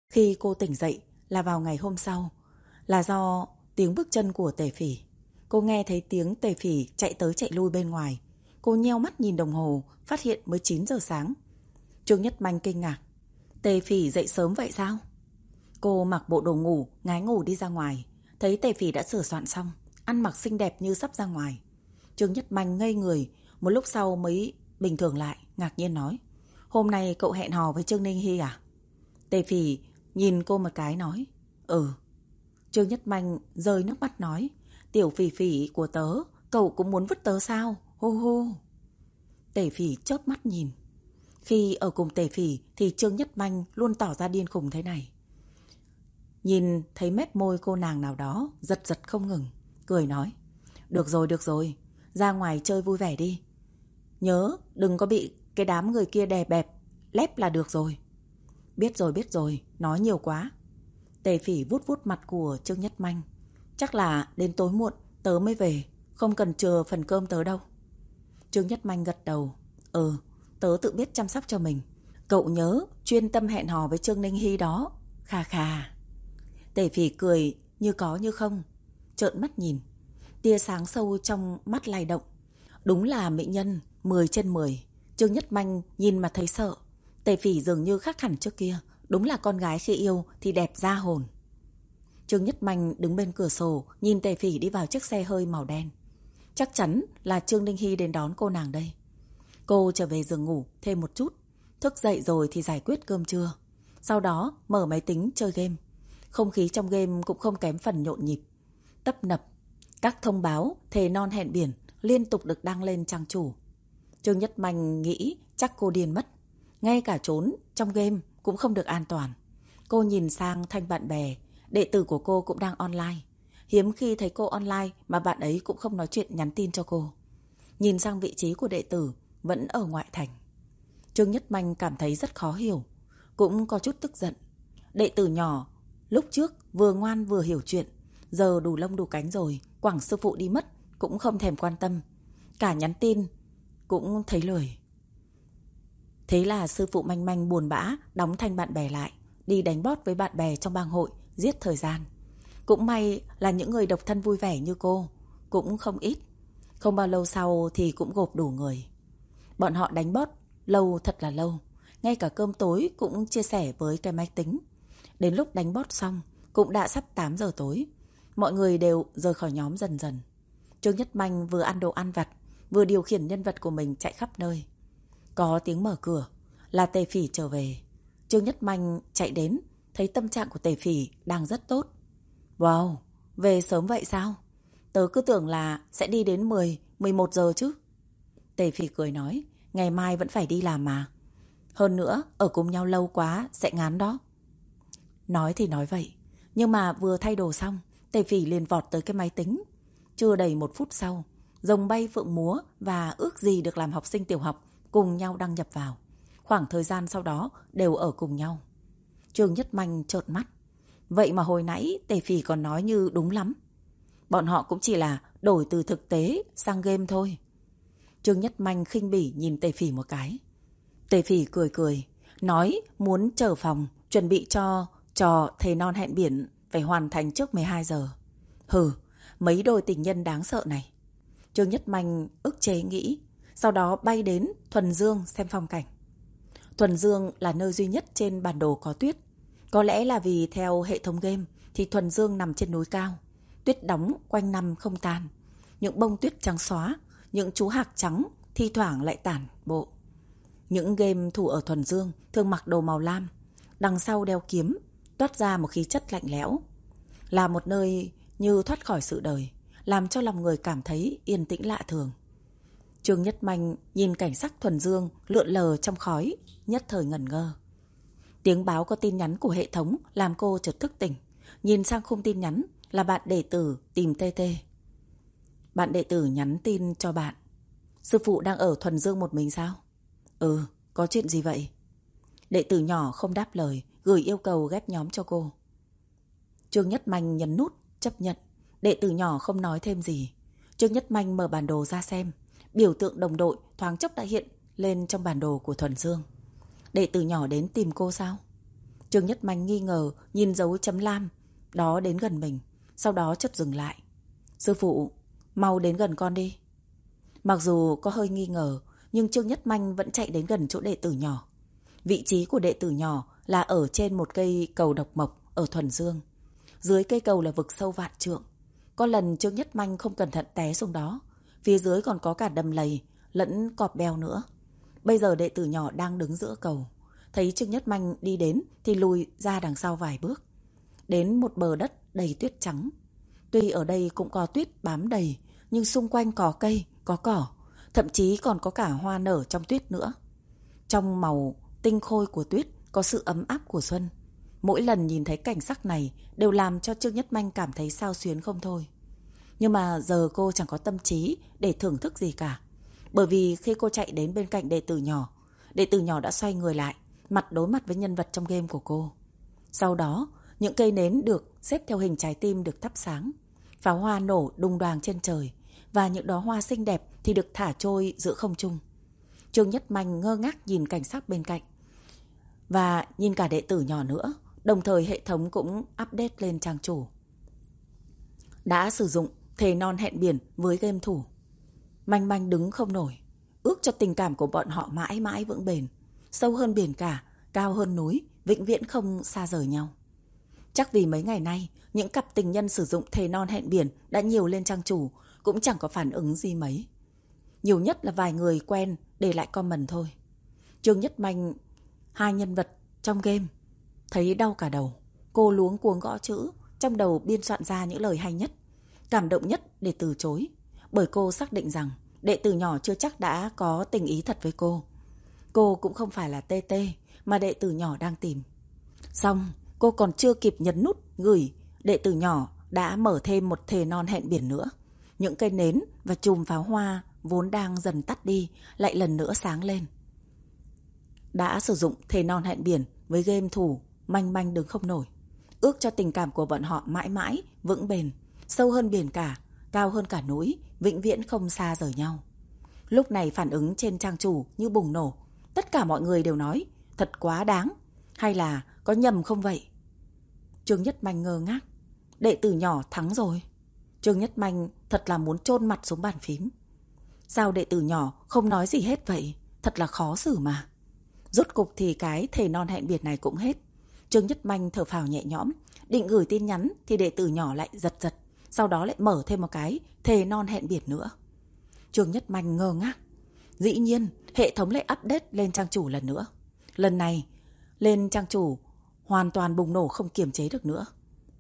Khi cô tỉnh dậy là vào ngày hôm sau, là do tiếng bước chân của Tề Phỉ. Cô nghe thấy tiếng Tề Phỉ chạy tới chạy lui bên ngoài. Cô nheo mắt nhìn đồng hồ, phát hiện mới 9 giờ sáng. Trương Nhất Manh kinh ngạc. Tề Phỉ dậy sớm vậy sao? Cô mặc bộ đồ ngủ, ngái ngủ đi ra ngoài. Thấy Tề Phỉ đã sửa soạn xong, ăn mặc xinh đẹp như sắp ra ngoài. Trương Nhất Manh ngây người, một lúc sau mới bình thường lại, ngạc nhiên nói: Hôm nay cậu hẹn hò với Trương Ninh Hy à? Tề Phỉ nhìn cô một cái nói: Ừ. Trương Nhất Manh rơi nước mắt nói: Tiểu Phỉ Phỉ của tớ, cậu cũng muốn vứt tớ sao? Hu hu. Tề Phỉ chớp mắt nhìn. Khi ở cùng Tề Phỉ thì Trương Nhất Manh luôn tỏ ra điên khùng thế này. Nhìn thấy mép môi cô nàng nào đó giật giật không ngừng, cười nói: được rồi, ra ngoài chơi vui vẻ đi. Nhớ đừng có bị cái đám người kia đè bẹp lép là được rồi. Biết rồi, nói nhiều quá. Tề Phỉ vuốt vuốt mặt của Trương Nhất Manh. Chắc là đến tối muộn tớ mới về, không cần chờ phần cơm tớ đâu. Trương Nhất Manh gật đầu. Ừ, tớ tự biết chăm sóc cho mình. Cậu nhớ chuyên tâm hẹn hò với Trương Ninh Hy đó. Khà khà. Tề Phỉ cười như có như không, trợn mắt nhìn. Tia sáng sâu trong mắt lay động. Đúng là mỹ nhân 10 trên 10. Trương Nhất Manh nhìn mà thấy sợ. Tề Phỉ dường như khác hẳn trước kia. Đúng là con gái khi yêu thì đẹp ra hồn. Trương Nhất Manh đứng bên cửa sổ, nhìn Tề Phỉ đi vào chiếc xe hơi màu đen. Chắc chắn là Trương Ninh Hy đến đón cô nàng đây. Cô trở về giường ngủ thêm một chút. Thức dậy rồi thì giải quyết cơm trưa. Sau đó mở máy tính chơi game. Không khí trong game cũng không kém phần nhộn nhịp, tấp nập. Các thông báo thề non hẹn biển liên tục được đăng lên trang chủ. Trương Nhất Manh nghĩ chắc cô điên mất. Ngay cả trốn trong game cũng không được an toàn. Cô nhìn sang thanh bạn bè. Đệ tử của cô cũng đang online. Hiếm khi thấy cô online mà bạn ấy cũng không nói chuyện nhắn tin cho cô. Nhìn sang vị trí của đệ tử vẫn ở ngoại thành. Trương Nhất Manh cảm thấy rất khó hiểu, cũng có chút tức giận. Đệ tử nhỏ lúc trước vừa ngoan vừa hiểu chuyện, giờ đủ lông đủ cánh rồi, quẳng sư phụ đi mất cũng không thèm quan tâm. Cả nhắn tin cũng thấy lười. Thế là sư phụ manh manh buồn bã đóng thanh bạn bè lại, đi đánh bót với bạn bè trong bang hội, giết thời gian. Cũng may là những người độc thân vui vẻ như cô cũng không ít. Không bao lâu sau thì cũng gộp đủ người. Bọn họ đánh bót lâu thật là lâu. Ngay cả cơm tối cũng chia sẻ với cái máy tính. Đến lúc đánh bót xong cũng đã sắp 8 giờ tối. Mọi người đều rời khỏi nhóm dần dần. Trương Nhất Manh vừa ăn đồ ăn vặt, vừa điều khiển nhân vật của mình chạy khắp nơi. Có tiếng mở cửa, là Tề Phỉ trở về. Trương Nhất Manh chạy đến, thấy tâm trạng của Tề Phỉ đang rất tốt. Wow, về sớm vậy sao? Tớ cứ tưởng là sẽ đi đến 10, 11 giờ chứ. Tề Phỉ cười nói, ngày mai vẫn phải đi làm mà. Hơn nữa, ở cùng nhau lâu quá sẽ ngán đó. Nói thì nói vậy, nhưng mà vừa thay đồ xong, Tề Phỉ liền vọt tới cái máy tính. Chưa đầy 1 phút sau, rồng bay phượng múa và ước gì được làm học sinh tiểu học cùng nhau đăng nhập vào. Khoảng thời gian sau đó đều ở cùng nhau. Trương Nhất Manh trợn mắt. Vậy mà hồi nãy Tề Phỉ còn nói như đúng lắm. Bọn họ cũng chỉ là đổi từ thực tế sang game thôi. Trương Nhất Manh khinh bỉ nhìn Tề Phỉ một cái. Tề Phỉ cười cười, nói muốn chờ phòng, chuẩn bị cho trò thề non hẹn biển phải hoàn thành trước 12 giờ. Hừ, mấy đôi tình nhân đáng sợ này. Trương Nhất Manh ức chế nghĩ, sau đó bay đến Thuần Dương xem phong cảnh. Thuần Dương là nơi duy nhất trên bản đồ có tuyết. Có lẽ là vì theo hệ thống game thì Thuần Dương nằm trên núi cao. Tuyết đóng quanh năm không tan. Những bông tuyết trắng xóa, những chú hạc trắng thi thoảng lại tản bộ. Những game thủ ở Thuần Dương thường mặc đồ màu lam, đằng sau đeo kiếm, toát ra một khí chất lạnh lẽo. Là một nơi như thoát khỏi sự đời, làm cho lòng người cảm thấy yên tĩnh lạ thường. Trương Nhất Manh nhìn cảnh sắc Thuần Dương lượn lờ trong khói, nhất thời ngẩn ngơ. Tiếng báo có tin nhắn của hệ thống làm cô chợt thức tỉnh. Nhìn sang khung tin nhắn là bạn đệ tử tìm TT. Bạn đệ tử nhắn tin cho bạn. Sư phụ đang ở Thuần Dương một mình sao? Ừ, có chuyện gì vậy? Đệ tử nhỏ không đáp lời, gửi yêu cầu ghép nhóm cho cô. Trương Nhất Manh nhấn nút chấp nhận. Đệ tử nhỏ không nói thêm gì. Trương Nhất Manh mở bản đồ ra xem. Biểu tượng đồng đội thoáng chốc đã hiện lên trong bản đồ của Thuần Dương. Đệ tử nhỏ đến tìm cô sao? Trương Nhất Manh nghi ngờ nhìn dấu chấm lam đó đến gần mình, sau đó chợt dừng lại. Sư phụ, mau đến gần con đi. Mặc dù có hơi nghi ngờ, nhưng Trương Nhất Manh vẫn chạy đến gần chỗ đệ tử nhỏ. Vị trí của đệ tử nhỏ là ở trên một cây cầu độc mộc ở Thuần Dương. Dưới cây cầu là vực sâu vạn trượng. Có lần Trương Nhất Manh không cẩn thận té xuống đó. Phía dưới còn có cả đầm lầy lẫn cọp beo nữa. Bây giờ đệ tử nhỏ đang đứng giữa cầu. Thấy Trương Nhất Manh đi đến thì lùi ra đằng sau vài bước. Đến một bờ đất đầy tuyết trắng. Tuy ở đây cũng có tuyết bám đầy, nhưng xung quanh có cây, có cỏ, thậm chí còn có cả hoa nở trong tuyết nữa. Trong màu tinh khôi của tuyết có sự ấm áp của xuân. Mỗi lần nhìn thấy cảnh sắc này đều làm cho Trương Nhất Manh cảm thấy xao xuyến không thôi. Nhưng mà giờ cô chẳng có tâm trí để thưởng thức gì cả. Bởi vì khi cô chạy đến bên cạnh đệ tử nhỏ đã xoay người lại, mặt đối mặt với nhân vật trong game của cô. Sau đó, những cây nến được xếp theo hình trái tim được thắp sáng. Pháo hoa nổ đùng đoàng trên trời, và những đóa hoa xinh đẹp thì được thả trôi giữa không trung. Trương Nhất Manh ngơ ngác nhìn cảnh sắc bên cạnh và nhìn cả đệ tử nhỏ nữa. Đồng thời hệ thống cũng update lên trang chủ. Đã sử dụng thề non hẹn biển với game thủ. Manh Manh đứng không nổi, ước cho tình cảm của bọn họ mãi mãi vững bền, sâu hơn biển cả, cao hơn núi, vĩnh viễn không xa rời nhau. Chắc vì mấy ngày nay những cặp tình nhân sử dụng thề non hẹn biển đã nhiều lên trang chủ, cũng chẳng có phản ứng gì mấy. Nhiều nhất là vài người quen để lại comment thôi. Trương Nhất Manh, hai nhân vật trong game, thấy đau cả đầu. Cô luống cuống gõ chữ, trong đầu biên soạn ra những lời hay nhất, cảm động nhất để từ chối. Bởi cô xác định rằng đệ tử nhỏ chưa chắc đã có tình ý thật với cô. Cô cũng không phải là TT mà đệ tử nhỏ đang tìm. Xong, cô còn chưa kịp nhấn nút gửi, đệ tử nhỏ đã mở thêm một thề non hẹn biển nữa. Những cây nến và chùm pháo hoa vốn đang dần tắt đi lại lần nữa sáng lên. Đã sử dụng thề non hẹn biển với game thủ, Manh Manh đứng không nổi. Ước cho tình cảm của bọn họ mãi mãi vững bền, sâu hơn biển cả, cao hơn cả núi, vĩnh viễn không xa rời nhau. Lúc này phản ứng trên trang chủ như bùng nổ. Tất cả mọi người đều nói thật quá đáng, hay là có nhầm không vậy? Trương Nhất Manh ngơ ngác. Đệ tử nhỏ thắng rồi. Trương Nhất Manh thật là muốn chôn mặt xuống bàn phím. Sao đệ tử nhỏ không nói gì hết vậy? Thật là khó xử mà. Rốt cục thì cái thề non hẹn biệt này cũng hết. Trương Nhất Manh thở phào nhẹ nhõm, định gửi tin nhắn thì đệ tử nhỏ lại giật, sau đó lại mở thêm một cái thề non hẹn biệt nữa. Trương Nhất Manh ngơ ngác. Dĩ nhiên, hệ thống lại update lên trang chủ lần nữa. Lần này, lên trang chủ hoàn toàn bùng nổ không kiềm chế được nữa.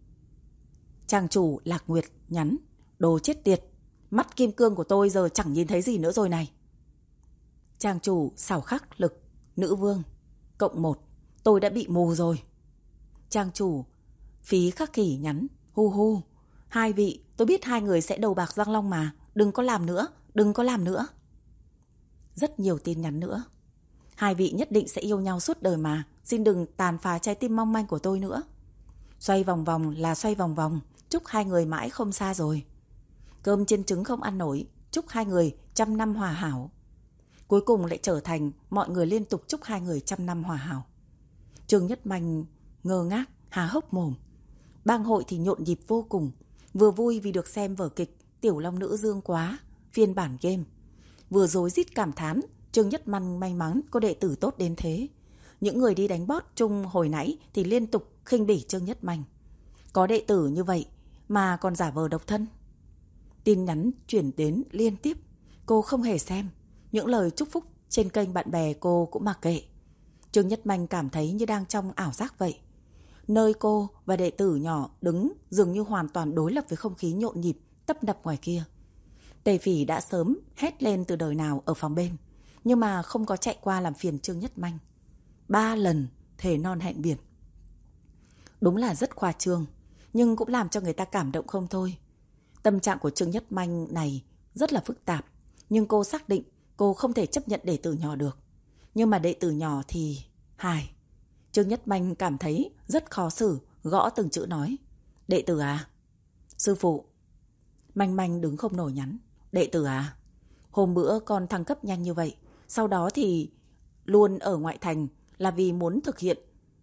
Trang chủ Lạc Nguyệt nhắn: đồ chết tiệt, mắt kim cương của tôi giờ chẳng nhìn thấy gì nữa rồi này. Trang chủ Xảo Khắc Lực Nữ Vương +1, tôi đã bị mù rồi. Trang chủ Phí Khắc Kỷ nhắn: hu hu, hai vị, tôi biết hai người sẽ đầu bạc răng long mà, đừng có làm nữa, đừng có làm nữa. Rất nhiều tin nhắn nữa. Hai vị nhất định sẽ yêu nhau suốt đời mà, xin đừng tàn phá trái tim mong manh của tôi nữa. Xoay vòng vòng là xoay vòng vòng, chúc hai người mãi không xa rồi. Cơm chiên trứng không ăn nổi, chúc hai người 100 năm hòa hảo. Cuối cùng lại trở thành mọi người liên tục chúc hai người 100 năm hòa hảo. Trương Nhất Manh ngơ ngác, há hốc mồm. Bang hội thì nhộn nhịp vô cùng, vừa vui vì được xem vở kịch Tiểu Long Nữ Dương Quá phiên bản game, vừa rối rít cảm thán Trương Nhất Manh may mắn có đệ tử tốt đến thế. Những người đi đánh boss chung hồi nãy thì liên tục khinh bỉ Trương Nhất Manh. Có đệ tử như vậy mà còn giả vờ độc thân. Tin nhắn chuyển đến liên tiếp, cô không hề xem. Những lời chúc phúc trên kênh bạn bè cô cũng mặc kệ. Trương Nhất Manh cảm thấy như đang trong ảo giác vậy. Nơi cô và đệ tử nhỏ đứng dường như hoàn toàn đối lập với không khí nhộn nhịp tấp nập ngoài kia. Tề Phỉ đã sớm hét lên từ đời nào ở phòng bên, nhưng mà không có chạy qua làm phiền Trương Nhất Manh. 3 lần thề non hẹn biển. Đúng là rất khoa trương, nhưng cũng làm cho người ta cảm động không thôi. Tâm trạng của Trương Nhất Manh này rất là phức tạp, nhưng cô xác định cô không thể chấp nhận đệ tử nhỏ được. Nhưng mà đệ tử nhỏ thì... hài. Trương Nhất Manh cảm thấy rất khó xử, gõ từng chữ nói: đệ tử à? Sư phụ. Manh Manh đứng không nổi nhắn: đệ tử à? Hôm bữa con thăng cấp nhanh như vậy, sau đó thì luôn ở ngoại thành là vì muốn thực hiện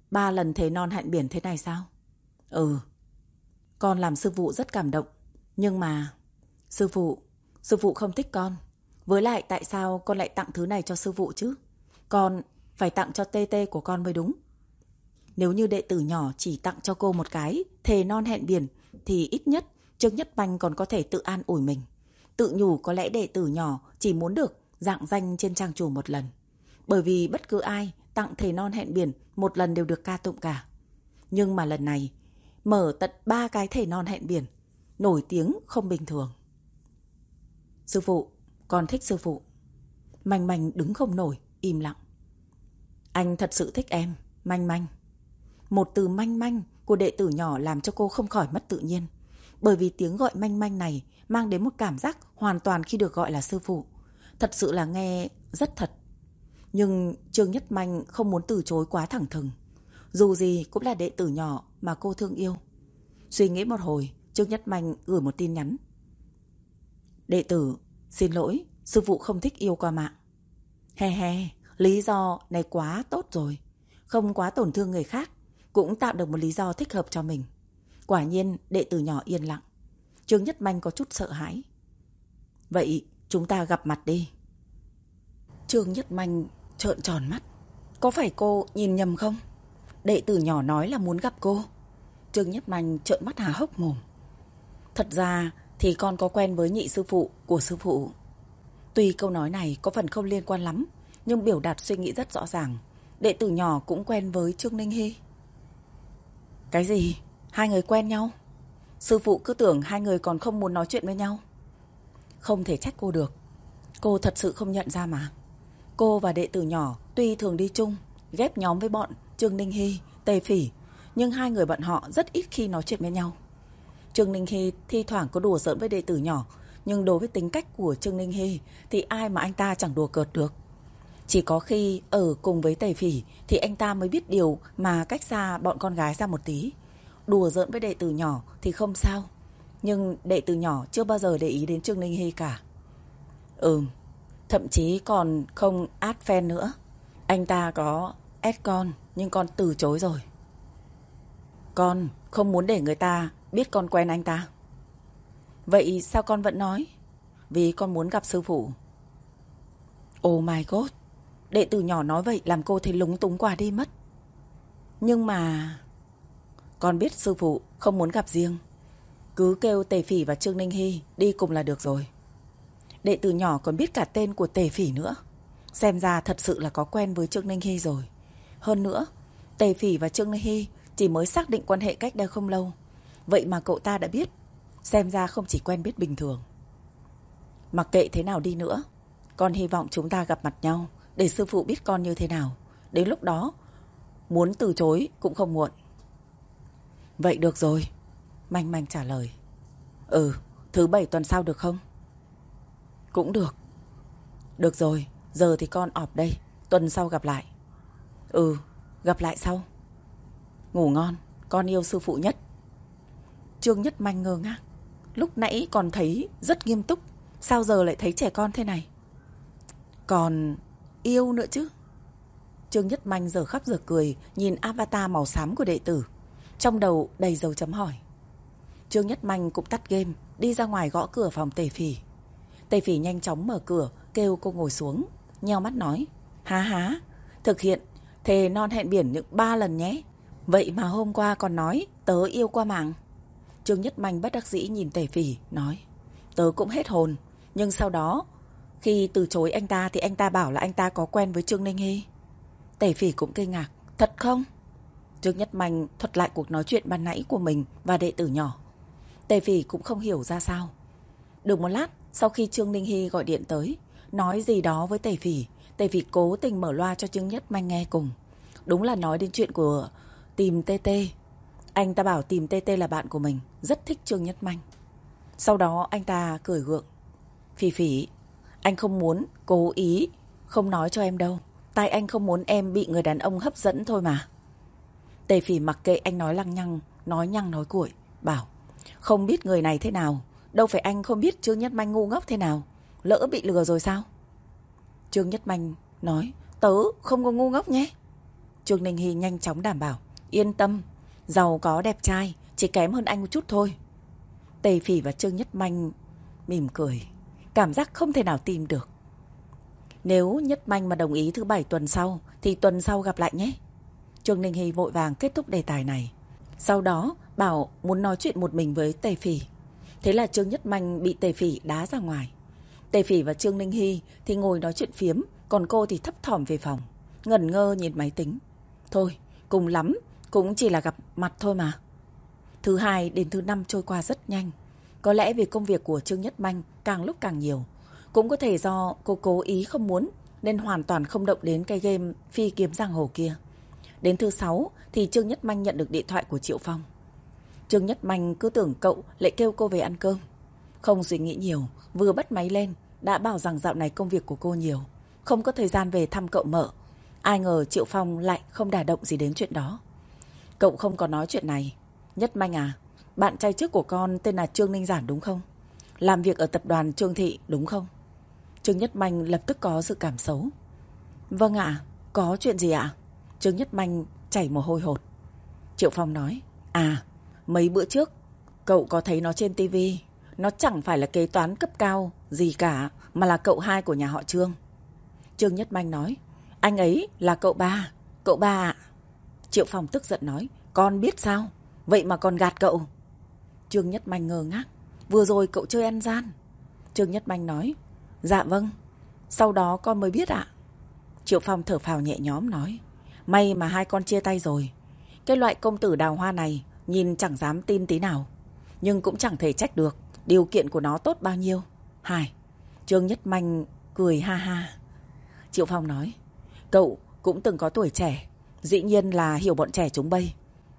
3 lần thề non hẹn biển thế này sao? Ừ. Con làm sư phụ rất cảm động. Nhưng mà sư phụ không thích con. Với lại tại sao con lại tặng thứ này cho sư phụ chứ? Con phải tặng cho tê tê của con mới đúng. Nếu như đệ tử nhỏ chỉ tặng cho cô một cái thề non hẹn biển thì ít nhất Trương Nhất Banh còn có thể tự an ủi mình. Tự nhủ có lẽ đệ tử nhỏ chỉ muốn được rạng danh trên trang chủ một lần. Bởi vì bất cứ ai tặng thề non hẹn biển một lần đều được ca tụng cả. Nhưng mà lần này mở tận 3 cái thề non hẹn biển, nổi tiếng không bình thường. Sư phụ, con thích sư phụ. Manh Manh đứng không nổi, im lặng. Anh thật sự thích em, Manh Manh. Một từ Manh Manh của đệ tử nhỏ làm cho cô không khỏi mất tự nhiên. Bởi vì tiếng gọi Manh Manh này mang đến một cảm giác hoàn toàn khi được gọi là sư phụ. Thật sự là nghe rất thật. Nhưng Trương Nhất Manh không muốn từ chối quá thẳng thừng. Dù gì cũng là đệ tử nhỏ mà cô thương yêu. Suy nghĩ một hồi, Trương Nhất Manh gửi một tin nhắn. Đệ tử, xin lỗi, sư phụ không thích yêu qua mạng. He he, lý do này quá tốt rồi. Không quá tổn thương người khác, cũng tạo được một lý do thích hợp cho mình. Quả nhiên đệ tử nhỏ yên lặng. Trương Nhất Manh có chút sợ hãi. Vậy chúng ta gặp mặt đi. Trương Nhất Manh trợn tròn mắt. Có phải cô nhìn nhầm không? Đệ tử nhỏ nói là muốn gặp cô. Trương Nhất Manh trợn mắt há hốc mồm. Thật ra thì con có quen với nhị sư phụ của sư phụ. Tuy câu nói này có phần không liên quan lắm, nhưng biểu đạt suy nghĩ rất rõ ràng. Đệ tử nhỏ cũng quen với Trương Ninh Hy. Cái gì? Hai người quen nhau? Sư phụ cứ tưởng hai người còn không muốn nói chuyện với nhau. Không thể trách cô được. Cô thật sự không nhận ra mà. Cô và đệ tử nhỏ tuy thường đi chung, ghép nhóm với bọn Trương Ninh Hy, Tề Phỉ, nhưng hai người bọn họ rất ít khi nói chuyện với nhau. Trương Ninh Hy thi thoảng có đùa giỡn với đệ tử nhỏ, nhưng đối với tính cách của Trương Ninh Hy thì ai mà anh ta chẳng đùa cợt được. Chỉ có khi ở cùng với Tề Phỉ thì anh ta mới biết điều mà cách xa bọn con gái ra một tí. Đùa giỡn với đệ tử nhỏ thì không sao, nhưng đệ tử nhỏ chưa bao giờ để ý đến Trương Ninh Hy cả. Thậm chí còn không add fan nữa. Anh ta có add con, nhưng con từ chối rồi. Con không muốn để người ta biết con quen anh ta. Vậy sao con vẫn nói? Vì con muốn gặp sư phụ. Oh my god. Đệ tử nhỏ nói vậy làm cô thấy lúng túng quá đi mất. Nhưng mà con biết sư phụ không muốn gặp riêng. Cứ kêu Tề Phỉ và Trương Ninh Hy đi cùng là được rồi. Đệ tử nhỏ còn biết cả tên của Tề Phỉ nữa. Xem ra thật sự là có quen với Trương Ninh Hy rồi. Hơn nữa, Tề Phỉ và Trương Ninh Hy chỉ mới xác định quan hệ cách đây không lâu. Vậy mà cậu ta đã biết. Xem ra không chỉ quen biết bình thường. Mặc kệ thế nào đi nữa, con hy vọng chúng ta gặp mặt nhau để sư phụ biết con như thế nào. Đến lúc đó muốn từ chối cũng không muộn. Vậy được rồi, Manh Manh trả lời. Thứ 7 tuần sau được không? Cũng được. Được rồi, giờ thì con off đây. Tuần sau gặp lại. Gặp lại sau. Ngủ ngon, con yêu sư phụ nhất. Trương Nhất Manh ngơ ngác. Lúc nãy còn thấy rất nghiêm túc, sao giờ lại thấy trẻ con thế này? Còn yêu nữa chứ? Trương Nhất Manh giờ khóc giờ cười, nhìn avatar màu xám của đệ tử, trong đầu đầy dấu chấm hỏi. Trương Nhất Manh cũng tắt game, đi ra ngoài gõ cửa phòng Tề Phỉ. Tề Phỉ nhanh chóng mở cửa, kêu cô ngồi xuống, nheo mắt nói. Há, thực hiện thề non hẹn biển những 3 lần nhé. Vậy mà hôm qua còn nói tớ yêu qua mạng. Trương Nhất Manh bất đắc dĩ nhìn Tề Phỉ, nói. Tớ cũng hết hồn, nhưng sau đó khi từ chối anh ta thì anh ta bảo là anh ta có quen với Trương Ninh Hy. Tề Phỉ cũng kinh ngạc. Thật không? Trương Nhất Manh thuật lại cuộc nói chuyện ban nãy của mình và đệ tử nhỏ. Tề Phỉ cũng không hiểu ra sao. Được một lát, sau khi Trương Ninh Hy gọi điện tới, nói gì đó với Tề Phỉ cố tình mở loa cho Trương Nhất Manh nghe cùng. Đúng là nói đến chuyện của tìm TT. Anh ta bảo tìm TT là bạn của mình, rất thích Trương Nhất Manh. Sau đó anh ta cười gượng. Phỉ, anh không muốn cố ý không nói cho em đâu. Tại anh không muốn em bị người đàn ông hấp dẫn thôi mà. Tề Phỉ mặc kệ anh nói lăng nhăng, nói nhăng nói cuội, bảo. Không biết người này thế nào, đâu phải anh không biết Trương Nhất Manh ngu ngốc thế nào. Lỡ bị lừa rồi sao? Trương Nhất Manh nói. Tớ không có ngu ngốc nhé. Trương Ninh Hy nhanh chóng đảm bảo. Yên tâm, giàu có đẹp trai, chỉ kém hơn anh một chút thôi. Tề Phỉ và Trương Nhất Manh mỉm cười, cảm giác không thể nào tin được. Nếu Nhất Manh mà đồng ý thứ 7 tuần sau thì tuần sau gặp lại nhé. Trương Ninh Hy vội vàng kết thúc đề tài này. Sau đó bảo muốn nói chuyện một mình với Tề Phỉ. Thế là Trương Nhất Manh bị Tề Phỉ đá ra ngoài. Tề Phỉ và Trương Ninh Hy thì ngồi nói chuyện phiếm, còn cô thì thấp thỏm về phòng, ngẩn ngơ nhìn máy tính. Thôi, cùng lắm cũng chỉ là gặp mặt thôi mà. Thứ 2 đến thứ 5 trôi qua rất nhanh. Có lẽ vì công việc của Trương Nhất Manh càng lúc càng nhiều. Cũng có thể do cô cố ý không muốn nên hoàn toàn không động đến cái game phi kiếm giang hồ kia. Đến thứ 6 thì Trương Nhất Manh nhận được điện thoại của Triệu Phong. Trương Nhất Manh cứ tưởng cậu lại kêu cô về ăn cơm. Không suy nghĩ nhiều, vừa bắt máy lên đã bảo rằng dạo này công việc của cô nhiều, không có thời gian về thăm cậu mợ. Ai ngờ Triệu Phong lại không đả động gì đến chuyện đó. Cậu không có nói chuyện này. Nhất Manh à, bạn trai trước của con tên là Trương Ninh Giản đúng không? Làm việc ở tập đoàn Trương Thị đúng không? Trương Nhất Manh lập tức có dự cảm xấu. Vâng ạ, có chuyện gì ạ? Trương Nhất Manh chảy mồ hôi hột. Triệu Phong nói, mấy bữa trước cậu có thấy nó trên tivi. Nó chẳng phải là kế toán cấp cao gì cả, mà là cậu hai của nhà họ Trương. Trương Nhất Manh nói, anh ấy là cậu ba ạ. Triệu Phong tức giận nói, con biết sao? Vậy mà còn gạt cậu. Trương Nhất Manh ngơ ngác, vừa rồi cậu chơi ăn gian. Trương Nhất Manh nói, dạ vâng, sau đó con mới biết ạ. Triệu Phong thở phào nhẹ nhõm nói, may mà hai con chia tay rồi. Cái loại công tử đào hoa này nhìn chẳng dám tin tí nào, nhưng cũng chẳng thể trách được, điều kiện của nó tốt bao nhiêu. Trương Nhất Manh cười ha ha. Triệu Phong nói, cậu cũng từng có tuổi trẻ, dĩ nhiên là hiểu bọn trẻ chúng bây.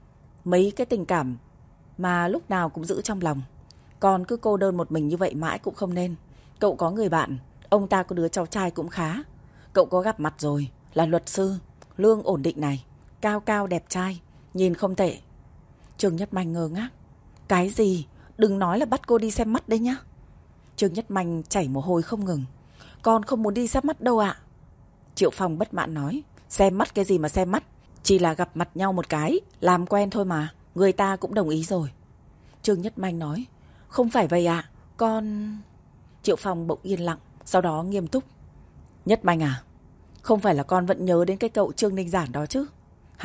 Mấy cái tình cảm mà lúc nào cũng giữ trong lòng, còn cứ cô đơn một mình như vậy mãi cũng không nên. Cậu có người bạn, ông ta có đứa cháu trai cũng khá. Cậu có gặp mặt rồi, là luật sư, lương ổn định này, cao cao đẹp trai, nhìn không tệ. Trương Nhất Manh ngơ ngác. Cái gì? Đừng nói là bắt cô đi xem mắt đấy nhá. Trương Nhất Manh chảy mồ hôi không ngừng. Con không muốn đi xem mắt đâu ạ. Triệu Phong bất mãn nói, xem mắt cái gì mà xem mắt, chỉ là gặp mặt nhau một cái, làm quen thôi mà, người ta cũng đồng ý rồi. Trương Nhất Manh nói, không phải vậy ạ, con... Triệu Phong bỗng yên lặng, sau đó nghiêm túc. Nhất Manh à, không phải là con vẫn nhớ đến cái cậu Trương Ninh Giản đó chứ?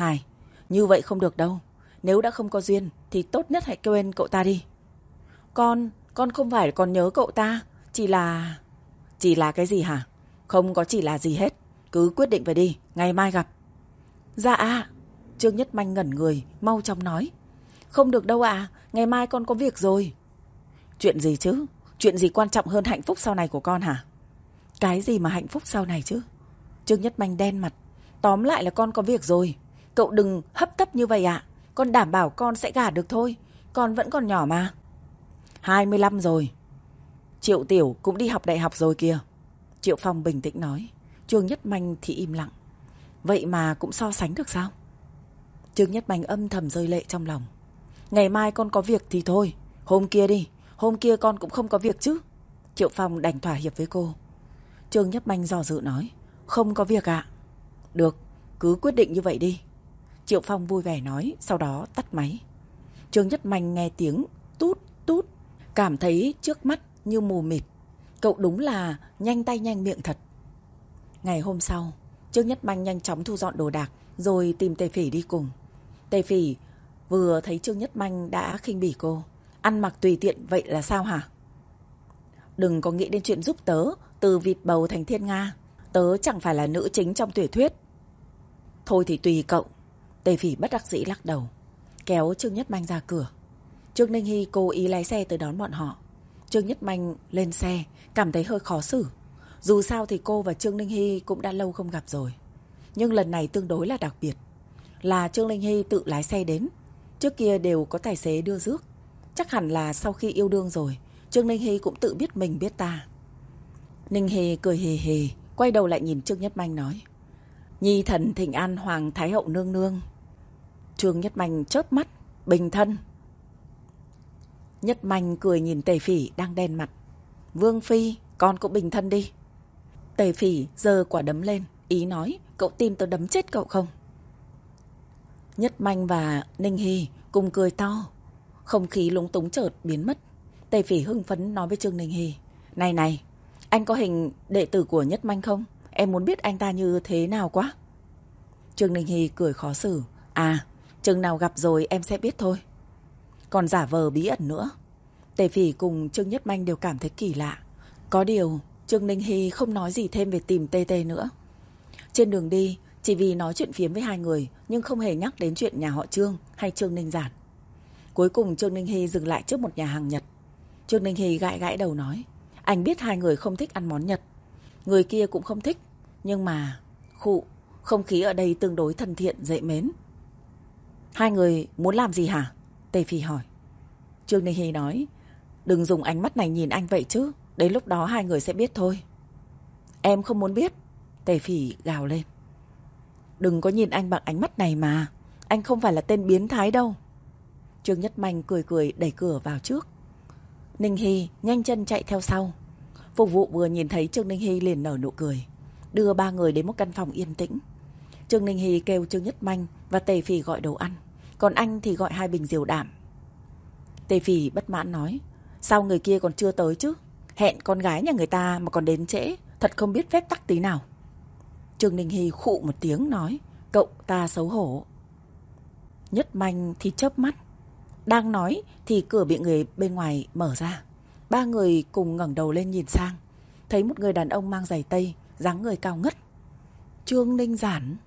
Như vậy không được đâu. Nếu đã không có duyên thì tốt nhất hãy quên cậu ta đi. Con không phải còn nhớ cậu ta, chỉ là... Chỉ là cái gì hả? Không có chỉ là gì hết. Cứ quyết định về đi, ngày mai gặp. Dạ ạ. Trương Nhất Manh ngẩn người, mau chóng nói. Không được đâu ạ, ngày mai con có việc rồi. Chuyện gì chứ? Chuyện gì quan trọng hơn hạnh phúc sau này của con hả? Cái gì mà hạnh phúc sau này chứ? Trương Nhất Manh đen mặt. Tóm lại là con có việc rồi. Cậu đừng hấp tấp như vậy ạ. Con đảm bảo con sẽ gả được thôi. Con vẫn còn nhỏ mà. 25 rồi. Triệu Tiểu cũng đi học đại học rồi kìa. Triệu Phong bình tĩnh nói. Trương Nhất Manh thì im lặng. Vậy mà cũng so sánh được sao? Trương Nhất Manh âm thầm rơi lệ trong lòng. Ngày mai con có việc thì thôi, hôm kia đi. Hôm kia con cũng không có việc chứ. Triệu Phong đành thỏa hiệp với cô. Trương Nhất Manh dò dự nói, không có việc ạ. Được, cứ quyết định như vậy đi. Triệu Phong vui vẻ nói, sau đó tắt máy. Trương Nhất Manh nghe tiếng tút tút, cảm thấy trước mắt như mù mịt. Cậu đúng là nhanh tay nhanh miệng thật. Ngày hôm sau, Trương Nhất Manh nhanh chóng thu dọn đồ đạc rồi tìm Tề Phỉ đi cùng. Tề Phỉ vừa thấy Trương Nhất Manh đã khinh bỉ cô. Ăn mặc tùy tiện vậy là sao hả? Đừng có nghĩ đến chuyện giúp tớ từ vịt bầu thành thiên nga. Tớ chẳng phải là nữ chính trong tiểu thuyết. Thôi thì tùy cậu. Tề Phỉ bất đắc dĩ lắc đầu, kéo Trương Nhất Manh ra cửa. Trương Ninh Hy cố ý lái xe tới đón bọn họ. Trương Nhất Manh lên xe, cảm thấy hơi khó xử. Dù sao thì cô và Trương Ninh Hy cũng đã lâu không gặp rồi. Nhưng lần này tương đối là đặc biệt, là Trương Ninh Hy tự lái xe đến. Trước kia đều có tài xế đưa rước. Chắc hẳn là sau khi yêu đương rồi, Trương Ninh Hy cũng tự biết mình biết ta. Ninh Hy cười hề hề, quay đầu lại nhìn Trương Nhất Manh nói, Nhi thần thỉnh an Hoàng Thái Hậu nương nương. Trương Nhất Manh chớp mắt, bình thân. Nhất Manh cười nhìn Tề Phỉ đang đen mặt. Vương Phi, con cũng bình thân đi. Tề Phỉ giơ quả đấm lên, ý nói, cậu tin tôi đấm chết cậu không? Nhất Manh và Ninh Hy cùng cười to. Không khí lúng túng chợt biến mất. Tề Phỉ hưng phấn nói với Trương Ninh Hy: Này này, anh có hình đệ tử của Nhất Manh không? Em muốn biết anh ta như thế nào quá. Trương Ninh Hy cười khó xử: À, chừng nào gặp rồi em sẽ biết thôi. Còn giả vờ bí ẩn nữa. Tề Phỉ cùng Trương Nhất Manh đều cảm thấy kỳ lạ. Có điều Trương Ninh Hy không nói gì thêm về tìm TT nữa. Trên đường đi, chỉ vì nói chuyện phiếm với hai người nhưng không hề nhắc đến chuyện nhà họ Trương hay Trương Ninh Giản. Cuối cùng Trương Ninh Hy dừng lại trước một nhà hàng Nhật. Trương Ninh Hy gãi gãi đầu nói: Anh biết hai người không thích ăn món Nhật, người kia cũng không thích, nhưng mà không khí ở đây tương đối thân thiện dễ mến. Hai người muốn làm gì hả? Tề Phỉ hỏi. Trương Ninh Hy nói: Đừng dùng ánh mắt này nhìn anh vậy chứ, đến lúc đó hai người sẽ biết thôi. Em không muốn biết. Tề Phỉ gào lên. Đừng có nhìn anh bằng ánh mắt này mà, anh không phải là tên biến thái đâu. Trương Nhất Manh cười cười đẩy cửa vào trước. Ninh Hy nhanh chân chạy theo sau. Phục vụ vừa nhìn thấy Trương Ninh Hy liền nở nụ cười, đưa ba người đến một căn phòng yên tĩnh. Trương Ninh Hy kêu Trương Nhất Manh và Tề Phỉ gọi đồ ăn, còn anh thì gọi 2 bình rượu đạm. Tề Phỉ bất mãn nói: Sao người kia còn chưa tới chứ? Hẹn con gái nhà người ta mà còn đến trễ, thật không biết phép tắc tí nào. Trương Ninh Hy khụ một tiếng nói: Cậu ta xấu hổ. Nhất Manh thì chớp mắt. Đang nói thì cửa bị người bên ngoài mở ra. Ba người cùng ngẩng đầu lên nhìn sang, thấy một người đàn ông mang giày tây, dáng người cao ngất. Trương Ninh Giản.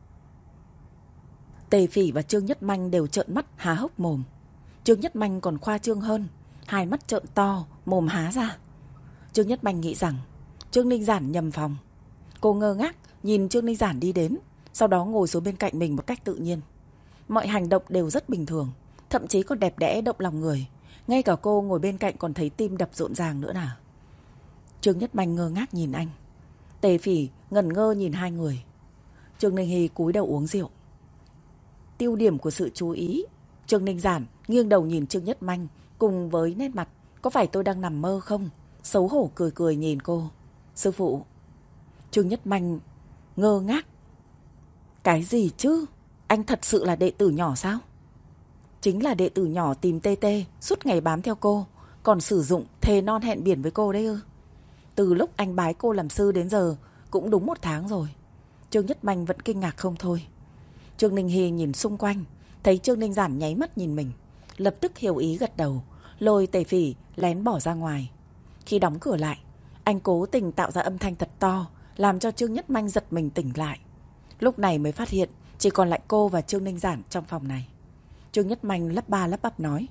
Tề Phỉ và Trương Nhất Manh đều trợn mắt há hốc mồm. Trương Nhất Manh còn khoa trương hơn, hai mắt trợn to, mồm há ra. Trương Nhất Manh nghĩ rằng Trương Ninh Giản nhầm phòng. Cô ngơ ngác nhìn Trương Ninh Giản đi đến, sau đó ngồi xuống bên cạnh mình một cách tự nhiên. Mọi hành động đều rất bình thường, thậm chí còn đẹp đẽ động lòng người. Ngay cả cô ngồi bên cạnh còn thấy tim đập rộn ràng nữa nào. Trương Nhất Manh ngơ ngác nhìn anh. Tề Phỉ ngẩn ngơ nhìn hai người. Trương Ninh Hy cúi đầu uống rượu. Tiêu điểm của sự chú ý. Trương Ninh Giản nghiêng đầu nhìn Trương Nhất Manh cùng với nét mặt có phải tôi đang nằm mơ không? Xấu hổ cười cười nhìn cô. Sư phụ. Trương Nhất Manh ngơ ngác. Cái gì chứ? Anh thật sự là đệ tử nhỏ sao? Chính là đệ tử nhỏ tìm TT, suốt ngày bám theo cô, còn sử dụng thề non hẹn biển với cô đấy ư? Từ lúc anh bái cô làm sư đến giờ cũng đúng 1 tháng rồi. Trương Nhất Manh vẫn kinh ngạc không thôi. Trương Ninh Hy nhìn xung quanh, thấy Trương Ninh Giản nháy mắt nhìn mình, lập tức hiểu ý gật đầu, lôi Tề Phỉ lén bỏ ra ngoài. Khi đóng cửa lại, anh cố tình tạo ra âm thanh thật to, làm cho Trương Nhất Manh giật mình tỉnh lại. Lúc này mới phát hiện chỉ còn lại cô và Trương Ninh Giản trong phòng này. Trương Nhất Manh lắp ba lắp bắp nói: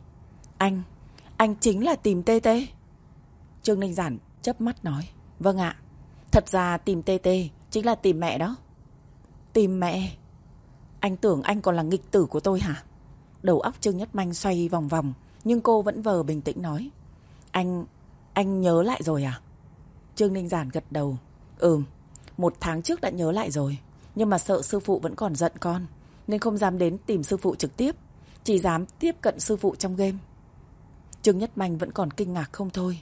Anh chính là tìm TT. Trương Ninh Giản chớp mắt nói: Vâng ạ, thật ra tìm TT chính là tìm mẹ đó. Tìm mẹ? Anh tưởng anh còn là nghịch tử của tôi hả? Đầu óc Trương Nhất Manh xoay vòng vòng, nhưng cô vẫn vờ bình tĩnh nói: Anh nhớ lại rồi à? Trương Ninh Giản gật đầu. 1 tháng trước đã nhớ lại rồi, nhưng mà sợ sư phụ vẫn còn giận con, nên không dám đến tìm sư phụ trực tiếp, chỉ dám tiếp cận sư phụ trong game. Trương Nhất Manh vẫn còn kinh ngạc không thôi.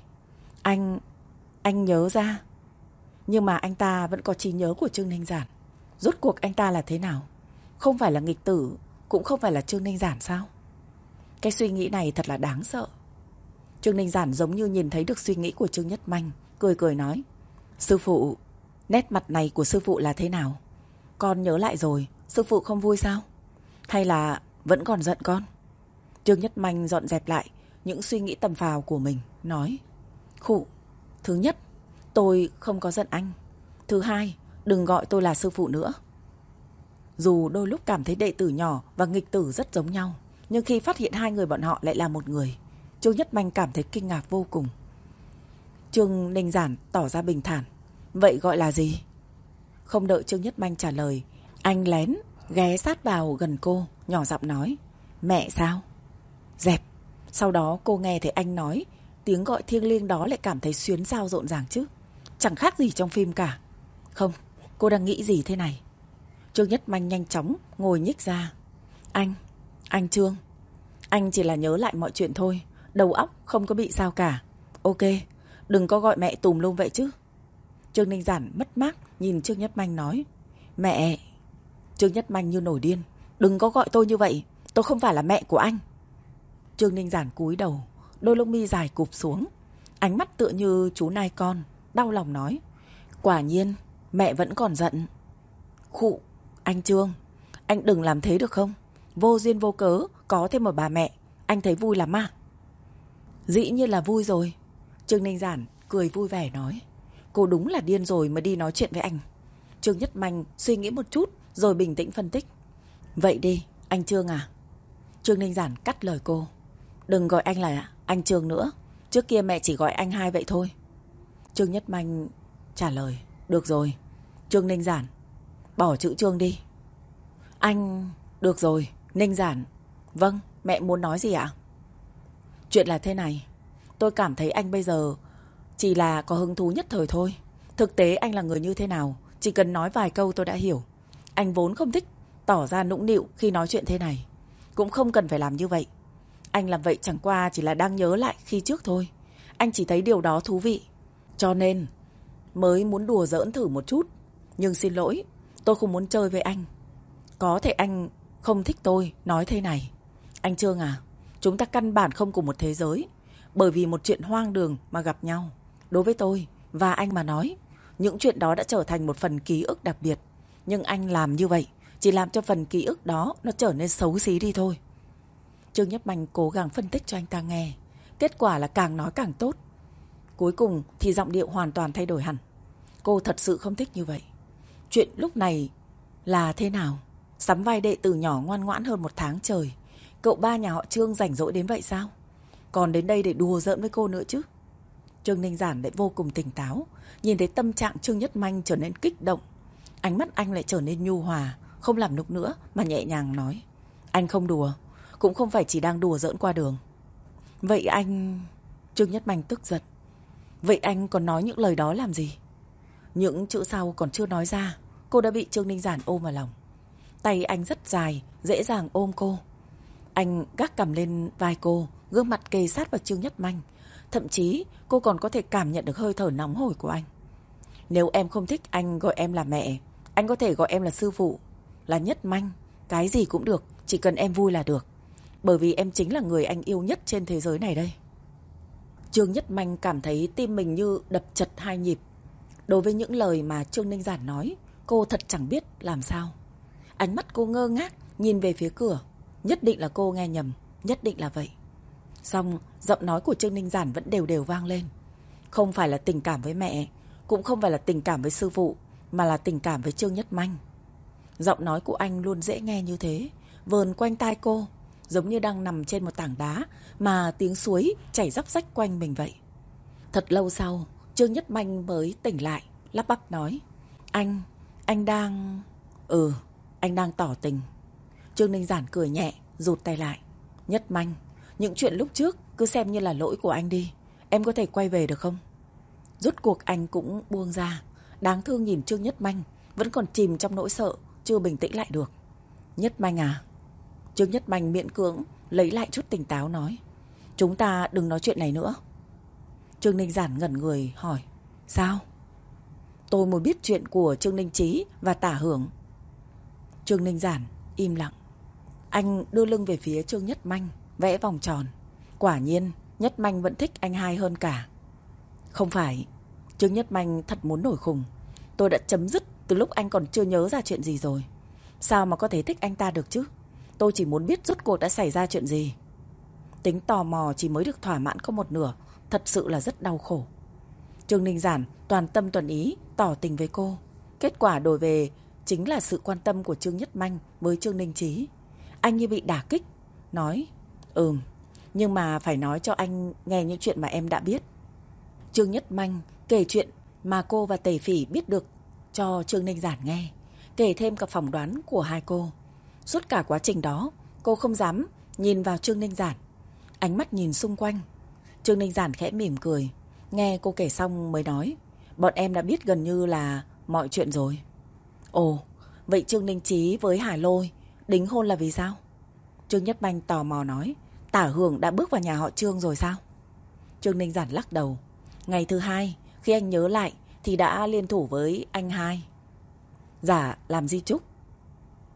Anh nhớ ra. Nhưng mà anh ta vẫn có trí nhớ của Trương Ninh Giản. Rốt cuộc anh ta là thế nào? Không phải là nghịch tử, cũng không phải là Trương Ninh Giản sao? Cái suy nghĩ này thật là đáng sợ. Trương Ninh Giản giống như nhìn thấy được suy nghĩ của Trương Nhất Manh, cười cười nói: Sư phụ, nét mặt này của sư phụ là thế nào? Con nhớ lại rồi, sư phụ không vui sao? Hay là vẫn còn giận con? Trương Nhất Manh dọn dẹp lại những suy nghĩ tầm phào của mình, nói: Thứ nhất, tôi không có giận anh. Thứ hai, đừng gọi tôi là sư phụ nữa. Dù đôi lúc cảm thấy đệ tử nhỏ và nghịch tử rất giống nhau, nhưng khi phát hiện hai người bọn họ lại là một người, Trương Nhất Manh cảm thấy kinh ngạc vô cùng. Trương Ninh Giản tỏ ra bình thản: Vậy gọi là gì? Không đợi Trương Nhất Manh trả lời, anh lén ghé sát vào gần cô, nhỏ giọng nói: Mẹ sao? Dẹp. Sau đó cô nghe thấy anh nói, tiếng gọi thiêng liêng đó lại cảm thấy xuyến sao rộn ràng chứ. Chẳng khác gì trong phim cả. Không, cô đang nghĩ gì thế này? Trương Nhất Manh nhanh chóng ngồi nhích ra. Anh Trương, anh chỉ là nhớ lại mọi chuyện thôi, đầu óc không có bị sao cả. Ok, đừng có gọi mẹ tùm lum vậy chứ. Trương Ninh Giản mất mát nhìn Trương Nhất Manh nói: Mẹ. Trương Nhất Manh như nổi điên, Đừng có gọi tôi như vậy, tôi không phải là mẹ của anh. Trương Ninh Giản cúi đầu, đôi lông mi dài cụp xuống, ánh mắt tựa như chú nai con, đau lòng nói. Quả nhiên, mẹ vẫn còn giận. Khụ, anh Trương, anh đừng làm thế được không? Vô duyên vô cớ, có thêm một bà mẹ, anh thấy vui lắm à? Dĩ nhiên là vui rồi. Trương Ninh Giản cười vui vẻ nói. Cô đúng là điên rồi mới đi nói chuyện với anh. Trương Nhất Manh suy nghĩ một chút rồi bình tĩnh phân tích. Vậy đi, anh Trương à? Trương Ninh Giản cắt lời cô. Đừng gọi anh là anh Trương nữa. Trước kia mẹ chỉ gọi anh hai vậy thôi. Trương Nhất Manh trả lời. Được rồi. Trương Ninh Giản, bỏ chữ Trương đi. Anh... Được rồi, Ninh Giản. Vâng, mẹ muốn nói gì ạ? Chuyện là thế này. Tôi cảm thấy anh bây giờ chỉ là có hứng thú nhất thời thôi. Thực tế anh là người như thế nào, chỉ cần nói vài câu tôi đã hiểu. Anh vốn không thích tỏ ra nũng nịu khi nói chuyện thế này. Cũng không cần phải làm như vậy. Anh làm vậy chẳng qua chỉ là đang nhớ lại khi trước thôi. Anh chỉ thấy điều đó thú vị, cho nên mới muốn đùa giỡn thử một chút. Nhưng xin lỗi, tôi không muốn chơi với anh. Có thể anh không thích tôi nói thế này. Anh Trương à, chúng ta căn bản không cùng một thế giới. Bởi vì một chuyện hoang đường mà gặp nhau. Đối với tôi và anh mà nói, những chuyện đó đã trở thành một phần ký ức đặc biệt. Nhưng anh làm như vậy chỉ làm cho phần ký ức đó nó trở nên xấu xí đi thôi. Trương Nhất Manh cố gắng phân tích cho anh ta nghe. Kết quả là càng nói càng tốt. Cuối cùng thì giọng điệu hoàn toàn thay đổi hẳn. Cô thật sự không thích như vậy. Chuyện lúc này là thế nào? Sắm vai đệ tử nhỏ ngoan ngoãn hơn 1 tháng trời. Cậu ba nhà họ Trương rảnh rỗi đến vậy sao? Còn đến đây để đùa giỡn với cô nữa chứ? Trương Ninh Giản lại vô cùng tỉnh táo. Nhìn thấy tâm trạng Trương Nhất Manh trở nên kích động, ánh mắt anh lại trở nên nhu hòa, không làm nũng nữa mà nhẹ nhàng nói. Anh không đùa, cũng không phải chỉ đang đùa giỡn qua đường. Vậy anh... Trương Nhất Manh tức giận. Vậy anh còn nói những lời đó làm gì? Những chữ sau còn chưa nói ra, cô đã bị Trương Ninh Giản ôm vào lòng. Tay anh rất dài, dễ dàng ôm cô. Anh gác cằm lên vai cô, gương mặt kề sát vào Trương Nhất Manh. Thậm chí cô còn có thể cảm nhận được hơi thở nóng hổi của anh. Nếu em không thích anh gọi em là mẹ, anh có thể gọi em là sư phụ, là Nhất Manh, cái gì cũng được, chỉ cần em vui là được. Bởi vì em chính là người anh yêu nhất trên thế giới này đây. Trương Nhất Manh cảm thấy tim mình như đập chật 2 nhịp. Đối với những lời mà Trương Ninh Giản nói, cô thật chẳng biết làm sao. Ánh mắt cô ngơ ngác nhìn về phía cửa. Nhất định là cô nghe nhầm, nhất định là vậy. Xong giọng nói của Trương Ninh Giản vẫn đều đều vang lên. Không phải là tình cảm với mẹ, cũng không phải là tình cảm với sư phụ, mà là tình cảm với Trương Nhất Manh. Giọng nói của anh luôn dễ nghe như thế, vờn quanh tai cô, giống như đang nằm trên một tảng đá mà tiếng suối chảy róc rách quanh mình vậy. Thật lâu sau, Trương Nhất Manh mới tỉnh lại, lắp bắp nói. Anh đang... anh đang tỏ tình. Trương Ninh Giản cười nhẹ, rụt tay lại. Nhất Manh, những chuyện lúc trước cứ xem như là lỗi của anh đi. Em có thể quay về được không? Rốt cuộc anh cũng buông ra. Đáng thương nhìn Trương Nhất Manh vẫn còn chìm trong nỗi sợ, chưa bình tĩnh lại được. Nhất Manh à? Trương Nhất Manh miễn cưỡng lấy lại chút tỉnh táo nói. Chúng ta đừng nói chuyện này nữa. Trương Ninh Giản ngẩn người hỏi. Sao? Tôi muốn biết chuyện của Trương Ninh Chí và Tả Hưởng. Trương Ninh Giản im lặng. Anh đưa lưng về phía Trương Nhất Manh, vẽ vòng tròn. Quả nhiên Nhất Manh vẫn thích anh hai hơn cả. Không phải. Trương Nhất Manh thật muốn nổi khùng. Tôi đã chấm dứt từ lúc anh còn chưa nhớ ra chuyện gì rồi. Sao mà có thể thích anh ta được chứ? Tôi chỉ muốn biết rốt cuộc đã xảy ra chuyện gì. Tính tò mò chỉ mới được thỏa mãn có một nửa, thật sự là rất đau khổ. Trương Ninh Giản toàn tâm toàn ý tỏ tình với cô. Kết quả đổi về chính là sự quan tâm của Trương Nhất Manh với Trương Ninh Chí. Anh như bị đả kích, nói. Nhưng mà phải nói cho anh nghe những chuyện mà em đã biết. Trương Nhất Manh kể chuyện mà cô và Tề Phỉ biết được cho Trương Ninh Giản nghe, kể thêm cả phỏng đoán của hai cô. Suốt cả quá trình đó, cô không dám nhìn vào Trương Ninh Giản, ánh mắt nhìn xung quanh. Trương Ninh Giản khẽ mỉm cười, nghe cô kể xong mới nói. Bọn em đã biết gần như là mọi chuyện rồi. Ồ, vậy Trương Ninh Chí với Hà Lôi đính hôn là vì sao? Trương Nhất Manh tò mò nói. Tả Hưởng đã bước vào nhà họ Trương rồi sao? Trương Ninh Giản lắc đầu. Ngày thứ 2, khi anh nhớ lại thì đã liên thủ với anh hai. Giả làm di chúc.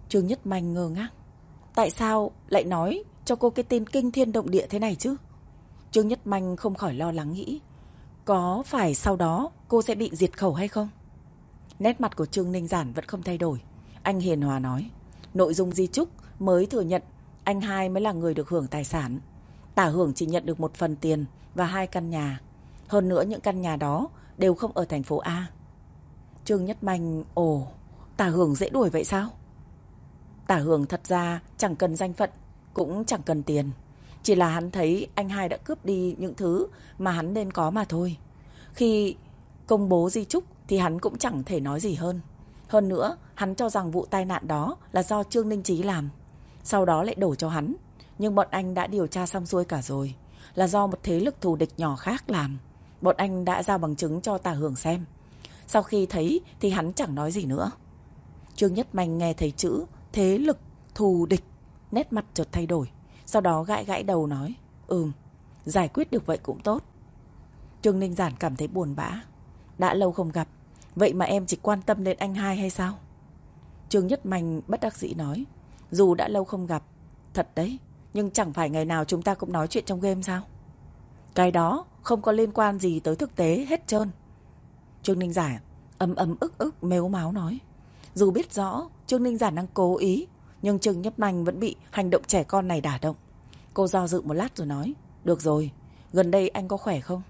Trương Nhất Manh ngơ ngác. Tại sao lại nói cho cô cái tên kinh thiên động địa thế này chứ? Trương Nhất Manh không khỏi lo lắng nghĩ, có phải sau đó cô sẽ bị diệt khẩu hay không? Nét mặt của Trương Ninh Giản vẫn không thay đổi. Anh hiền hòa nói, nội dung di chúc mới thừa nhận anh hai mới là người được hưởng tài sản. Tả Hưởng chỉ nhận được 1 phần tiền và 2 căn nhà. Hơn nữa những căn nhà đó đều không ở thành phố A. Trương Nhất Manh, Tả Hưởng dễ đuổi vậy sao? Tả Hưởng thật ra chẳng cần danh phận, cũng chẳng cần tiền. Chỉ là hắn thấy anh hai đã cướp đi những thứ mà hắn nên có mà thôi. Khi công bố di chúc thì hắn cũng chẳng thể nói gì hơn. Hơn nữa, hắn cho rằng vụ tai nạn đó là do Trương Ninh Chí làm. Sau đó lại đổ cho hắn. Nhưng bọn anh đã điều tra xong xuôi cả rồi. Là do một thế lực thù địch nhỏ khác làm. Bọn anh đã giao bằng chứng cho Tả Hưởng xem. Sau khi thấy thì hắn chẳng nói gì nữa. Trương Nhất Manh nghe thấy chữ thế lực thù địch, nét mặt chợt thay đổi. Sau đó gãi gãi đầu nói, giải quyết được vậy cũng tốt. Trương Ninh Giản cảm thấy buồn bã. Đã lâu không gặp, vậy mà em chỉ quan tâm đến anh hai hay sao? Trương Nhất Manh bất đắc dĩ nói, dù đã lâu không gặp, thật đấy, nhưng chẳng phải ngày nào chúng ta cũng nói chuyện trong game sao? Cái đó không có liên quan gì tới thực tế hết trơn. Trương Ninh Giản ấm ức mếu máo nói. Dù biết rõ Trương Ninh Giản đang cố ý, nhưng Trương Nhất Manh vẫn bị hành động trẻ con này đả động. Cô do dự một lát rồi nói, được rồi, gần đây anh có khỏe không?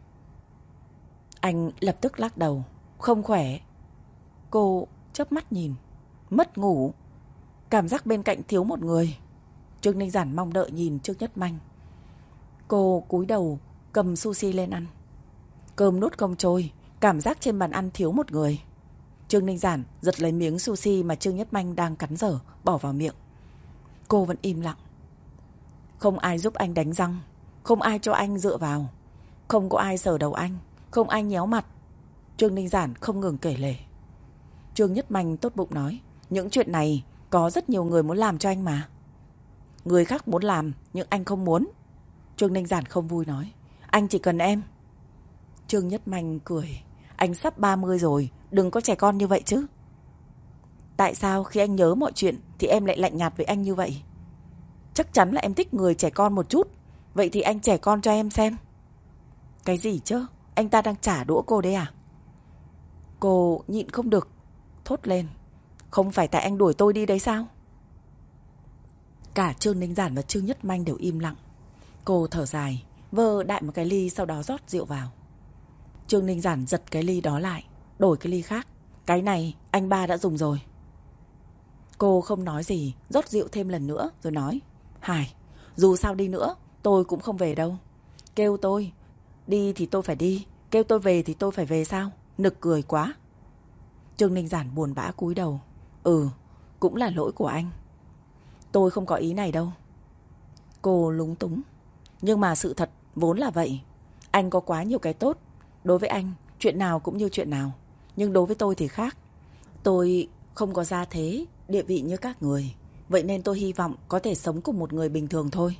Anh lập tức lắc đầu, không khỏe. Cô chớp mắt nhìn, mất ngủ, cảm giác bên cạnh thiếu một người. Trương Ninh Giản mong đợi nhìn Trương Nhất Manh. Cô cúi đầu cầm sushi lên ăn. Cơm nuốt không trôi, cảm giác trên bàn ăn thiếu một người. Trương Ninh Giản giật lấy miếng sushi mà Trương Nhất Manh đang cắn dở, bỏ vào miệng. Cô vẫn im lặng. Không ai giúp anh đánh răng, không ai cho anh dựa vào, không có ai sờ đầu anh, không ai nhéo mặt. Trương Ninh Giản không ngừng kể lể. Trương Nhất Manh tốt bụng nói, những chuyện này có rất nhiều người muốn làm cho anh mà. Người khác muốn làm nhưng anh không muốn. Trương Ninh Giản không vui nói, anh chỉ cần em. Trương Nhất Manh cười, anh sắp 30 rồi, đừng có trẻ con như vậy chứ. Tại sao khi anh nhớ mọi chuyện thì em lại lạnh nhạt với anh như vậy? Chắc chắn là em thích người trẻ con một chút. Vậy thì anh trẻ con cho em xem. Cái gì chứ? Anh ta đang trả đũa cô đấy à? Cô nhịn không được thốt lên, không phải tại anh đuổi tôi đi đấy sao? Cả Trương Ninh Giản và Trương Nhất Manh đều im lặng. Cô thở dài, vơ đại một cái ly, sau đó rót rượu vào. Trương Ninh Giản giật cái ly đó lại, đổi cái ly khác. Cái này anh ba đã dùng rồi. Cô không nói gì, rót rượu thêm lần nữa rồi nói, Hải, dù sao đi nữa tôi cũng không về đâu. Kêu tôi đi thì tôi phải đi, kêu tôi về thì tôi phải về sao? Nực cười quá. Trương Ninh Giản buồn bã cúi đầu. Cũng là lỗi của anh. Tôi không có ý này đâu. Cô lúng túng. Nhưng mà sự thật vốn là vậy. Anh có quá nhiều cái tốt. Đối với anh, chuyện nào cũng như chuyện nào. Nhưng đối với tôi thì khác. Tôi không có gia thế, địa vị như các người. Vậy nên tôi hy vọng có thể sống cùng một người bình thường thôi.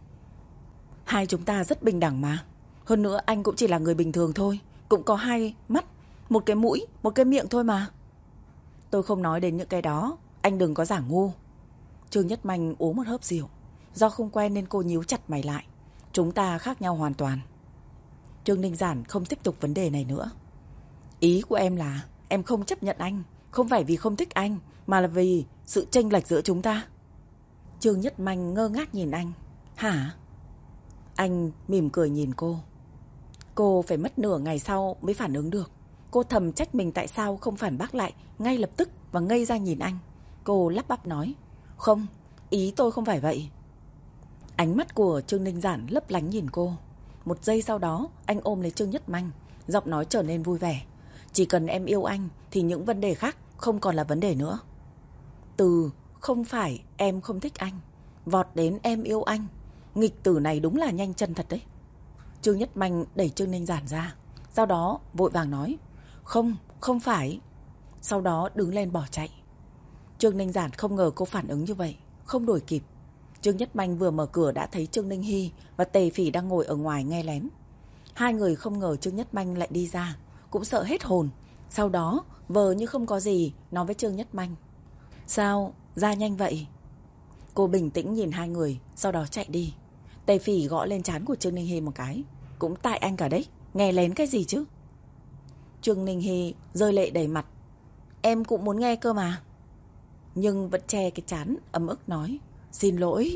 Hai chúng ta rất bình đẳng mà. Hơn nữa anh cũng chỉ là người bình thường thôi. Cũng có 2 mắt, 1 cái mũi, 1 cái miệng thôi mà. Tôi không nói đến những cái đó, anh đừng có giả ngu. Trương Nhất Manh uống một hớp rượu. Do không quen nên cô nhíu chặt mày lại. Chúng ta khác nhau hoàn toàn. Trương Ninh Giản không tiếp tục vấn đề này nữa. Ý của em là em không chấp nhận anh, không phải vì không thích anh, mà là vì sự chênh lệch giữa chúng ta. Trương Nhất Manh ngơ ngác nhìn anh. Hả? Anh mỉm cười nhìn cô. Cô phải mất nửa ngày sau mới phản ứng được. Cô thầm trách mình tại sao không phản bác lại ngay lập tức và ngây ra nhìn anh. Cô lắp bắp nói, không, ý tôi không phải vậy. Ánh mắt của Trương Ninh Giản lấp lánh nhìn cô. Một giây sau đó anh ôm lấy Trương Nhất Manh, giọng nói trở nên vui vẻ. Chỉ cần em yêu anh thì những vấn đề khác không còn là vấn đề nữa. Từ không phải em không thích anh vọt đến em yêu anh, nghịch tử này đúng là nhanh chân thật đấy. Trương Nhất Manh đẩy Trương Ninh Giản ra, sau đó vội vàng nói, không phải. Sau đó đứng lên bỏ chạy. Trương Ninh Giản không ngờ cô phản ứng như vậy, không đuổi kịp. Trương Nhất Manh vừa mở cửa đã thấy Trương Ninh Hy và Tề Phỉ đang ngồi ở ngoài nghe lén. Hai người không ngờ Trương Nhất Manh lại đi ra, cũng sợ hết hồn. Sau đó vờ như không có gì nói với Trương Nhất Manh, sao ra nhanh vậy. Cô bình tĩnh nhìn hai người, sau đó chạy đi. Tề Phỉ gõ lên trán của Trương Ninh Hy một cái. Cũng tại anh cả đấy, nghe lén cái gì chứ? Trương Ninh Hy rơi lệ đầy mặt. Em cũng muốn nghe cơ mà. Nhưng vẫn che cái trán, ấm ức nói. Xin lỗi.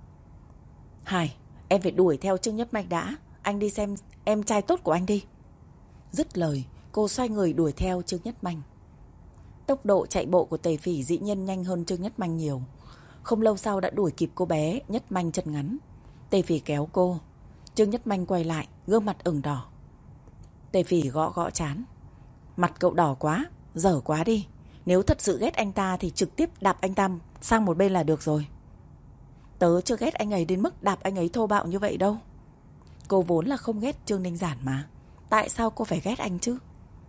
Hải, em phải đuổi theo Trương Nhất Mạch đã. Anh đi xem em trai tốt của anh đi. Dứt lời, cô xoay người đuổi theo Trương Nhất Manh. Tốc độ chạy bộ của Tề Phỉ dĩ nhiên nhanh hơn Trương Nhất Manh nhiều. Không lâu sau đã đuổi kịp cô bé Nhất Manh chân ngắn. Tề Phỉ kéo cô. Trương Nhất Manh quay lại, gương mặt ửng đỏ. Tề Phỉ gõ gõ trán. Mặt cậu đỏ quá, dở quá đi. Nếu thật sự ghét anh ta thì trực tiếp đạp anh ta sang một bên là được rồi. Tớ chưa ghét anh ấy đến mức đạp anh ấy thô bạo như vậy đâu. Cô vốn là không ghét Trương Ninh Giản mà. Tại sao cô phải ghét anh chứ?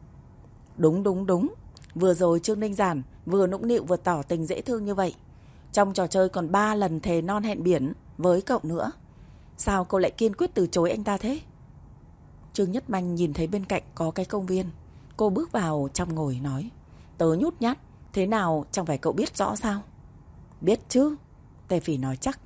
Đúng. Vừa rồi Trương Ninh Giản vừa nũng nịu vừa tỏ tình dễ thương như vậy. Trong trò chơi còn 3 lần thề non hẹn biển với cậu nữa. Sao cô lại kiên quyết từ chối anh ta thế? Trương Nhất Manh nhìn thấy bên cạnh có cái công viên. Cô bước vào trong ngồi nói. Tớ nhút nhát, thế nào chẳng phải cậu biết rõ sao? Biết chứ, Tề Phỉ nói chắc.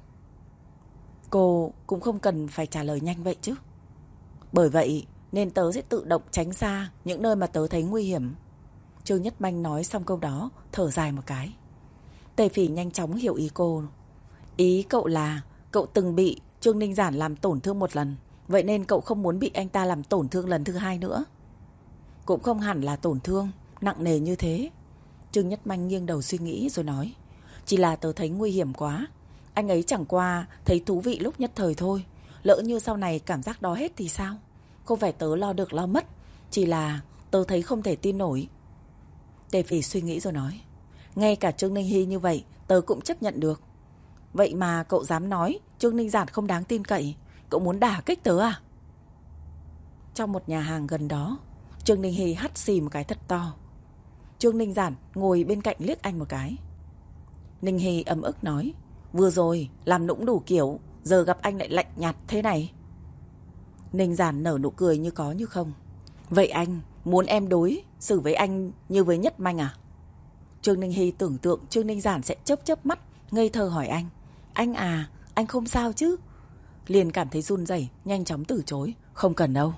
Cô cũng không cần phải trả lời nhanh vậy chứ. Bởi vậy nên tớ sẽ tự động tránh xa những nơi mà tớ thấy nguy hiểm. Trương Nhất Manh nói xong câu đó, thở dài một cái. Tề Phỉ nhanh chóng hiểu ý cô. Ý cậu là cậu từng bị Trương Ninh Giản làm tổn thương một lần, vậy nên cậu không muốn bị anh ta làm tổn thương lần thứ hai nữa. Cũng không hẳn là tổn thương nặng nề như thế. Trương Nhất Manh nghiêng đầu suy nghĩ rồi nói. Chỉ là tớ thấy nguy hiểm quá. Anh ấy chẳng qua thấy thú vị lúc nhất thời thôi. Lỡ như sau này cảm giác đó hết thì sao? Không phải tớ lo được lo mất, chỉ là tớ thấy không thể tin nổi. Tề Phỉ suy nghĩ rồi nói. Ngay cả Trương Ninh Hy như vậy tớ cũng chấp nhận được. Vậy mà cậu dám nói Trương Ninh Giản không đáng tin cậy. Cậu muốn đả kích tớ à? Trong một nhà hàng gần đó, Trương Ninh Hy hắt xì một cái thật to. Trương Ninh Giản ngồi bên cạnh liếc anh một cái. Ninh Hy ấm ức nói. Vừa rồi làm nũng đủ kiểu, giờ gặp anh lại lạnh nhạt thế này. Ninh Giản nở nụ cười như có như không. Vậy anh muốn em đối xử với anh như với Nhất Manh à? Trương Ninh Hy tưởng tượng Trương Ninh Giản sẽ chớp mắt, ngây thơ hỏi anh. Anh à, anh không sao chứ? Liền cảm thấy run rẩy, nhanh chóng từ chối. Không cần đâu.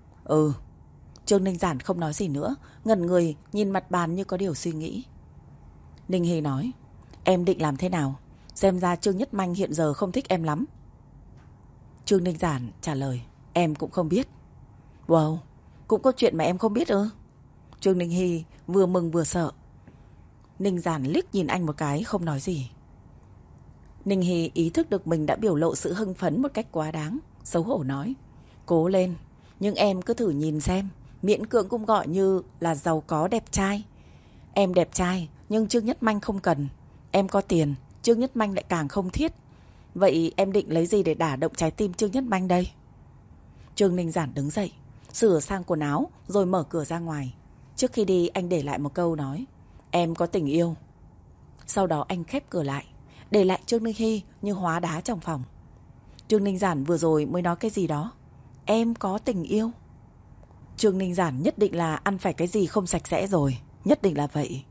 Trương Ninh Giản không nói gì nữa, ngẩn người nhìn mặt bàn như có điều suy nghĩ. Ninh Hy nói. Em định làm thế nào? Xem ra Trương Nhất Manh hiện giờ không thích em lắm. Trương Ninh Giản trả lời. Em cũng không biết. Wow, cũng có chuyện mà em không biết ư? Trương Ninh Hy vừa mừng vừa sợ. Ninh Giản liếc nhìn anh một cái, không nói gì. Ninh Hy ý thức được mình đã biểu lộ sự hưng phấn một cách quá đáng, xấu hổ nói. Cố lên, nhưng em cứ thử nhìn xem, miễn cưỡng cũng gọi như là giàu có đẹp trai. Em đẹp trai, nhưng Trương Nhất Manh không cần. Em có tiền, Trương Nhất Manh lại càng không thiết. Vậy em định lấy gì để đả động trái tim Trương Nhất Manh đây? Trương Ninh Giản đứng dậy, sửa sang quần áo rồi mở cửa ra ngoài. Trước khi đi anh để lại một câu nói. Em có tình yêu. Sau đó anh khép cửa lại, để lại Trương Ninh Hy như hóa đá trong phòng. Trương Ninh Giản vừa rồi mới nói cái gì đó? Em có tình yêu. Trương Ninh Giản nhất định là ăn phải cái gì không sạch sẽ rồi. Nhất định là vậy.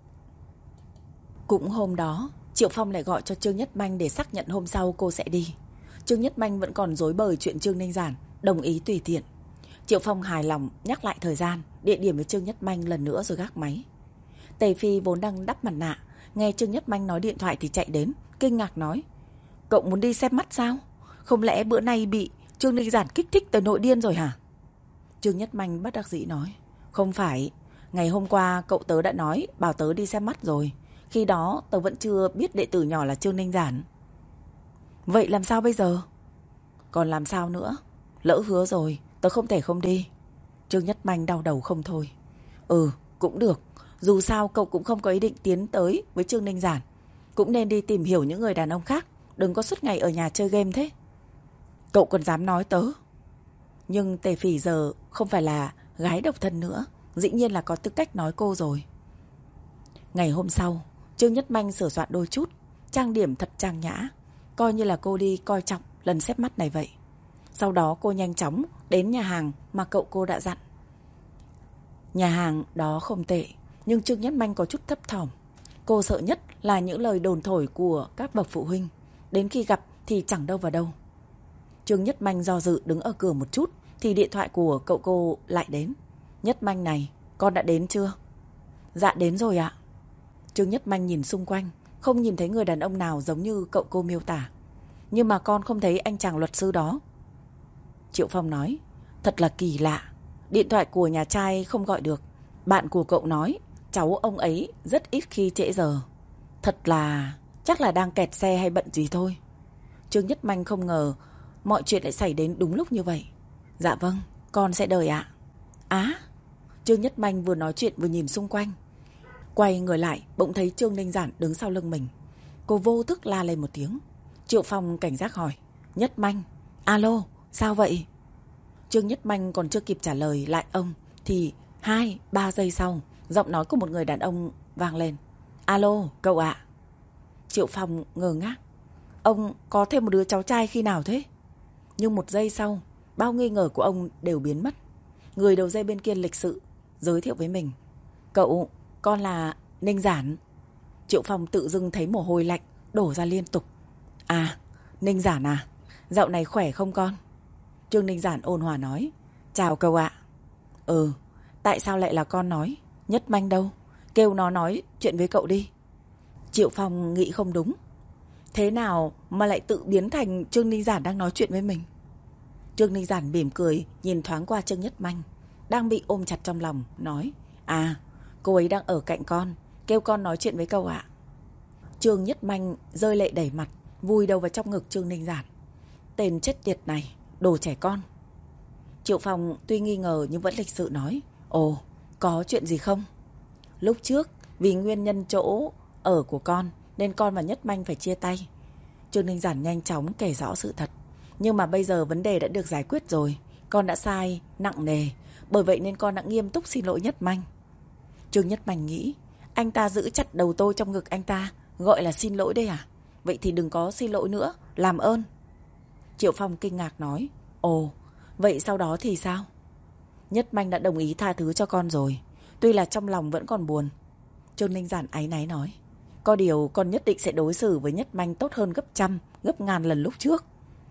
Cũng hôm đó, Triệu Phong lại gọi cho Trương Nhất Manh để xác nhận hôm sau cô sẽ đi. Trương Nhất Manh vẫn còn rối bời chuyện Trương Ninh Giản, đồng ý tùy tiện. Triệu Phong hài lòng nhắc lại thời gian, địa điểm với Trương Nhất Manh lần nữa rồi gác máy. Tề Phi vốn đang đắp mặt nạ, nghe Trương Nhất Manh nói điện thoại thì chạy đến, kinh ngạc nói. Cậu muốn đi xem mắt sao? Không lẽ bữa nay bị Trương Ninh Giản kích thích tới nội điên rồi hả? Trương Nhất Manh bất đắc dĩ nói. Không phải, ngày hôm qua cậu tớ đã nói bảo tớ đi xem mắt rồi. Khi đó tớ vẫn chưa biết đệ tử nhỏ là Trương Ninh Giản. Vậy làm sao bây giờ? Còn làm sao nữa? Lỡ hứa rồi, tớ không thể không đi. Trương Nhất Manh đau đầu không thôi. Cũng được. Dù sao cậu cũng không có ý định tiến tới với Trương Ninh Giản. Cũng nên đi tìm hiểu những người đàn ông khác. Đừng có suốt ngày ở nhà chơi game thế. Cậu còn dám nói tớ? Nhưng Tề Phỉ giờ không phải là gái độc thân nữa, dĩ nhiên là có tư cách nói cô rồi. Ngày hôm sau, Trương Nhất Manh sửa soạn đôi chút, trang điểm thật trang nhã, coi như là cô đi coi trọng lần xếp mắt này vậy. Sau đó cô nhanh chóng đến nhà hàng mà cậu cô đã dặn. Nhà hàng đó không tệ, nhưng Trương Nhất Manh có chút thấp thỏm. Cô sợ nhất là những lời đồn thổi của các bậc phụ huynh. Đến khi gặp thì chẳng đâu vào đâu. Trương Nhất Manh do dự đứng ở cửa một chút thì điện thoại của cậu cô lại đến. Nhất Manh này, con đã đến chưa? Dạ đến rồi ạ. Trương Nhất Manh nhìn xung quanh, không nhìn thấy người đàn ông nào giống như cậu cô miêu tả. Nhưng mà con không thấy anh chàng luật sư đó. Triệu Phong nói, thật là kỳ lạ. Điện thoại của nhà trai không gọi được. Bạn của cậu nói, cháu ông ấy rất ít khi trễ giờ. Thật là, chắc là đang kẹt xe hay bận gì thôi. Trương Nhất Manh không ngờ mọi chuyện lại xảy đến đúng lúc như vậy. Dạ vâng, con sẽ đợi ạ. Trương Nhất Manh vừa nói chuyện vừa nhìn xung quanh. Quay người lại, bỗng thấy Trương Ninh Giản đứng sau lưng mình. Cô vô thức la lên một tiếng. Triệu Phong cảnh giác hỏi, Nhất Manh, alo, sao vậy? Trương Nhất Manh còn chưa kịp trả lời lại ông thì 2-3 giây sau, giọng nói của một người đàn ông vang lên. Alo, cậu ạ. Triệu Phong ngơ ngác. Ông có thêm một đứa cháu trai khi nào thế? Nhưng một giây sau, bao nghi ngờ của ông đều biến mất. Người đầu dây bên kia lịch sự giới thiệu với mình. Cậu, con là Ninh Giản. Triệu Phong tự dưng thấy mồ hôi lạnh đổ ra liên tục. À, Ninh Giản à, dạo này khỏe không con? Trương Ninh Giản ôn hòa nói. Chào cậu ạ. Tại sao lại là con nói? Nhất Manh đâu? Kêu nó nói chuyện với cậu đi. Triệu Phong nghĩ không đúng. Thế nào mà lại tự biến thành Trương Ninh Giản đang nói chuyện với mình? Trương Ninh Giản mỉm cười nhìn thoáng qua Trương Nhất Manh đang bị ôm chặt trong lòng, nói. À, cô ấy đang ở cạnh con, kêu con nói chuyện với cậu ạ. Trương Nhất Manh rơi lệ đầy mặt, vùi đầu vào trong ngực Trương Ninh Giản. Tên chết tiệt này, đồ trẻ con. Triệu Phong tuy nghi ngờ nhưng vẫn lịch sự nói. Ồ, có chuyện gì không? Lúc trước vì nguyên nhân chỗ ở của con nên con và Nhất Manh phải chia tay. Trương Ninh Giản nhanh chóng kể rõ sự thật. Nhưng mà bây giờ vấn đề đã được giải quyết rồi. Con đã sai nặng nề, bởi vậy nên con đã nghiêm túc xin lỗi Nhất Manh. Trương Nhất Manh nghĩ, anh ta giữ chặt đầu tôi trong ngực anh ta, gọi là xin lỗi đây à? Vậy thì đừng có xin lỗi nữa, làm ơn. Triệu Phong kinh ngạc nói. Ồ, vậy sau đó thì sao? Nhất Manh đã đồng ý tha thứ cho con rồi, tuy là trong lòng vẫn còn buồn. Trương Ninh Giản áy náy nói. Có điều con nhất định sẽ đối xử với Nhất Manh tốt hơn gấp trăm, gấp ngàn lần lúc trước.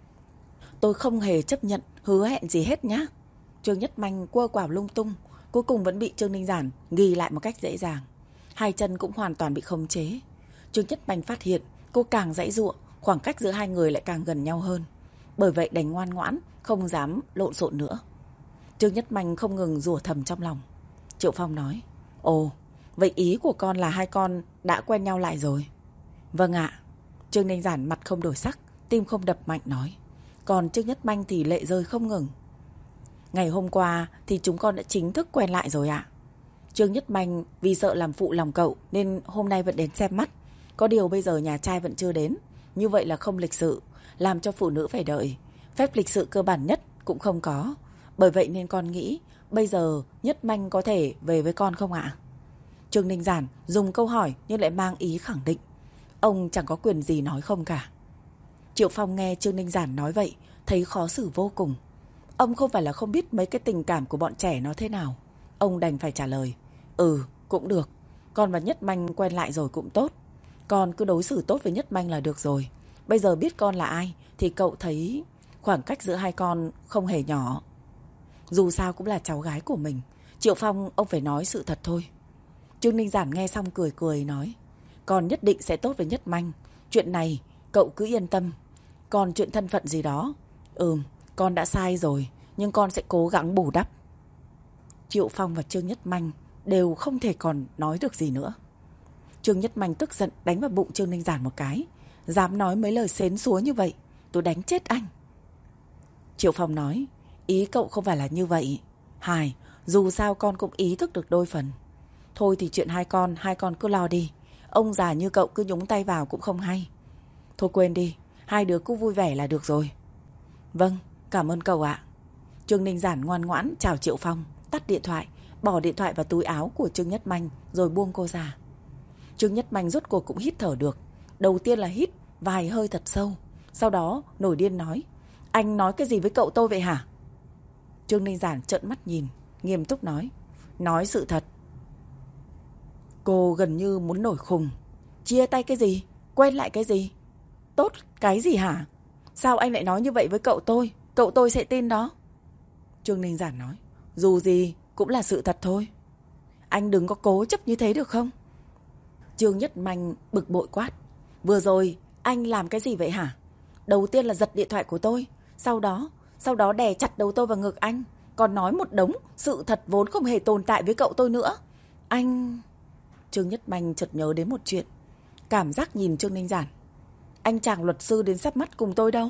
Tôi không hề chấp nhận hứa hẹn gì hết nhá. Trương Nhất Manh quơ quảo lung tung, cuối cùng vẫn bị Trương Ninh Giản ghi lại một cách dễ dàng. Hai chân cũng hoàn toàn bị khống chế. Trương Nhất Manh phát hiện cô càng giãy giụa, khoảng cách giữa hai người lại càng gần nhau hơn. Bởi vậy đành ngoan ngoãn, không dám lộn xộn nữa. Trương Nhất Manh không ngừng rủa thầm trong lòng. Triệu Phong nói. Ồ, vậy ý của con là hai con đã quen nhau lại rồi? Vâng ạ. Trương Ninh Giản mặt không đổi sắc, tim không đập mạnh nói. Còn Trương Nhất Manh thì lệ rơi không ngừng. Ngày hôm qua thì chúng con đã chính thức quen lại rồi ạ. Trương Nhất Manh vì sợ làm phụ lòng cậu nên hôm nay vẫn đến xem mắt. Có điều bây giờ nhà trai vẫn chưa đến. Như vậy là không lịch sự, làm cho phụ nữ phải đợi. Phép lịch sự cơ bản nhất cũng không có. Bởi vậy nên con nghĩ bây giờ Nhất Manh có thể về với con không ạ? Trương Ninh Giản dùng câu hỏi nhưng lại mang ý khẳng định. Ông chẳng có quyền gì nói không cả. Triệu Phong nghe Trương Ninh Giản nói vậy thấy khó xử vô cùng. Ông không phải là không biết mấy cái tình cảm của bọn trẻ nó thế nào. Ông đành phải trả lời. Cũng được. Con và Nhất Manh quen lại rồi cũng tốt. Con cứ đối xử tốt với Nhất Manh là được rồi. Bây giờ biết con là ai thì cậu thấy khoảng cách giữa hai con không hề nhỏ. Dù sao cũng là cháu gái của mình. Triệu Phong, ông phải nói sự thật thôi. Trương Ninh Giản nghe xong cười cười nói. Con nhất định sẽ tốt với Nhất Manh. Chuyện này cậu cứ yên tâm. Còn chuyện thân phận gì đó, con đã sai rồi, nhưng con sẽ cố gắng bù đắp. Triệu Phong và Trương Nhất Manh đều không thể còn nói được gì nữa. Trương Nhất Manh tức giận đánh vào bụng Trương Ninh Giản một cái. Dám nói mấy lời xến xúa như vậy, tôi đánh chết anh. Triệu Phong nói. Ý cậu không phải là như vậy. Hải, dù sao con cũng ý thức được đôi phần. Thôi thì chuyện hai con cứ lo đi. Ông già như cậu cứ nhúng tay vào cũng không hay. Thôi quên đi, hai đứa cứ vui vẻ là được rồi. Vâng, cảm ơn cậu ạ. Trương Ninh Giản ngoan ngoãn chào Triệu Phong, tắt điện thoại, bỏ điện thoại vào túi áo của Trương Nhất Manh rồi buông cô ra. Trương Nhất Manh rốt cuộc cũng hít thở được. Đầu tiên là hít vài hơi thật sâu, sau đó nổi điên nói. Anh nói cái gì với cậu tôi vậy hả? Trương Ninh Giản trợn mắt nhìn, nghiêm túc nói. Nói sự thật. Cô gần như muốn nổi khùng. Chia tay cái gì? Quen lại cái gì? Tốt cái gì hả? Sao anh lại nói như vậy với cậu tôi? Cậu tôi sẽ tin đó. Trương Ninh Giản nói, dù gì cũng là sự thật thôi. Anh đừng có cố chấp như thế được không? Trương Nhất Manh bực bội quát, vừa rồi anh làm cái gì vậy hả? Đầu tiên là giật điện thoại của tôi, sau đó đè chặt đầu tôi vào ngực anh, còn nói một đống sự thật vốn không hề tồn tại với cậu tôi nữa. Anh... Trương Nhất Manh chợt nhớ đến một chuyện, cảm giác nhìn Trương Ninh Giản. Anh chàng luật sư đến sắp mắt cùng tôi đâu?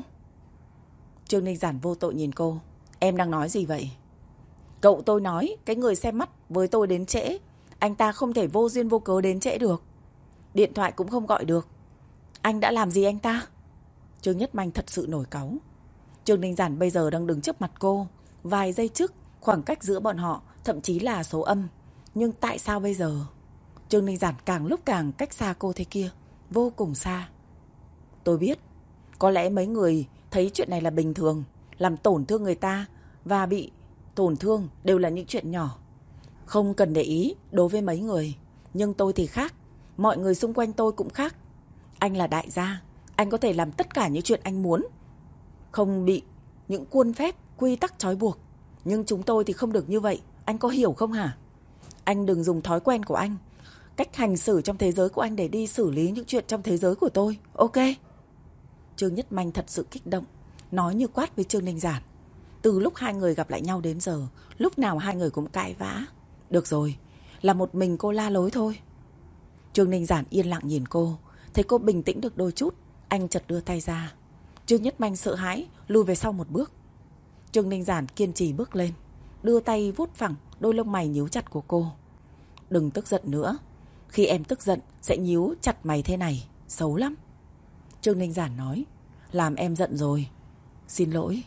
Trương Ninh Giản vô tội nhìn cô. Em đang nói gì vậy? Cậu tôi nói cái người xem mắt với tôi đến trễ, anh ta không thể vô duyên vô cớ đến trễ được. Điện thoại cũng không gọi được. Anh đã làm gì anh ta? Trương Nhất Manh thật sự nổi cáu. Trương Ninh Giản bây giờ đang đứng trước mặt cô. Vài giây trước, khoảng cách giữa bọn họ thậm chí là số âm. Nhưng tại sao bây giờ? Trương Ninh Giản càng lúc càng cách xa cô thế kia, vô cùng xa. Tôi biết, có lẽ mấy người thấy chuyện này là bình thường, làm tổn thương người ta và bị tổn thương đều là những chuyện nhỏ, không cần để ý đối với mấy người. Nhưng tôi thì khác, mọi người xung quanh tôi cũng khác. Anh là đại gia, anh có thể làm tất cả những chuyện anh muốn, không bị những khuôn phép, quy tắc trói buộc. Nhưng chúng tôi thì không được như vậy, anh có hiểu không hả? Anh đừng dùng thói quen của anh, cách hành xử trong thế giới của anh để đi xử lý những chuyện trong thế giới của tôi, ok? Trương Nhất Manh thật sự kích động, nói như quát với Trương Ninh Giản. Từ lúc hai người gặp lại nhau đến giờ, lúc nào hai người cũng cãi vã. Được rồi, là một mình cô la lối thôi. Trương Ninh Giản yên lặng nhìn cô, thấy cô bình tĩnh được đôi chút, anh chợt đưa tay ra. Trương Nhất Manh sợ hãi, lùi về sau một bước. Trương Ninh Giản kiên trì bước lên, đưa tay vuốt phẳng đôi lông mày nhíu chặt của cô. Đừng tức giận nữa, khi em tức giận sẽ nhíu chặt mày thế này, xấu lắm. Trương Ninh Giản nói, làm em giận rồi, xin lỗi.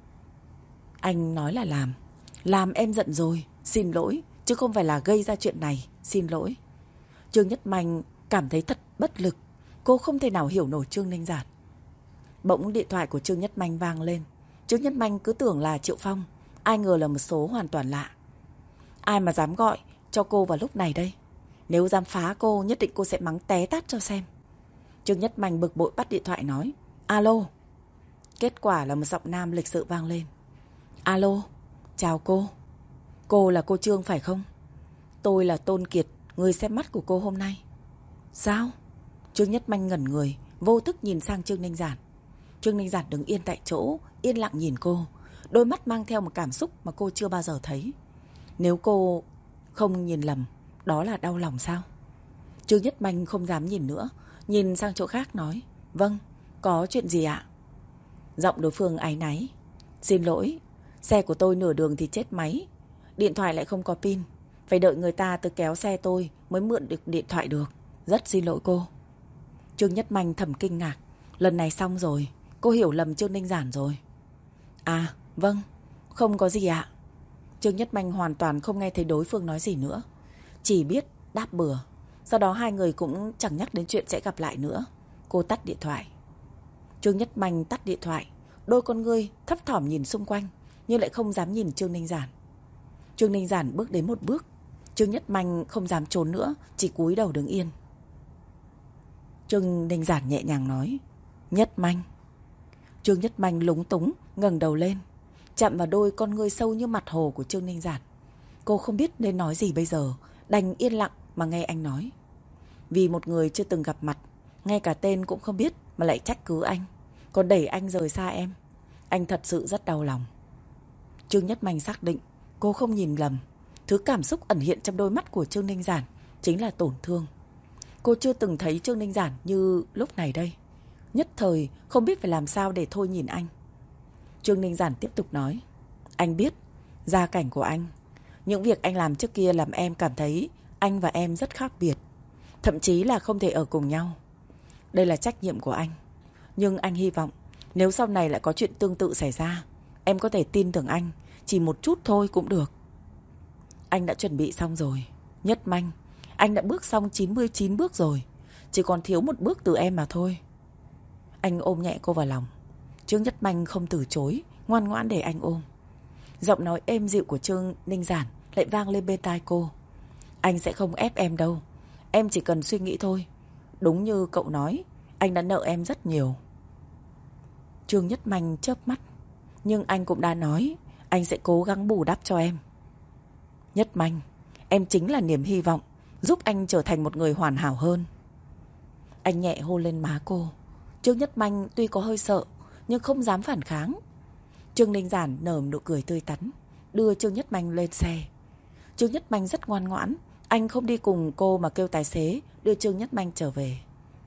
Anh nói là làm em giận rồi, xin lỗi, chứ không phải là gây ra chuyện này, xin lỗi. Trương Nhất Manh cảm thấy thật bất lực, cô không thể nào hiểu nổi Trương Ninh Giản. Bỗng điện thoại của Trương Nhất Manh vang lên. Trương Nhất Manh cứ tưởng là Triệu Phong, ai ngờ là một số hoàn toàn lạ. Ai mà dám gọi cho cô vào lúc này đây? Nếu dám phá cô, nhất định cô sẽ mắng té tát cho xem. Trương Nhất Manh bực bội bắt điện thoại nói, alo. Kết quả là một giọng nam lịch sự vang lên. Alo, chào cô là cô Trương phải không? Tôi là Tôn Kiệt, người xem mắt của cô hôm nay. Sao? Trương Nhất Manh ngẩn người, vô thức nhìn sang Trương Ninh Giản. Trương Ninh Giản đứng yên tại chỗ, yên lặng nhìn cô, đôi mắt mang theo một cảm xúc mà cô chưa bao giờ thấy. Nếu cô không nhìn lầm, đó là đau lòng sao? Trương Nhất Manh không dám nhìn nữa, nhìn sang chỗ khác nói, vâng, có chuyện gì ạ? Giọng đối phương áy náy, xin lỗi, xe của tôi nửa đường thì chết máy, điện thoại lại không có pin, phải đợi người ta tới kéo xe tôi mới mượn được điện thoại được, rất xin lỗi cô. Trương Nhất Manh thầm kinh ngạc, lần này xong rồi, cô hiểu lầm Trương Ninh Giản rồi. À, vâng, không có gì ạ. Trương Nhất Manh hoàn toàn không nghe thấy đối phương nói gì nữa, chỉ biết đáp bừa. Sau đó hai người cũng chẳng nhắc đến chuyện sẽ gặp lại nữa. Cô tắt điện thoại. Trương Nhất Manh tắt điện thoại, đôi con ngươi thấp thỏm nhìn xung quanh, nhưng lại không dám nhìn Trương Ninh Giản. Trương Ninh Giản bước đến một bước, Trương Nhất Manh không dám trốn nữa, chỉ cúi đầu đứng yên. Trương Ninh Giản nhẹ nhàng nói, Nhất Manh. Trương Nhất Manh lúng túng ngẩng đầu lên, chạm vào đôi con ngươi sâu như mặt hồ của Trương Ninh Giản. Cô không biết nên nói gì bây giờ, đành yên lặng mà nghe anh nói. Vì một người chưa từng gặp mặt, ngay cả tên cũng không biết mà lại trách cứ anh, còn đẩy anh rời xa em. Anh thật sự rất đau lòng. Trương Nhất Manh xác định cô không nhìn lầm, thứ cảm xúc ẩn hiện trong đôi mắt của Trương Ninh Giản chính là tổn thương. Cô chưa từng thấy Trương Ninh Giản như lúc này đây, nhất thời không biết phải làm sao để thôi nhìn anh. Trương Ninh Giản tiếp tục nói, anh biết gia cảnh của anh, những việc anh làm trước kia làm em cảm thấy anh và em rất khác biệt, thậm chí là không thể ở cùng nhau. Đây là trách nhiệm của anh, nhưng anh hy vọng nếu sau này lại có chuyện tương tự xảy ra, em có thể tin tưởng anh, chỉ một chút thôi cũng được. Anh đã chuẩn bị xong rồi, Nhất Manh, anh đã bước xong 99 bước rồi, chỉ còn thiếu một bước từ em mà thôi. Anh ôm nhẹ cô vào lòng. Trương Nhất Manh không từ chối, ngoan ngoãn để anh ôm. Giọng nói êm dịu của Trương Ninh Giản lại vang lên bên tai cô. Anh sẽ không ép em đâu, em chỉ cần suy nghĩ thôi. Đúng như cậu nói, anh đã nợ em rất nhiều. Trương Nhất Manh chớp mắt. Nhưng anh cũng đã nói anh sẽ cố gắng bù đắp cho em. Nhất Manh, em chính là niềm hy vọng, giúp anh trở thành một người hoàn hảo hơn. Anh nhẹ hôn lên má cô. Trương Nhất Manh tuy có hơi sợ, nhưng không dám phản kháng. Trương Ninh Giản nở nụ cười tươi tắn, đưa Trương Nhất Manh lên xe. Trương Nhất Manh rất ngoan ngoãn. Anh không đi cùng cô mà kêu tài xế đưa Trương Nhất Manh trở về.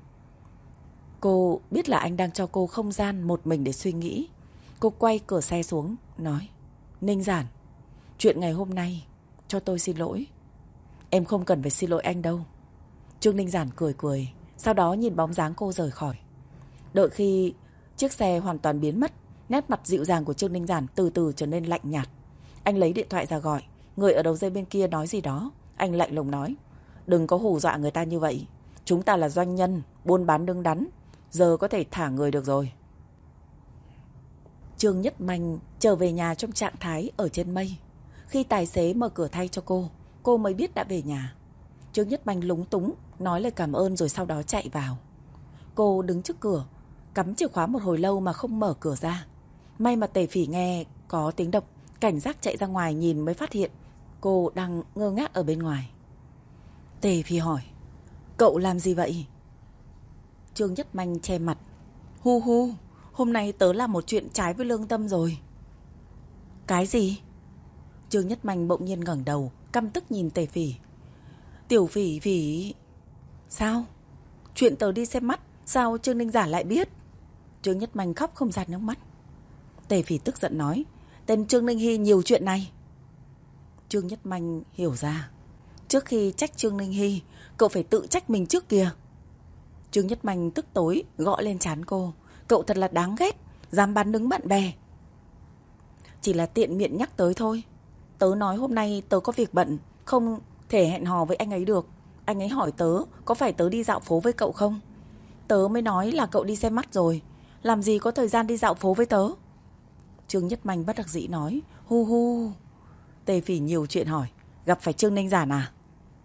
Cô biết là anh đang cho cô không gian một mình để suy nghĩ. Cô quay cửa xe xuống, nói: Ninh Giản, chuyện ngày hôm nay cho tôi xin lỗi. Em không cần phải xin lỗi anh đâu. Trương Ninh Giản cười cười, sau đó nhìn bóng dáng cô rời khỏi. Đợi khi chiếc xe hoàn toàn biến mất, nét mặt dịu dàng của Trương Ninh Giản từ từ trở nên lạnh nhạt. Anh lấy điện thoại ra gọi. Người ở đầu dây bên kia nói gì đó. Anh lạnh lùng nói: Đừng có hù dọa người ta như vậy. Chúng ta là doanh nhân, buôn bán đứng đắn, giờ có thể thả người được rồi. Trương Nhất Manh trở về nhà trong trạng thái ở trên mây. Khi tài xế mở cửa thay cho cô mới biết đã về nhà. Trương Nhất Manh lúng túng nói lời cảm ơn rồi sau đó chạy vào. Cô đứng trước cửa, cắm chìa khóa một hồi lâu mà không mở cửa ra. May mà Tề Phỉ nghe có tiếng động, cảnh giác chạy ra ngoài nhìn mới phát hiện cô đang ngơ ngác ở bên ngoài. Tề Phỉ hỏi: Cậu làm gì vậy? Trương Nhất Manh che mặt: Hu hu, hôm nay tớ làm một chuyện trái với lương tâm rồi. Cái gì? Trương Nhất Manh bỗng nhiên ngẩng đầu, căm tức nhìn Tề Phỉ. Tiểu Phỉ Phỉ... Sao? Chuyện tớ đi xem mắt, sao Trương Ninh Giản lại biết? Trương Nhất Manh khóc không ra nước mắt. Tề Phỉ tức giận nói: Tên Trương Ninh Hy nhiều chuyện này. Trương Nhất Manh hiểu ra. Trước khi trách Trương Ninh Hy, cậu phải tự trách mình trước kìa. Trương Nhất Manh tức tối gõ lên trán cô: Cậu thật là đáng ghét, dám bán đứng bạn bè. Chỉ là tiện miệng nhắc tới thôi. Tớ nói hôm nay tớ có việc bận, không thể hẹn hò với anh ấy được. Anh ấy hỏi tớ có phải tớ đi dạo phố với cậu không. Tớ mới nói là cậu đi xem mắt rồi, làm gì có thời gian đi dạo phố với tớ. Trương Nhất Manh bất đắc dĩ nói: Hu hu. Tề Phỉ nhiều chuyện hỏi: Gặp phải Trương Ninh Giản à?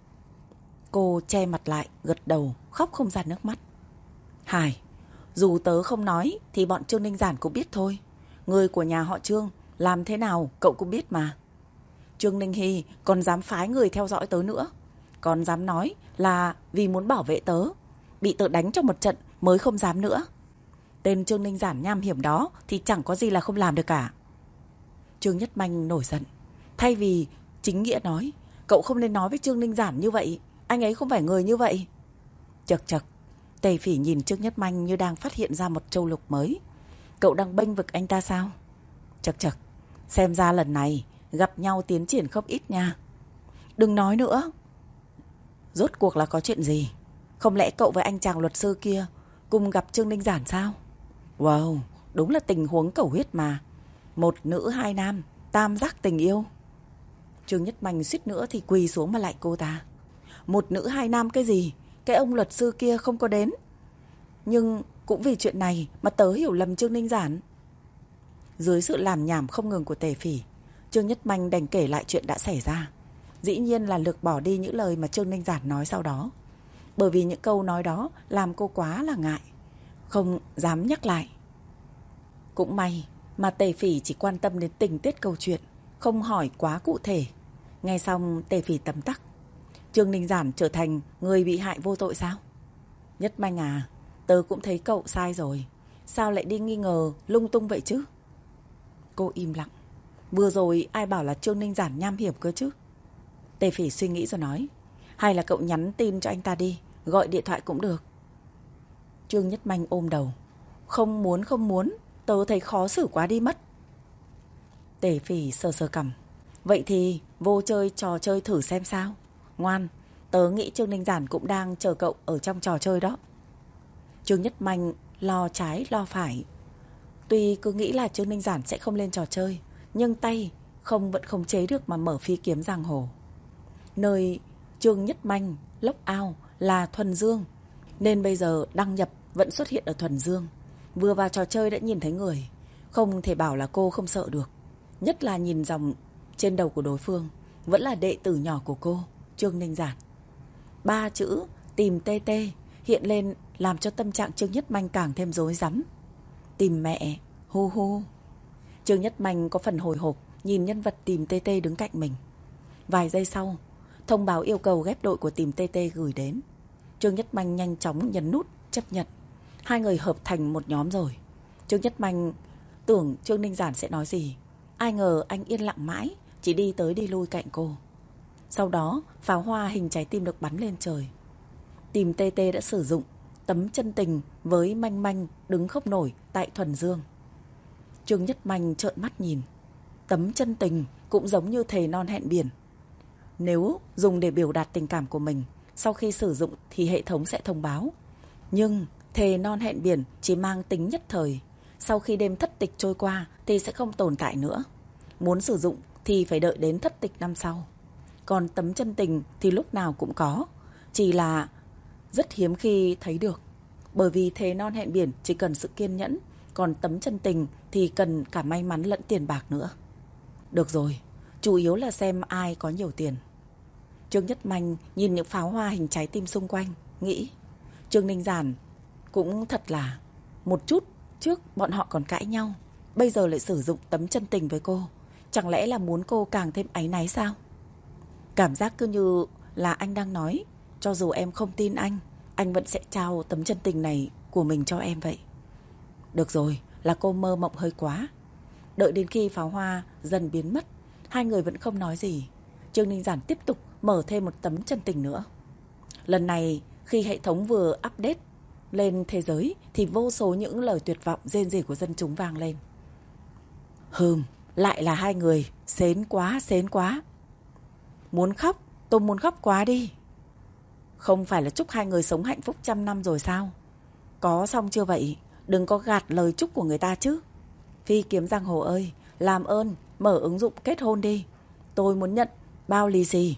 Cô che mặt lại, gật đầu, khóc không ra nước mắt. Hải, dù tớ không nói thì bọn Trương Ninh Giản cũng biết thôi. Người của nhà họ Trương làm thế nào cậu cũng biết mà. Trương Ninh Hy còn dám phái người theo dõi tớ nữa, còn dám nói là vì muốn bảo vệ tớ, bị tớ đánh cho một trận mới không dám nữa. Tên Trương Ninh Giản nham hiểm đó thì chẳng có gì là không làm được cả. Trương Nhất Manh nổi giận. Thay vì chính nghĩa nói, cậu không nên nói với Trương Ninh Giản như vậy, anh ấy không phải người như vậy. Chật chật. Tề Phỉ nhìn Trương Nhất Manh như đang phát hiện ra một châu lục mới. Cậu đang bênh vực anh ta sao? Chật chật. Xem ra lần này gặp nhau tiến triển không ít nha. Đừng nói nữa. Rốt cuộc là có chuyện gì? Không lẽ cậu với anh chàng luật sư kia cùng gặp Trương Ninh Giản sao? Wow, đúng là tình huống cầu huyết mà. Một nữ hai nam, tam giác tình yêu. Trương Nhất Manh suýt nữa thì quỳ xuống mà lại cô ta. Một nữ hai nam cái gì? Cái ông luật sư kia không có đến. Nhưng cũng vì chuyện này mà tớ hiểu lầm Trương Ninh Giản. Dưới sự làm nhảm không ngừng của Tề Phỉ, Trương Nhất Manh đành kể lại chuyện đã xảy ra. Dĩ nhiên là lược bỏ đi những lời mà Trương Ninh Giản nói sau đó. Bởi vì những câu nói đó làm cô quá là ngại, không dám nhắc lại. Cũng may mà Tề Phỉ chỉ quan tâm đến tình tiết câu chuyện, không hỏi quá cụ thể. Nghe xong Tề Phỉ tấm tắc. Trương Ninh Giản trở thành người bị hại vô tội sao? Nhất Manh à, tớ cũng thấy cậu sai rồi. Sao lại đi nghi ngờ lung tung vậy chứ? Cô im lặng. Vừa rồi ai bảo là Trương Ninh Giản nham hiểm cơ chứ? Tề Phỉ suy nghĩ rồi nói: Hay là cậu nhắn tin cho anh ta đi, gọi điện thoại cũng được. Trương Nhất Manh ôm đầu: Không muốn, tớ thấy khó xử quá đi mất. Tề Phỉ sờ sờ cằm: Vậy thì vô chơi trò chơi thử xem sao. Ngoan, tớ nghĩ Trương Ninh Giản cũng đang chờ cậu ở trong trò chơi đó. Trương Nhất Manh lo trái lo phải. Tuy cứ nghĩ là Trương Ninh Giản sẽ không lên trò chơi, nhưng tay vẫn không chế được mà mở phi kiếm giang hồ. Nơi Trương Nhất Manh lốc ao là Thuần Dương, nên bây giờ đăng nhập vẫn xuất hiện ở Thuần Dương. Vừa vào trò chơi đã nhìn thấy người, không thể bảo là cô không sợ được. Nhất là nhìn dòng trên đầu của đối phương vẫn là đệ tử nhỏ của cô, Trương Ninh Giản. 3 chữ tìm TT hiện lên làm cho tâm trạng Trương Nhất Manh càng thêm rối rắm. Tìm mẹ, hu hu. Trương Nhất Manh có phần hồi hộp nhìn nhân vật Tìm TT đứng cạnh mình. Vài giây sau, thông báo yêu cầu ghép đội của Tìm TT gửi đến. Trương Nhất Manh nhanh chóng nhấn nút chấp nhận. Hai người hợp thành một nhóm rồi. Trương Nhất Manh tưởng Trương Ninh Giản sẽ nói gì, ai ngờ anh yên lặng mãi, chỉ đi tới đi lui cạnh cô. Sau đó pháo hoa hình trái tim được bắn lên trời. Tìm TT đã sử dụng tấm chân tình với Manh Manh đứng khóc nổi tại Thuần Dương. Trương Nhất Manh trợn mắt nhìn. Tấm chân tình cũng giống như thề non hẹn biển. Nếu dùng để biểu đạt tình cảm của mình, sau khi sử dụng thì hệ thống sẽ thông báo. Nhưng thề non hẹn biển chỉ mang tính nhất thời. Sau khi đêm thất tịch trôi qua thì sẽ không tồn tại nữa. Muốn sử dụng thì phải đợi đến thất tịch năm sau. Còn tấm chân tình thì lúc nào cũng có, chỉ là rất hiếm khi thấy được. Bởi vì thề non hẹn biển chỉ cần sự kiên nhẫn, còn tấm chân tình thì cần cả may mắn lẫn tiền bạc nữa. Được rồi, chủ yếu là xem ai có nhiều tiền. Trương Nhất Manh nhìn những pháo hoa hình trái tim xung quanh, nghĩ Trương Ninh Giản cũng thật là một chút trước bọn họ còn cãi nhau, bây giờ lại sử dụng tấm chân tình với cô. Chẳng lẽ là muốn cô càng thêm áy náy sao? Cảm giác cứ như là anh đang nói, cho dù em không tin anh vẫn sẽ trao tấm chân tình này của mình cho em vậy. Được rồi, là cô mơ mộng hơi quá. Đợi đến khi pháo hoa dần biến mất, hai người vẫn không nói gì. Trương Ninh Giản tiếp tục mở thêm một tấm chân tình nữa. Lần này khi hệ thống vừa update lên thế giới thì vô số những lời tuyệt vọng rên rỉ của dân chúng vang lên. Lại là hai người, xến quá, xến quá. Muốn khóc, tôi muốn khóc quá đi. Không phải là chúc hai người sống hạnh phúc 100 năm rồi sao? Có xong chưa vậy? Đừng có gạt lời chúc của người ta chứ. Phi Kiếm Giang Hồ ơi, làm ơn mở ứng dụng kết hôn đi. Tôi muốn nhận bao lì xì.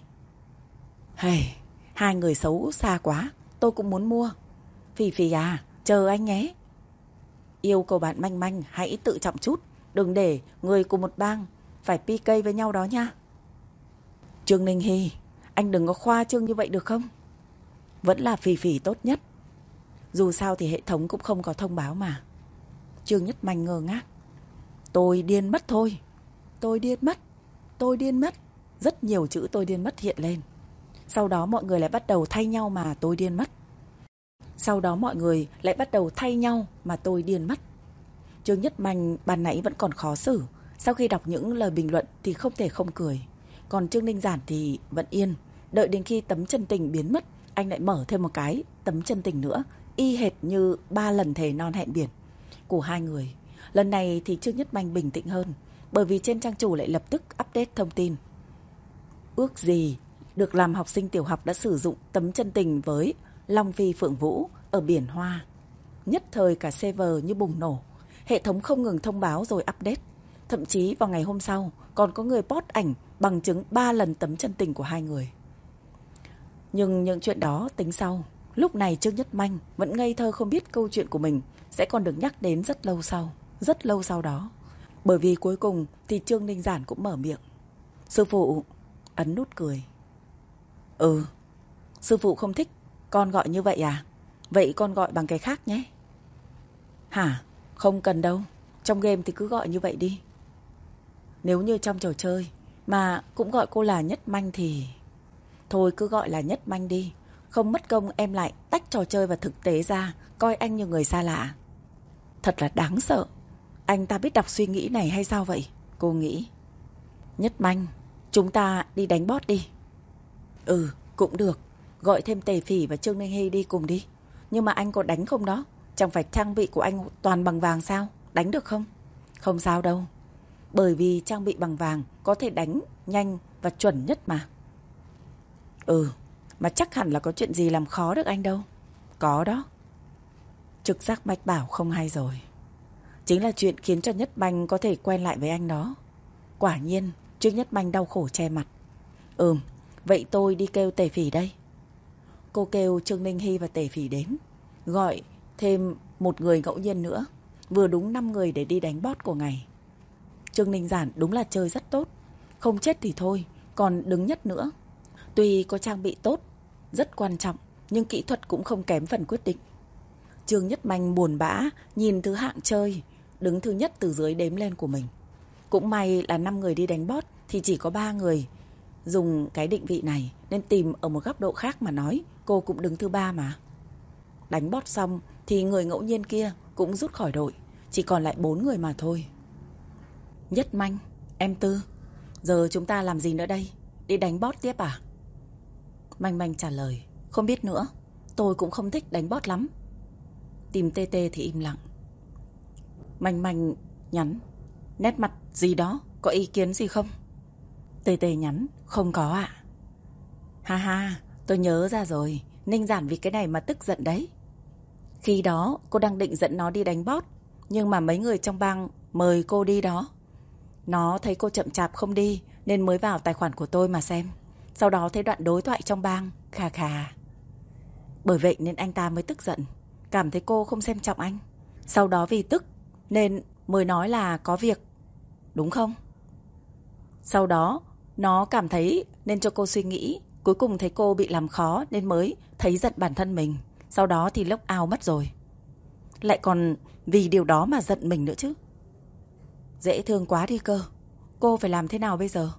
Hai người xấu xa quá, tôi cũng muốn mua. Phỉ Phỉ à, chờ anh nhé. Yêu cầu bạn Manh Manh hãy tự trọng chút, đừng để người cùng một bang phải PK với nhau đó nha. Trương Ninh Hy, anh đừng có khoa trương như vậy được không? Vẫn là Phỉ Phỉ tốt nhất. Dù sao thì hệ thống cũng không có thông báo mà. Trương Nhất Manh ngơ ngác. Tôi điên mất thôi. Tôi điên mất. Rất nhiều chữ tôi điên mất hiện lên. Sau đó mọi người lại bắt đầu thay nhau mà tôi điên mất. Trương Nhất Manh ban nãy vẫn còn khó xử. Sau khi đọc những lời bình luận thì không thể không cười. Còn Trương Ninh Giản thì vẫn yên. Đợi đến khi tấm chân tình biến mất, anh lại mở thêm một cái tấm chân tình nữa, y hệt như 3 lần thề non hẹn biển của hai người. Lần này thì Trương Nhất Manh bình tĩnh hơn, bởi vì trên trang chủ lại lập tức update thông tin. Ước gì được làm học sinh tiểu học đã sử dụng tấm chân tình với Long Phi Phượng Vũ ở Biển Hoa. Nhất thời cả server như bùng nổ. Hệ thống không ngừng thông báo rồi update. Thậm chí vào ngày hôm sau còn có người post ảnh bằng chứng 3 lần tấm chân tình của hai người. Nhưng những chuyện đó tính sau. Lúc này Trương Nhất Manh vẫn ngây thơ không biết câu chuyện của mình sẽ còn được nhắc đến rất lâu sau đó. Bởi vì cuối cùng thì Trương Ninh Giản cũng mở miệng. Sư phụ ấn nút cười. Sư phụ không thích con gọi như vậy à? Vậy con gọi bằng cái khác nhé. Hả? Không cần đâu. Trong game thì cứ gọi như vậy đi. Nếu như trong trò chơi mà cũng gọi cô là Nhất Manh thì... Thôi cứ gọi là Nhất Manh đi. Không mất công em lại tách trò chơi và thực tế ra, coi anh như người xa lạ. Thật là đáng sợ. Anh ta biết đọc suy nghĩ này hay sao vậy? Cô nghĩ. Nhất Manh, chúng ta đi đánh boss đi. Cũng được. Gọi thêm Tề Phỉ và Trương Ninh Hy đi cùng đi. Nhưng mà anh có đánh không đó? Chẳng phải trang bị của anh toàn bằng vàng sao? Đánh được không? Không sao đâu. Bởi vì trang bị bằng vàng có thể đánh nhanh và chuẩn nhất mà. Mà chắc hẳn là có chuyện gì làm khó được anh đâu. Có đó. Trực giác mách bảo không hay rồi. Chính là chuyện khiến cho Nhất Manh có thể quen lại với anh đó. Quả nhiên Trương Nhất Manh đau khổ che mặt. Vậy tôi đi kêu Tề Phỉ đây. Cô kêu Trương Ninh Hy và Tề Phỉ đến. Gọi thêm một người ngẫu nhiên nữa. Vừa đúng 5 người để đi đánh boss của ngày. Trương Ninh Giản đúng là chơi rất tốt. Không chết thì thôi, còn đứng nhất nữa. Tuy có trang bị tốt, rất quan trọng, nhưng kỹ thuật cũng không kém phần quyết định. Trương Nhất Manh buồn bã nhìn thứ hạng chơi, đứng thứ nhất từ dưới đếm lên của mình. Cũng may là 5 người đi đánh bot thì chỉ có 3 người dùng cái định vị này, nên tìm ở một góc độ khác mà nói, cô cũng đứng thứ 3 mà. Đánh bot xong thì người ngẫu nhiên kia cũng rút khỏi đội, chỉ còn lại 4 người mà thôi. Nhất Manh, em Tư, giờ chúng ta làm gì nữa đây? Đi đánh bot tiếp à? Manh Manh trả lời, không biết nữa, tôi cũng không thích đánh bot lắm. Tìm TT thì im lặng. Manh Manh nhắn, nét mặt gì đó, có ý kiến gì không? TT nhắn, không có ạ. Ha ha, tôi nhớ ra rồi, Ninh Giản vì cái này mà tức giận đấy. Khi đó cô đang định dẫn nó đi đánh bot, nhưng mà mấy người trong bang mời cô đi đó. Nó thấy cô chậm chạp không đi nên mới vào tài khoản của tôi mà xem. Sau đó thấy đoạn đối thoại trong bang, khà khà. Bởi vậy nên anh ta mới tức giận, cảm thấy cô không xem trọng anh. Sau đó vì tức nên mới nói là có việc, đúng không? Sau đó nó cảm thấy nên cho cô suy nghĩ, cuối cùng thấy cô bị làm khó nên mới thấy giận bản thân mình. Sau đó thì lốc ao mất rồi. Lại còn vì điều đó mà giận mình nữa chứ. Dễ thương quá đi cơ. Cô phải làm thế nào bây giờ?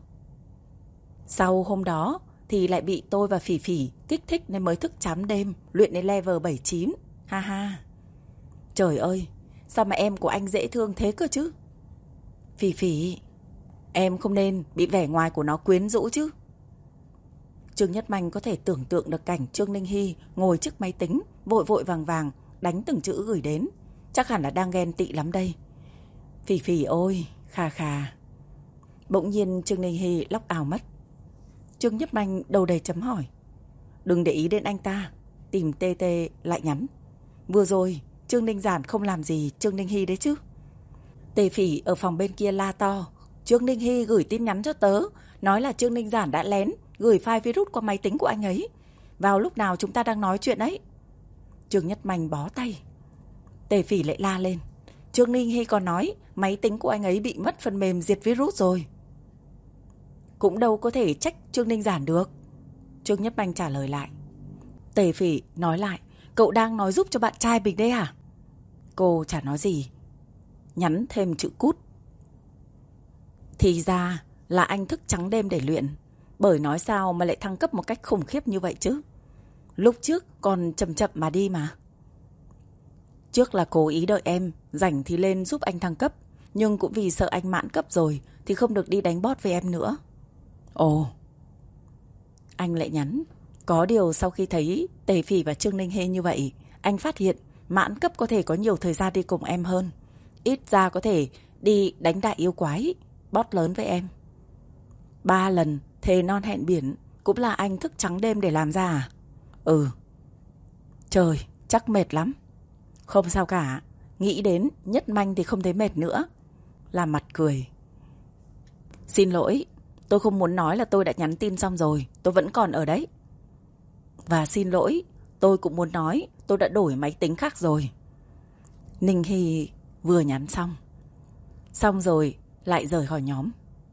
Sau hôm đó thì lại bị tôi và Phỉ Phỉ kích thích nên mới thức trắng đêm luyện đến level 79. Ha ha. Trời ơi, sao mà em của anh dễ thương thế cơ chứ? Phỉ Phỉ, em không nên bị vẻ ngoài của nó quyến rũ chứ. Trương Nhất Manh có thể tưởng tượng được cảnh Trương Ninh Hy ngồi trước máy tính, vội vội vàng vàng đánh từng chữ gửi đến. Chắc hẳn là đang ghen tị lắm đây. Phỉ Phỉ ôi, khà khà. Bỗng nhiên Trương Ninh Hy lóc ào mất. Trương Nhất Manh đầu đầy chấm hỏi. Đừng để ý đến anh ta. Tìm TT lại nhắn. Vừa rồi Trương Ninh Giản không làm gì Trương Ninh Hy đấy chứ. Tề Phỉ ở phòng bên kia la to. Trương Ninh Hy gửi tin nhắn cho tớ, nói là Trương Ninh Giản đã lén gửi file virus qua máy tính của anh ấy vào lúc nào chúng ta đang nói chuyện ấy. Trương Nhất Manh bó tay. Tề Phỉ lại la lên. Trương Ninh Hy còn nói máy tính của anh ấy bị mất phần mềm diệt virus rồi. Cũng đâu có thể trách Trương Ninh Giản được. Trương Nhất Manh trả lời lại. Tề Phỉ nói lại, cậu đang nói giúp cho bạn trai mình đấy à? Cô chả nói gì, nhắn thêm chữ cút. Thì ra là anh thức trắng đêm để luyện. Bởi nói sao mà lại thăng cấp một cách khủng khiếp như vậy chứ? Lúc trước còn chậm chậm mà đi mà. Trước là cố ý đợi em rảnh thì lên giúp anh thăng cấp, nhưng cũng vì sợ anh mãn cấp rồi thì không được đi đánh bot với em nữa. Ồ. Anh lại nhắn. Có điều sau khi thấy Tề Phỉ và Trương Ninh Hy như vậy, anh phát hiện mãn cấp có thể có nhiều thời gian đi cùng em hơn. Ít ra có thể đi đánh đại yêu quái, bot lớn với em. 3 lần thề non hẹn biển cũng là anh thức trắng đêm để làm ra à? Ừ. Trời, chắc mệt lắm. Không sao cả, nghĩ đến Nhất Manh thì không thấy mệt nữa. Làm mặt cười. Xin lỗi, tôi không muốn nói là tôi đã nhắn tin xong rồi, tôi vẫn còn ở đấy. Và xin lỗi, tôi cũng muốn nói tôi đã đổi máy tính khác rồi. Ninh Hy vừa nhắn xong rồi lại rời khỏi nhóm.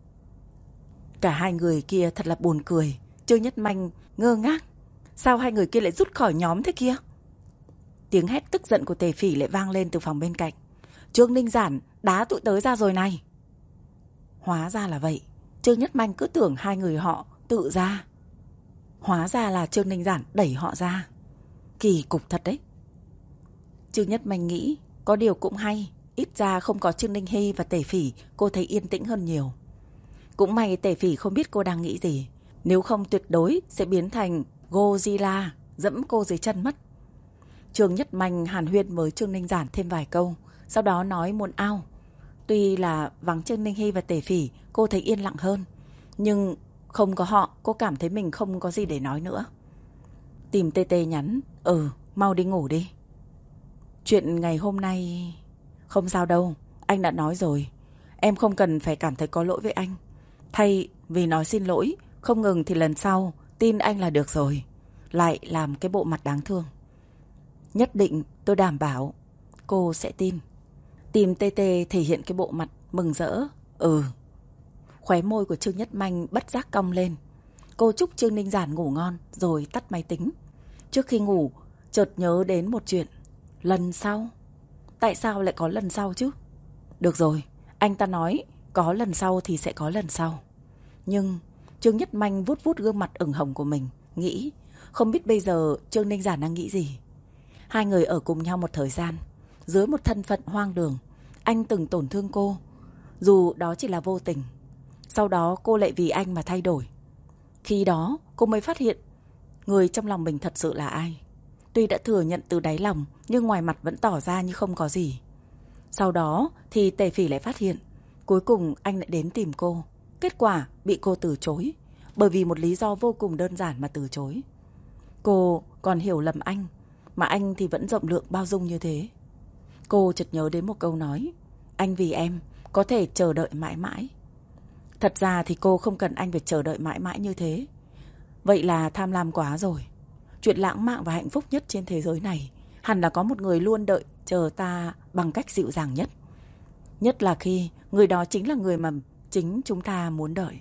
Cả hai người kia thật là buồn cười. Trương Nhất Manh ngơ ngác. Sao hai người kia lại rút khỏi nhóm thế kia? Tiếng hét tức giận của Tề Phỉ lại vang lên từ phòng bên cạnh. Trương Ninh Giản đá tụi tớ ra rồi này. Hóa ra là vậy. Trương Nhất Manh cứ tưởng hai người họ tự ra. Hóa ra là Trương Ninh Giản đẩy họ ra. Kỳ cục thật đấy. Trương Nhất Manh nghĩ có điều cũng hay. Ít ra không có Trương Ninh Hy và Tề Phỉ, cô thấy yên tĩnh hơn nhiều. Cũng may Tề Phỉ không biết cô đang nghĩ gì. Nếu không tuyệt đối sẽ biến thành Godzilla dẫm cô dưới chân mất. Trương Nhất Manh hàn huyên với Trương Ninh Giản thêm vài câu, sau đó nói muốn ao. Tuy là vắng Trương Ninh Hy và Tề Phỉ, cô thấy yên lặng hơn. Nhưng không có họ, cô cảm thấy mình không có gì để nói nữa. Tìm TT nhắn, mau đi ngủ đi. Chuyện ngày hôm nay... Không sao đâu, anh đã nói rồi. Em không cần phải cảm thấy có lỗi với anh. Thay vì nói xin lỗi, không ngừng thì lần sau tin anh là được rồi. Lại làm cái bộ mặt đáng thương. Nhất định tôi đảm bảo cô sẽ tin. Tìm TT thể hiện cái bộ mặt mừng rỡ. Khóe môi của Trương Nhất Manh bất giác cong lên. Cô chúc Trương Ninh Giản ngủ ngon rồi tắt máy tính. Trước khi ngủ, chợt nhớ đến một chuyện. Lần sau? Tại sao lại có lần sau chứ? Được rồi, anh ta nói có lần sau thì sẽ có lần sau. Nhưng Trương Nhất Manh vuốt vuốt gương mặt ửng hồng của mình, nghĩ không biết bây giờ Trương Ninh Giản đang nghĩ gì. Hai người ở cùng nhau một thời gian, dưới một thân phận hoang đường. Anh từng tổn thương cô, dù đó chỉ là vô tình. Sau đó cô lại vì anh mà thay đổi. Khi đó cô mới phát hiện người trong lòng mình thật sự là ai. Tuy đã thừa nhận từ đáy lòng, nhưng ngoài mặt vẫn tỏ ra như không có gì. Sau đó thì Tề Phỉ lại phát hiện, cuối cùng anh lại đến tìm cô. Kết quả bị cô từ chối, bởi vì một lý do vô cùng đơn giản mà từ chối. Cô còn hiểu lầm anh, mà anh thì vẫn rộng lượng bao dung như thế. Cô chợt nhớ đến một câu nói, anh vì em có thể chờ đợi mãi mãi. Thật ra thì cô không cần anh phải chờ đợi mãi mãi như thế. Vậy là tham lam quá rồi. Chuyện lãng mạn và hạnh phúc nhất trên thế giới này hẳn là có một người luôn đợi chờ ta bằng cách dịu dàng nhất. Nhất là khi người đó chính là người mà chính chúng ta muốn đợi.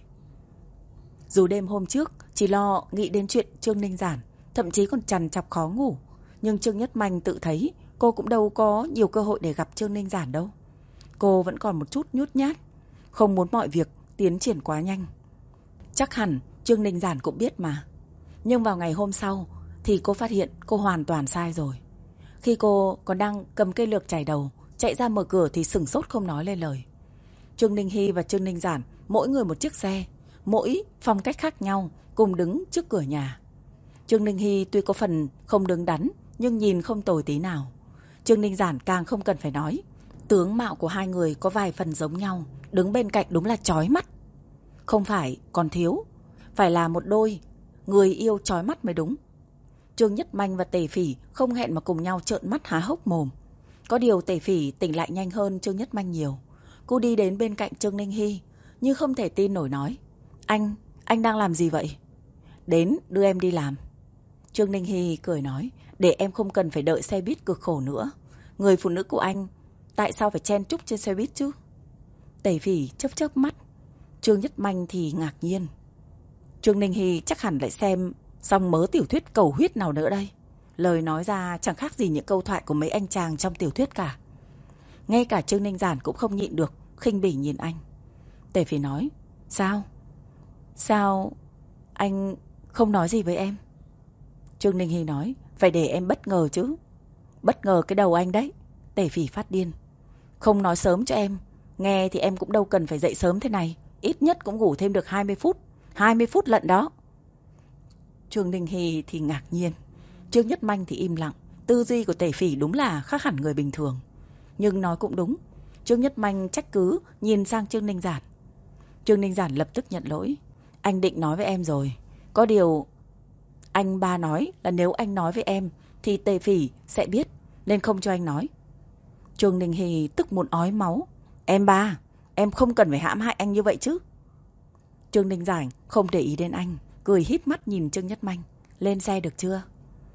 Dù đêm hôm trước chỉ lo nghĩ đến chuyện Trương Ninh Giản, thậm chí còn trằn trọc khó ngủ, nhưng Trương Nhất Manh tự thấy cô cũng đâu có nhiều cơ hội để gặp Trương Ninh Giản đâu. Cô vẫn còn một chút nhút nhát, không muốn mọi việc tiến triển quá nhanh. Chắc hẳn Trương Ninh Giản cũng biết mà. Nhưng vào ngày hôm sau thì cô phát hiện cô hoàn toàn sai rồi. Khi cô còn đang cầm cây lược chải đầu, chạy ra mở cửa thì sửng sốt không nói lên lời. Trương Ninh Hy và Trương Ninh Giản mỗi người một chiếc xe, mỗi phong cách khác nhau, cùng đứng trước cửa nhà. Trương Ninh Hy tuy có phần không đứng đắn, nhưng nhìn không tồi tí nào. Trương Ninh Giản càng không cần phải nói. Tướng mạo của hai người có vài phần giống nhau, đứng bên cạnh đúng là chói mắt. Không phải còn thiếu, phải là một đôi người yêu chói mắt mới đúng. Trương Nhất Manh và Tề Phỉ không hẹn mà cùng nhau trợn mắt há hốc mồm. Có điều Tề Phỉ tỉnh lại nhanh hơn Trương Nhất Manh nhiều. Cô đi đến bên cạnh Trương Ninh Hy, như không thể tin nổi nói, anh đang làm gì vậy? Đến đưa em đi làm. Trương Ninh Hy cười nói, để em không cần phải đợi xe buýt cực khổ nữa. Người phụ nữ của anh tại sao phải chen chúc trên xe buýt chứ? Tề Phỉ chớp chớp mắt. Trương Nhất Manh thì ngạc nhiên. Trương Ninh Hy chắc hẳn lại xem xong mớ tiểu thuyết cầu huyết nào nữa đây. Lời nói ra chẳng khác gì những câu thoại của mấy anh chàng trong tiểu thuyết cả. Ngay cả Trương Ninh Giản cũng không nhịn được, khinh bỉ nhìn anh. Tề Phỉ nói, Sao anh không nói gì với em? Trương Ninh Hy nói, phải để em bất ngờ chứ. Bất ngờ cái đầu anh đấy. Tề Phỉ phát điên. Không nói sớm cho em, nghe thì em cũng đâu cần phải dậy sớm thế này. Ít nhất cũng ngủ thêm được 20 phút. 20 phút lận đó. Trương Ninh Hy thì ngạc nhiên. Trương Nhất Manh thì im lặng. Tư duy của Tề Phỉ đúng là khác hẳn người bình thường. Nhưng nói cũng đúng. Trương Nhất Manh trách cứ nhìn sang Trương Ninh Giản. Trương Ninh Giản lập tức nhận lỗi. Anh định nói với em rồi. Có điều anh ba nói là nếu anh nói với em thì Tề Phỉ sẽ biết, nên không cho anh nói. Trương Ninh Hy tức muốn ói máu. Em ba, em không cần phải hãm hại anh như vậy chứ. Trương Ninh Giản không để ý đến anh, cười híp mắt nhìn Trương Nhất Manh. Lên xe được chưa?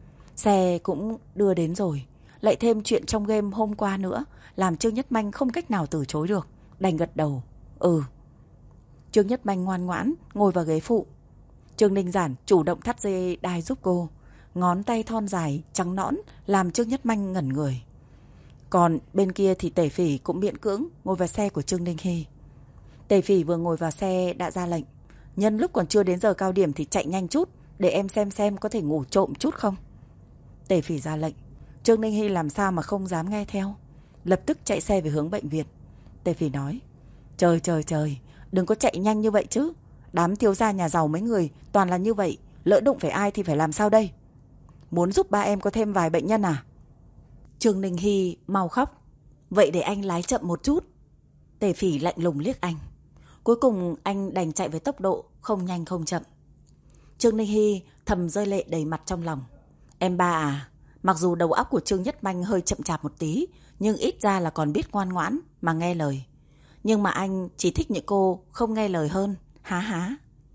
Xe cũng đưa đến rồi. Lại thêm chuyện trong game hôm qua nữa, làm Trương Nhất Manh không cách nào từ chối được, đành gật đầu. Ừ. Trương Nhất Manh ngoan ngoãn ngồi vào ghế phụ. Trương Ninh Giản chủ động thắt dây đai giúp cô. Ngón tay thon dài trắng nõn làm Trương Nhất Manh ngẩn người. Còn bên kia thì Tề Phỉ cũng miễn cưỡng ngồi vào xe của Trương Ninh Hy. Tề Phỉ vừa ngồi vào xe đã ra lệnh, nhân lúc còn chưa đến giờ cao điểm thì chạy nhanh chút, để em xem có thể ngủ trộm chút không. Tề Phỉ ra lệnh. Trương Ninh Hy làm sao mà không dám nghe theo, lập tức chạy xe về hướng bệnh viện. Tề Phỉ nói, trời, đừng có chạy nhanh như vậy chứ. Đám thiếu gia nhà giàu mấy người toàn là như vậy, lỡ đụng phải ai thì phải làm sao đây? Muốn giúp ba em có thêm vài bệnh nhân à? Trương Ninh Hy mau khóc. Vậy để anh lái chậm một chút. Tề Phỉ lạnh lùng liếc anh. Cuối cùng anh đành chạy với tốc độ không nhanh không chậm. Trương Ninh Hy thầm rơi lệ đầy mặt trong lòng. Em ba à, mặc dù đầu óc của Trương Nhất Manh hơi chậm chạp một tí, nhưng ít ra là còn biết ngoan ngoãn mà nghe lời. Nhưng mà anh chỉ thích những cô không nghe lời hơn. Há.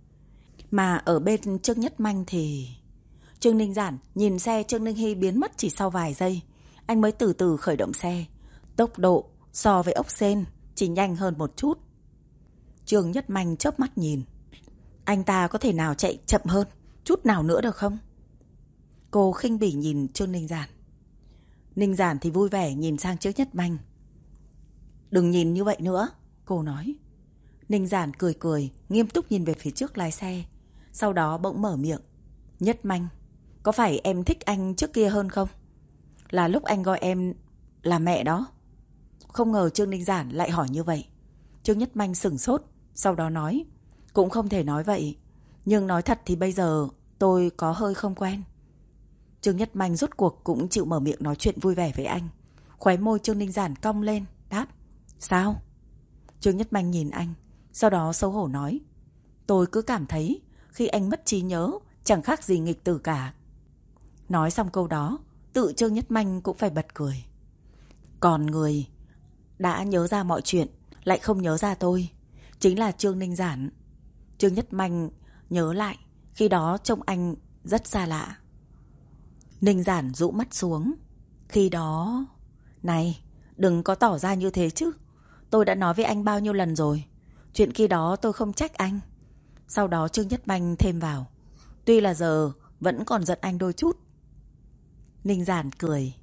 Mà ở bên Trương Nhất Manh thì... Trương Ninh Giản nhìn xe Trương Ninh Hy biến mất chỉ sau vài giây. Anh mới từ từ khởi động xe. Tốc độ so với ốc sên chỉ nhanh hơn một chút. Trương Nhất Manh chớp mắt nhìn. Anh ta có thể nào chạy chậm hơn chút nào nữa được không? Cô khinh bỉ nhìn Trương Ninh Giản. Ninh Giản thì vui vẻ nhìn sang Trương Nhất Manh. Đừng nhìn như vậy nữa, cô nói. Ninh Giản cười cười, nghiêm túc nhìn về phía trước lái xe. Sau đó bỗng mở miệng. Nhất Manh, có phải em thích anh trước kia hơn không? Là lúc anh gọi em là mẹ đó. Không ngờ Trương Ninh Giản lại hỏi như vậy. Trương Nhất Manh sửng sốt, sau đó nói. Cũng không thể nói vậy, nhưng nói thật thì bây giờ tôi có hơi không quen. Trương Nhất Manh rốt cuộc cũng chịu mở miệng nói chuyện vui vẻ với anh. Khóe môi Trương Ninh Giản cong lên, đáp. Sao? Trương Nhất Manh nhìn anh, sau đó xấu hổ nói. Tôi cứ cảm thấy khi anh mất trí nhớ chẳng khác gì nghịch tử cả. Nói xong câu đó, tự Trương Nhất Manh cũng phải bật cười. Còn người đã nhớ ra mọi chuyện lại không nhớ ra tôi, chính là Trương Ninh Giản. Trương Nhất Manh nhớ lại, khi đó trông anh rất xa lạ. Ninh Giản rũ mắt xuống. Khi đó... Này, đừng có tỏ ra như thế chứ. Tôi đã nói với anh bao nhiêu lần rồi. Chuyện khi đó tôi không trách anh. Sau đó Trương Nhất Manh thêm vào. Tuy là giờ vẫn còn giận anh đôi chút. Ninh Giản cười.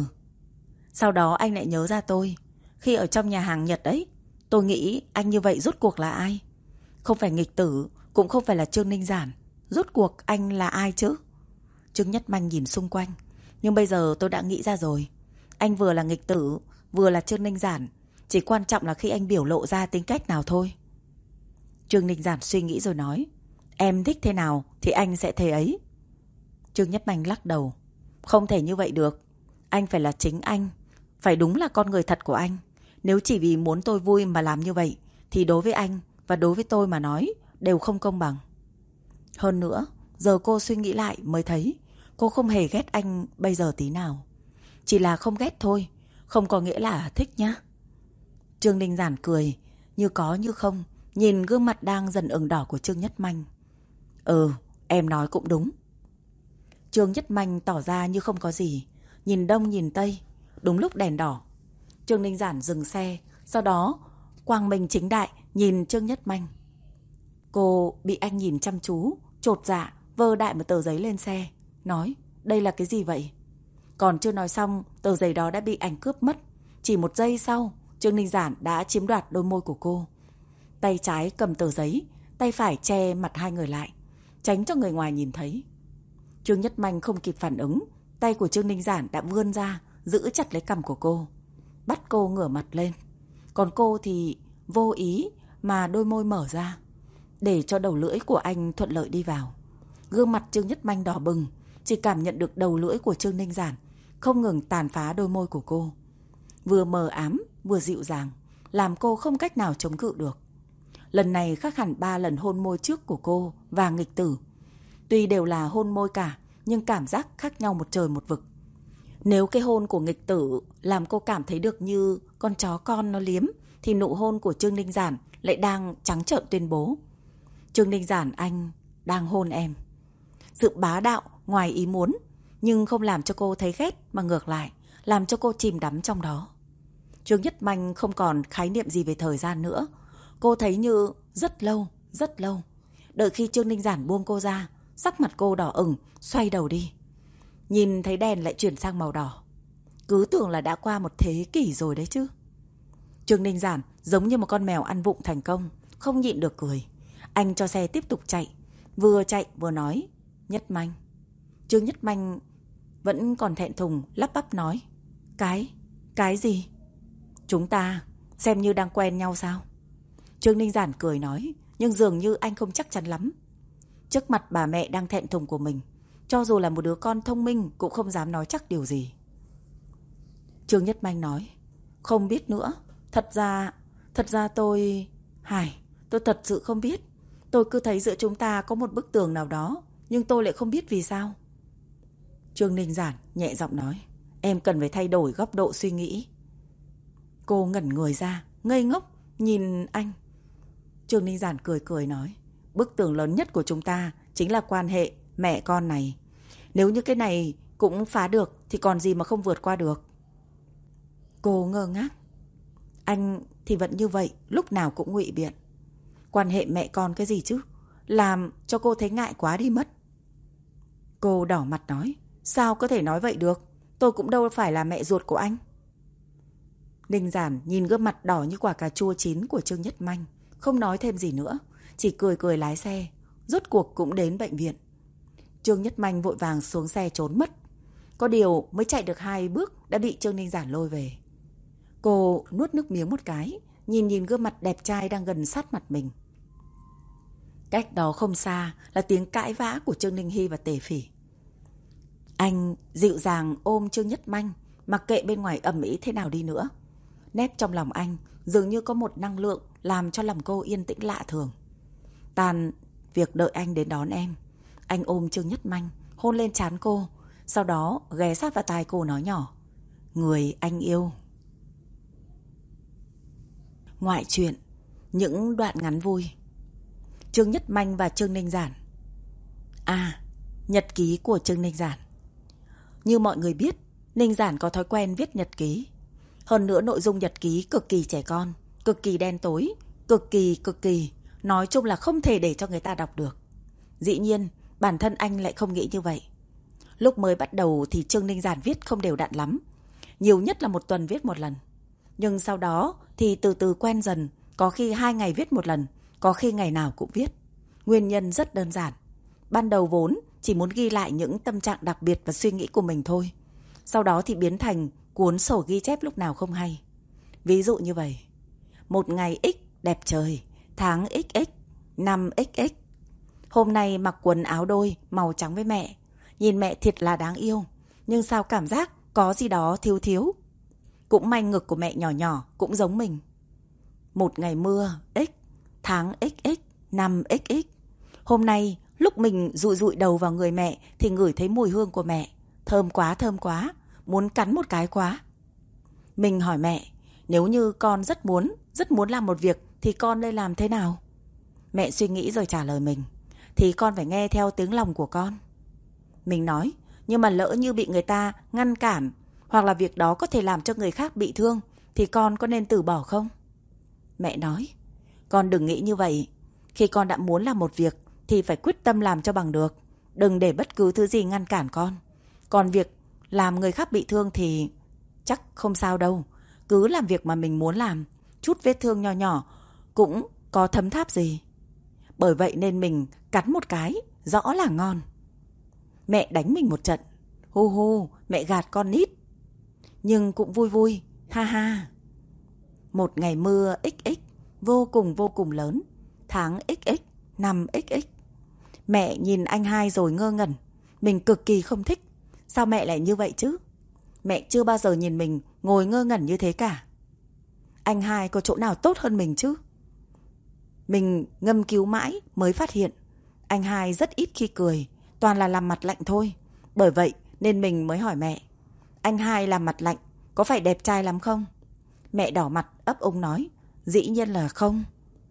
Sau đó anh lại nhớ ra tôi. Khi ở trong nhà hàng Nhật ấy, tôi nghĩ anh như vậy rốt cuộc là ai? Không phải nghịch tử, cũng không phải là Trương Ninh Giản. Rốt cuộc anh là ai chứ? Trương Nhất Manh nhìn xung quanh. Nhưng bây giờ tôi đã nghĩ ra rồi. Anh vừa là nghịch tử, vừa là Trương Ninh Giản. Chỉ quan trọng là khi anh biểu lộ ra tính cách nào thôi. Trương Ninh Giản suy nghĩ rồi nói. Em thích thế nào thì anh sẽ thế ấy. Trương Nhất Manh lắc đầu. Không thể như vậy được. Anh phải là chính anh. Phải đúng là con người thật của anh. Nếu chỉ vì muốn tôi vui mà làm như vậy thì đối với anh và đối với tôi mà nói đều không công bằng. Hơn nữa, giờ cô suy nghĩ lại mới thấy cô không hề ghét anh bây giờ tí nào. Chỉ là không ghét thôi, không có nghĩa là thích nhá. Trương Ninh Giản cười, như có như không, nhìn gương mặt đang dần ửng đỏ của Trương Nhất Manh. Em nói cũng đúng. Trương Nhất Manh tỏ ra như không có gì, nhìn đông nhìn tây. Đúng lúc đèn đỏ, Trương Ninh Giản dừng xe, sau đó quang minh chính đại nhìn Trương Nhất Manh. Cô bị anh nhìn chăm chú, chột dạ, vơ đại một tờ giấy lên xe, nói, đây là cái gì vậy? Còn chưa nói xong, tờ giấy đó đã bị anh cướp mất. Chỉ một giây sau, Trương Ninh Giản đã chiếm đoạt đôi môi của cô. Tay trái cầm tờ giấy, tay phải che mặt hai người lại, tránh cho người ngoài nhìn thấy. Trương Nhất Manh không kịp phản ứng, tay của Trương Ninh Giản đã vươn ra, giữ chặt lấy cằm của cô, bắt cô ngửa mặt lên. Còn cô thì vô ý mà đôi môi mở ra, để cho đầu lưỡi của anh thuận lợi đi vào. Gương mặt Trương Nhất Manh đỏ bừng, chỉ cảm nhận được đầu lưỡi của Trương Ninh Giản không ngừng tàn phá đôi môi của cô. Vừa mờ ám, vừa dịu dàng, làm cô không cách nào chống cự được. Lần này khác hẳn 3 lần hôn môi trước của cô và nghịch tử. Tuy đều là hôn môi cả, nhưng cảm giác khác nhau một trời một vực. Nếu cái hôn của nghịch tử làm cô cảm thấy được như con chó con nó liếm, thì nụ hôn của Trương Ninh Giản lại đang trắng trợn tuyên bố. Trương Ninh Giản, anh đang hôn em. Sự bá đạo ngoài ý muốn, nhưng không làm cho cô thấy ghét, mà ngược lại làm cho cô chìm đắm trong đó. Trương Nhất Manh không còn khái niệm gì về thời gian nữa. Cô thấy như rất lâu, rất lâu. Đợi khi Trương Ninh Giản buông cô ra, sắc mặt cô đỏ ửng, xoay đầu đi. Nhìn thấy đèn lại chuyển sang màu đỏ. Cứ tưởng là đã qua một thế kỷ rồi đấy chứ. Trương Ninh Giản giống như một con mèo ăn vụng thành công, không nhịn được cười. Anh cho xe tiếp tục chạy, vừa chạy vừa nói, Nhất Manh. Trương Nhất Manh vẫn còn thẹn thùng, lắp bắp nói, Cái gì? Chúng ta xem như đang quen nhau sao? Trương Ninh Giản cười nói, nhưng dường như anh không chắc chắn lắm. Trước mặt bà mẹ đang thẹn thùng của mình, cho dù là một đứa con thông minh cũng không dám nói chắc điều gì. Trương Nhất Manh nói, không biết nữa. Thật ra tôi thật sự không biết. Tôi cứ thấy giữa chúng ta có một bức tường nào đó, nhưng tôi lại không biết vì sao. Trương Ninh Giản nhẹ giọng nói, em cần phải thay đổi góc độ suy nghĩ. Cô ngẩn người ra, ngây ngốc nhìn anh. Trương Ninh Giản cười cười nói, bức tường lớn nhất của chúng ta chính là quan hệ mẹ con này. Nếu như cái này cũng phá được thì còn gì mà không vượt qua được. Cô ngơ ngác. Anh thì vẫn như vậy, lúc nào cũng ngụy biện. Quan hệ mẹ con cái gì chứ? Làm cho cô thấy ngại quá đi mất. Cô đỏ mặt nói, Sao có thể nói vậy được? Tôi cũng đâu phải là mẹ ruột của anh. Ninh Giản nhìn gương mặt đỏ như quả cà chua chín của Trương Nhất Manh, không nói thêm gì nữa, chỉ cười cười lái xe. Rốt cuộc cũng đến bệnh viện. Trương Nhất Manh vội vàng xuống xe trốn mất. Có điều mới chạy được 2 bước đã bị Trương Ninh Giản lôi về. Cô nuốt nước miếng một cái, nhìn gương mặt đẹp trai đang gần sát mặt mình. Cách đó không xa là tiếng cãi vã của Trương Ninh Hy và Tề Phỉ. Anh dịu dàng ôm Trương Nhất Manh, mặc kệ bên ngoài ầm ĩ thế nào đi nữa. Nét trong lòng anh dường như có một năng lượng làm cho lòng cô yên tĩnh lạ thường. Tàn việc đợi anh đến đón em, anh ôm Trương Nhất Manh, hôn lên trán cô, sau đó ghé sát vào tai cô nói nhỏ: người anh yêu. Ngoại truyện, những đoạn ngắn vui. Trương Nhất Manh và Trương Ninh Giản. Nhật ký của Trương Ninh Giản. Như mọi người biết, Ninh Giản có thói quen viết nhật ký. Hơn nữa nội dung nhật ký cực kỳ trẻ con, cực kỳ đen tối, cực kỳ, nói chung là không thể để cho người ta đọc được. Dĩ nhiên, bản thân anh lại không nghĩ như vậy. Lúc mới bắt đầu thì Trương Ninh Giản viết không đều đặn lắm, nhiều nhất là 1 tuần viết 1 lần. Nhưng sau đó thì từ từ quen dần, có khi 2 ngày viết 1 lần, có khi ngày nào cũng viết. Nguyên nhân rất đơn giản. Ban đầu vốn chỉ muốn ghi lại những tâm trạng đặc biệt và suy nghĩ của mình thôi. Sau đó thì biến thành cuốn sổ ghi chép lúc nào không hay. Ví dụ như vậy: một ngày X đẹp trời, tháng XX, năm XX. Hôm nay mặc quần áo đôi màu trắng với mẹ, nhìn mẹ thiệt là đáng yêu, nhưng sao cảm giác có gì đó thiếu thiếu. Cũng may ngực của mẹ nhỏ nhỏ cũng giống mình. Một ngày mưa X, tháng XX, năm XX. Hôm nay lúc mình dụi dụi đầu vào người mẹ thì ngửi thấy mùi hương của mẹ. Thơm quá, muốn cắn một cái quá. Mình hỏi mẹ, nếu như con rất muốn làm một việc thì con nên làm thế nào? Mẹ suy nghĩ rồi trả lời mình, thì con phải nghe theo tiếng lòng của con. Mình nói, nhưng mà lỡ như bị người ta ngăn cản, hoặc là việc đó có thể làm cho người khác bị thương, thì con có nên từ bỏ không? Mẹ nói, con đừng nghĩ như vậy. Khi con đã muốn làm một việc thì phải quyết tâm làm cho bằng được. Đừng để bất cứ thứ gì ngăn cản con. Còn việc làm người khác bị thương thì chắc không sao đâu. Cứ làm việc mà mình muốn làm. Chút vết thương nhỏ nhỏ cũng có thấm tháp gì. Bởi vậy nên mình cắn một cái rõ là ngon. Mẹ đánh mình một trận. Hu, mẹ gạt con nít. Nhưng cũng vui vui, ha ha. Một ngày mưa XX, vô cùng lớn, tháng XX, năm XX. Mẹ nhìn anh hai rồi ngơ ngẩn. Mình cực kỳ không thích. Sao mẹ lại như vậy chứ? Mẹ chưa bao giờ nhìn mình ngồi ngơ ngẩn như thế cả. Anh hai có chỗ nào tốt hơn mình chứ? Mình ngâm cứu mãi mới phát hiện anh hai rất ít khi cười, toàn là làm mặt lạnh thôi. Bởi vậy nên mình mới hỏi mẹ, anh hai làm mặt lạnh có phải đẹp trai lắm không? Mẹ đỏ mặt ấp úng nói, dĩ nhiên là không.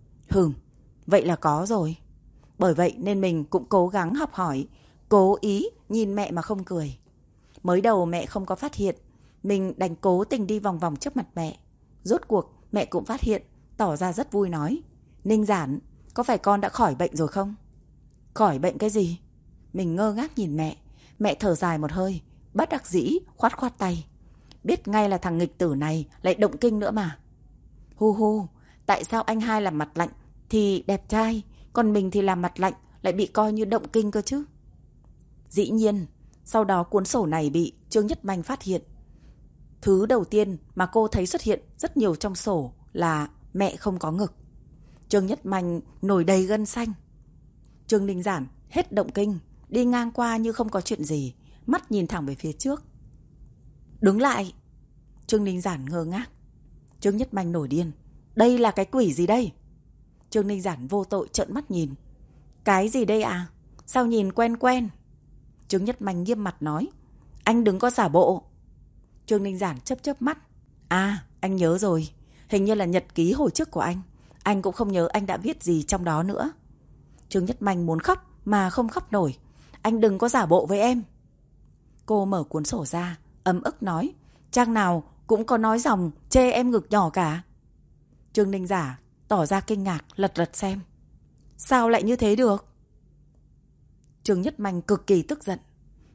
Vậy là có rồi. Bởi vậy nên mình cũng cố gắng học hỏi, cố ý nhìn mẹ mà không cười. Mới đầu mẹ không có phát hiện, mình đành cố tình đi vòng vòng trước mặt mẹ. Rốt cuộc mẹ cũng phát hiện, tỏ ra rất vui nói, Ninh Giản, có phải con đã khỏi bệnh rồi không? Khỏi bệnh cái gì? Mình ngơ ngác nhìn mẹ. Mẹ thở dài một hơi, bất đắc dĩ khoát tay. Biết ngay là thằng nghịch tử này lại động kinh nữa mà. Hu, tại sao anh hai làm mặt lạnh thì đẹp trai, còn mình thì làm mặt lạnh lại bị coi như động kinh cơ chứ? Dĩ nhiên, sau đó cuốn sổ này bị Trương Nhất Manh phát hiện. Thứ đầu tiên mà cô thấy xuất hiện rất nhiều trong sổ là mẹ không có ngực. Trương Nhất Manh nổi đầy gân xanh. Trương Ninh Giản hết động kinh, đi ngang qua như không có chuyện gì, mắt nhìn thẳng về phía trước. Đứng lại! Trương Ninh Giản ngơ ngác. Trương Nhất Manh nổi điên. Đây là cái quỷ gì đây? Trương Ninh Giản vô tội trợn mắt nhìn. Cái gì đây à? Sao nhìn quen quen? Trương Nhất Manh nghiêm mặt nói, anh đừng có giả bộ. Trương Ninh Giản chớp mắt. Anh nhớ rồi. Hình như là nhật ký hồi trước của anh. Anh cũng không nhớ anh đã viết gì trong đó nữa. Trương Nhất Manh muốn khóc mà không khóc nổi. Anh đừng có giả bộ với em. Cô mở cuốn sổ ra, ấm ức nói, trang nào cũng có nói dòng chê em ngực nhỏ cả. Trương Ninh Giả tỏ ra kinh ngạc, lật xem. Sao lại như thế được? Trương Nhất Manh cực kỳ tức giận.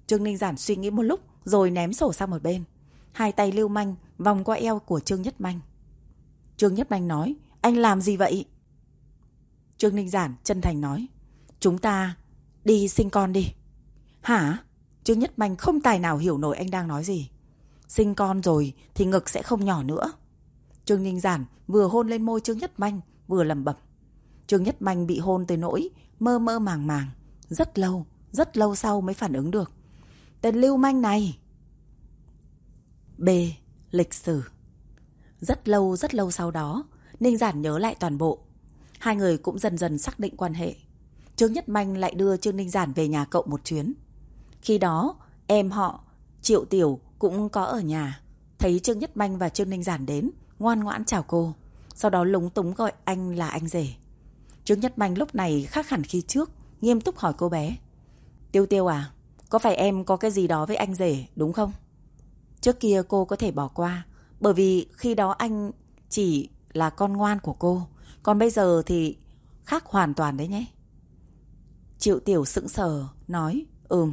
Trương Ninh Giản suy nghĩ một lúc rồi ném sổ sang một bên. Hai tay lưu manh vòng qua eo của Trương Nhất Manh. Trương Nhất Manh nói, anh làm gì vậy? Trương Ninh Giản chân thành nói, chúng ta đi sinh con đi. Hả? Trương Nhất Manh không tài nào hiểu nổi anh đang nói gì. Sinh con rồi thì ngực sẽ không nhỏ nữa. Trương Ninh Giản vừa hôn lên môi Trương Nhất Manh vừa lẩm bẩm. Trương Nhất Manh bị hôn tới nỗi mơ mơ màng màng. Rất lâu sau mới phản ứng được. Tên lưu manh này. B. Lịch sử. Rất lâu sau đó, Ninh Giản nhớ lại toàn bộ. Hai người cũng dần dần xác định quan hệ. Trương Nhất Manh lại đưa Trương Ninh Giản về nhà cậu một chuyến. Khi đó, em họ Triệu Tiểu cũng có ở nhà. Thấy Trương Nhất Manh và Trương Ninh Giản đến, ngoan ngoãn chào cô. Sau đó lúng túng gọi anh là anh rể. Trương Nhất Manh lúc này khác hẳn khi trước, nghiêm túc hỏi cô bé. Tiêu Tiêu à, có phải em có cái gì đó với anh rể đúng không? Trước kia cô có thể bỏ qua, bởi vì khi đó anh chỉ là con ngoan của cô. Còn bây giờ thì khác hoàn toàn đấy nhé. Triệu Tiểu sững sờ, nói,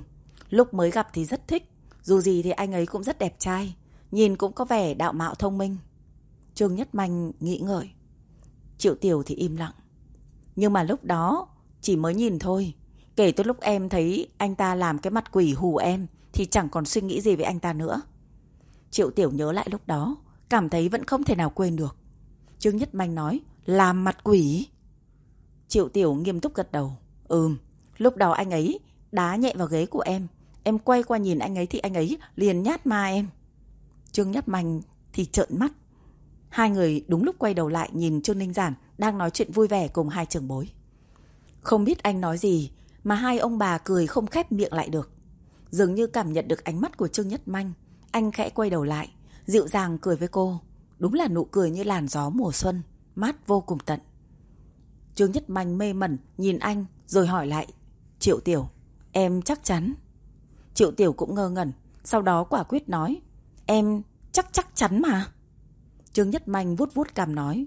lúc mới gặp thì rất thích. Dù gì thì anh ấy cũng rất đẹp trai, nhìn cũng có vẻ đạo mạo thông minh. Trương Nhất Manh nghĩ ngợi. Triệu Tiểu thì im lặng. Nhưng mà lúc đó chỉ mới nhìn thôi. Kể từ lúc em thấy anh ta làm cái mặt quỷ hù em thì chẳng còn suy nghĩ gì về anh ta nữa. Triệu Tiểu nhớ lại lúc đó, cảm thấy vẫn không thể nào quên được. Trương Nhất Manh nói, làm mặt quỷ. Triệu Tiểu nghiêm túc gật đầu. Lúc đó anh ấy đá nhẹ vào ghế của em. Em quay qua nhìn anh ấy thì anh ấy liền nhát ma em. Trương Nhất Manh thì trợn mắt. Hai người đúng lúc quay đầu lại nhìn Trương Ninh Giản đang nói chuyện vui vẻ cùng hai trưởng bối. Không biết anh nói gì mà hai ông bà cười không khép miệng lại được. Dường như cảm nhận được ánh mắt của Trương Nhất Manh, anh khẽ quay đầu lại, dịu dàng cười với cô. Đúng là nụ cười như làn gió mùa xuân, mát vô cùng tận. Trương Nhất Manh mê mẩn nhìn anh rồi hỏi lại, Triệu Tiểu, em chắc chắn? Triệu Tiểu cũng ngơ ngẩn, sau đó quả quyết nói, em chắc chắn mà. Trương Nhất Manh vuốt vuốt cằm nói,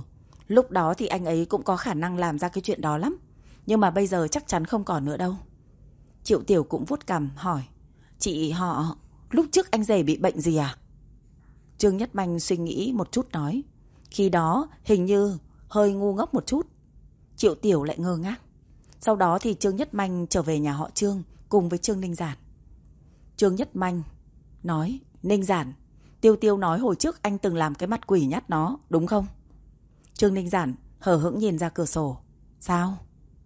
lúc đó thì anh ấy cũng có khả năng làm ra cái chuyện đó lắm. Nhưng mà bây giờ chắc chắn không còn nữa đâu. Triệu Tiểu cũng vuốt cằm hỏi, chị họ, lúc trước anh rể bị bệnh gì à? Trương Nhất Manh suy nghĩ một chút nói, khi đó hình như hơi ngu ngốc một chút. Triệu Tiểu lại ngơ ngác. Sau đó thì Trương Nhất Manh trở về nhà họ Trương cùng với Trương Ninh Giản. Trương Nhất Manh nói, Ninh Giản, Tiêu Tiêu nói hồi trước anh từng làm cái mặt quỷ nhát nó, đúng không? Trương Ninh Giản hờ hững nhìn ra cửa sổ. Sao?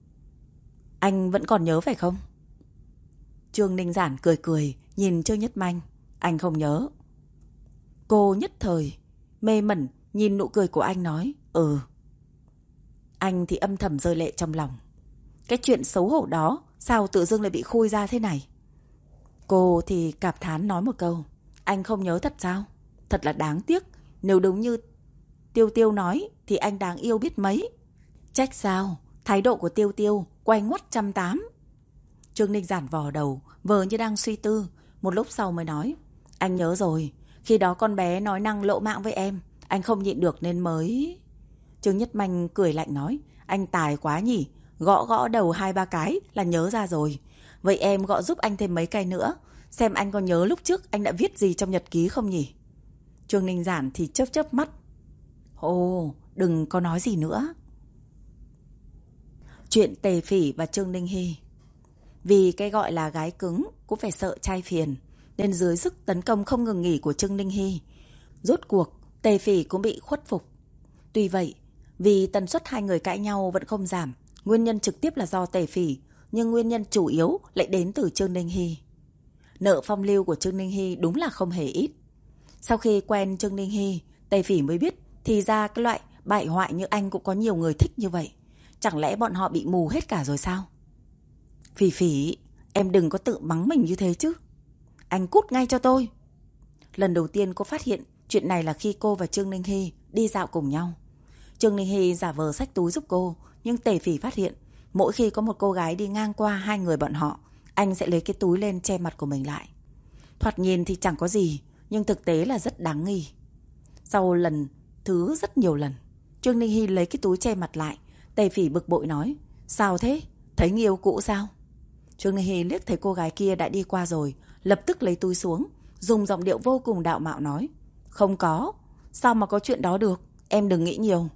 Anh vẫn còn nhớ phải không? Trương Ninh Giản cười cười nhìn Trương Nhất Manh. Anh không nhớ. Cô nhất thời mê mẩn nhìn nụ cười của anh nói, Anh thì âm thầm rơi lệ trong lòng. Cái chuyện xấu hổ đó sao tự dưng lại bị khui ra thế này? Cô thì cảm thán nói một câu, anh không nhớ thật sao? Thật là đáng tiếc. Nếu đúng như Tiêu Tiêu nói thì anh đáng yêu biết mấy. Trách sao? Thái độ của Tiêu Tiêu quay ngoắt 180. Trương Ninh Giản vò đầu, vờ như đang suy tư. Một lúc sau mới nói, anh nhớ rồi. Khi đó con bé nói năng lộ mạng với em, anh không nhịn được nên mới... Trương Nhất Manh cười lạnh nói, anh tài quá nhỉ. Gõ đầu 2-3 cái là nhớ ra rồi. Vậy em gõ giúp anh thêm mấy cái nữa, xem anh có nhớ lúc trước anh đã viết gì trong nhật ký không nhỉ? Trương Ninh Giản thì chớp mắt. Đừng có nói gì nữa. Chuyện Tề Phỉ và Trương Ninh Hy. Vì cái gọi là gái cứng cũng phải sợ trai phiền, nên dưới sức tấn công không ngừng nghỉ của Trương Ninh Hy, rốt cuộc Tề Phỉ cũng bị khuất phục. Tuy vậy, vì tần suất hai người cãi nhau vẫn không giảm, nguyên nhân trực tiếp là do Tề Phỉ, nhưng nguyên nhân chủ yếu lại đến từ Trương Ninh Hy. Nợ phong lưu của Trương Ninh Hy đúng là không hề ít. Sau khi quen Trương Ninh Hy, Tề Phỉ mới biết thì ra cái loại bại hoại như anh cũng có nhiều người thích như vậy. Chẳng lẽ bọn họ bị mù hết cả rồi sao? Phỉ Phỉ, em đừng có tự mắng mình như thế chứ. Anh cút ngay cho tôi. Lần đầu tiên cô phát hiện chuyện này là khi cô và Trương Ninh Hy đi dạo cùng nhau. Trương Ninh Hy giả vờ xách túi giúp cô, nhưng Tề Phỉ phát hiện mỗi khi có một cô gái đi ngang qua hai người bọn họ, anh sẽ lấy cái túi lên che mặt của mình lại. Thoạt nhìn thì chẳng có gì, nhưng thực tế là rất đáng nghi. Sau rất nhiều lần, Trương Ninh Hy lấy cái túi che mặt lại, Tề Phỉ bực bội nói, sao thế? Thấy người yêu cũ sao? Trương Ninh Hy liếc thấy cô gái kia đã đi qua rồi, lập tức lấy túi xuống, dùng giọng điệu vô cùng đạo mạo nói. Không có, sao mà có chuyện đó được, em đừng nghĩ nhiều.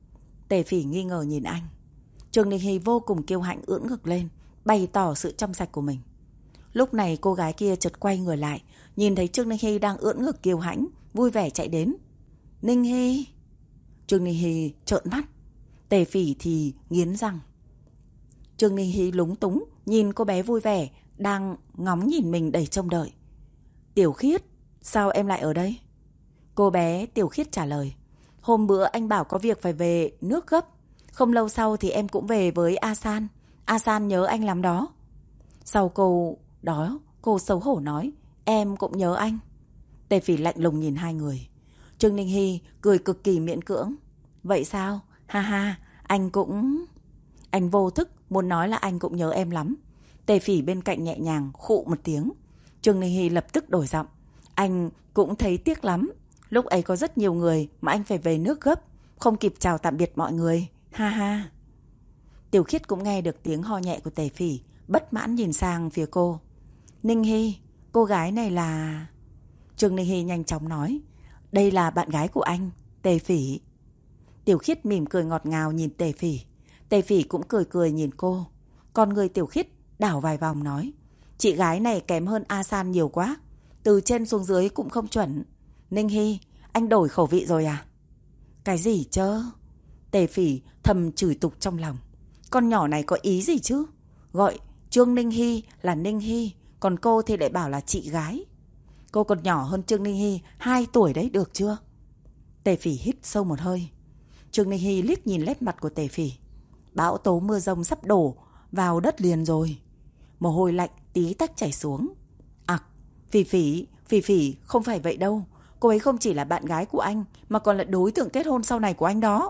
Tề Phỉ nghi ngờ nhìn anh. Trương Ninh Hy vô cùng kiêu hãnh ưỡn ngực lên, bày tỏ sự trong sạch của mình. Lúc này cô gái kia chợt quay người lại, nhìn thấy Trương Ninh Hy đang ưỡn ngực kiêu hãnh, vui vẻ chạy đến. Ninh Hy. Trương Ninh Hy trợn mắt, Tề Phỉ thì nghiến răng. Trương Ninh Hy lúng túng nhìn cô bé vui vẻ đang ngóng nhìn mình đầy trông đợi. Tiểu Khiết, sao em lại ở đây? Cô bé Tiểu Khiết trả lời. Hôm bữa anh bảo có việc phải về nước gấp, không lâu sau thì em cũng về với A San. A San nhớ anh lắm đó. Sau câu đó, cô xấu hổ nói, em cũng nhớ anh. Tề Phỉ lạnh lùng nhìn hai người. Trương Ninh Hy cười cực kỳ miễn cưỡng. Vậy sao? Ha ha, anh cũng... Anh vô thức muốn nói là anh cũng nhớ em lắm. Tề Phỉ bên cạnh nhẹ nhàng khụ một tiếng. Trương Ninh Hy lập tức đổi giọng. Anh cũng thấy tiếc lắm. Lúc ấy có rất nhiều người mà anh phải về nước gấp, không kịp chào tạm biệt mọi người. Ha ha. Tiểu Khiết cũng nghe được tiếng ho nhẹ của Tề Phỉ, bất mãn nhìn sang phía cô. Ninh Hy, cô gái này là... Trương Ninh Hy nhanh chóng nói. Đây là bạn gái của anh, Tề Phỉ. Tiểu Khiết mỉm cười ngọt ngào nhìn Tề Phỉ. Tề Phỉ cũng cười cười nhìn cô. Con người Tiểu Khiết đảo vài vòng nói. Chị gái này kém hơn A San nhiều quá. Từ trên xuống dưới cũng không chuẩn. Ninh Hy, anh đổi khẩu vị rồi à? Cái gì chớ? Tề Phỉ thầm chửi tục trong lòng. Con nhỏ này có ý gì chứ? Gọi Trương Ninh Hy là Ninh Hy, còn cô thì lại bảo là chị gái. Cô còn nhỏ hơn Trương Ninh Hy 2 tuổi đấy, được chưa? Tề Phỉ hít sâu một hơi. Trương Ninh Hy liếc nhìn nét mặt của Tề Phỉ. Bão tố mưa rông sắp đổ vào đất liền rồi. Mồ hôi lạnh tí tách chảy xuống. À, Phỉ Phỉ, không phải vậy đâu. Cô ấy không chỉ là bạn gái của anh, mà còn là đối tượng kết hôn sau này của anh đó.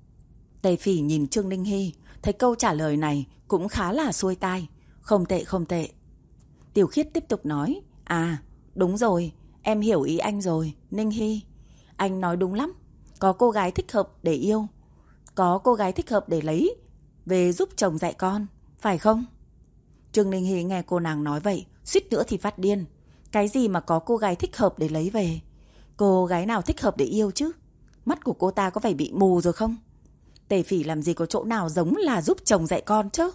Tề Phỉ nhìn Trương Ninh Hy, thấy câu trả lời này cũng khá là xuôi tai. Không tệ, không tệ. Tiểu Khiết tiếp tục nói. À, đúng rồi, em hiểu ý anh rồi, Ninh Hy. Anh nói đúng lắm. Có cô gái thích hợp để yêu, có cô gái thích hợp để lấy về giúp chồng dạy con, phải không? Trương Ninh Hy nghe cô nàng nói vậy, suýt nữa thì phát điên. Cái gì mà có cô gái thích hợp để lấy về? Cô gái nào thích hợp để yêu chứ? Mắt của cô ta có phải bị mù rồi không? Tề Phỉ làm gì có chỗ nào giống là giúp chồng dạy con chứ?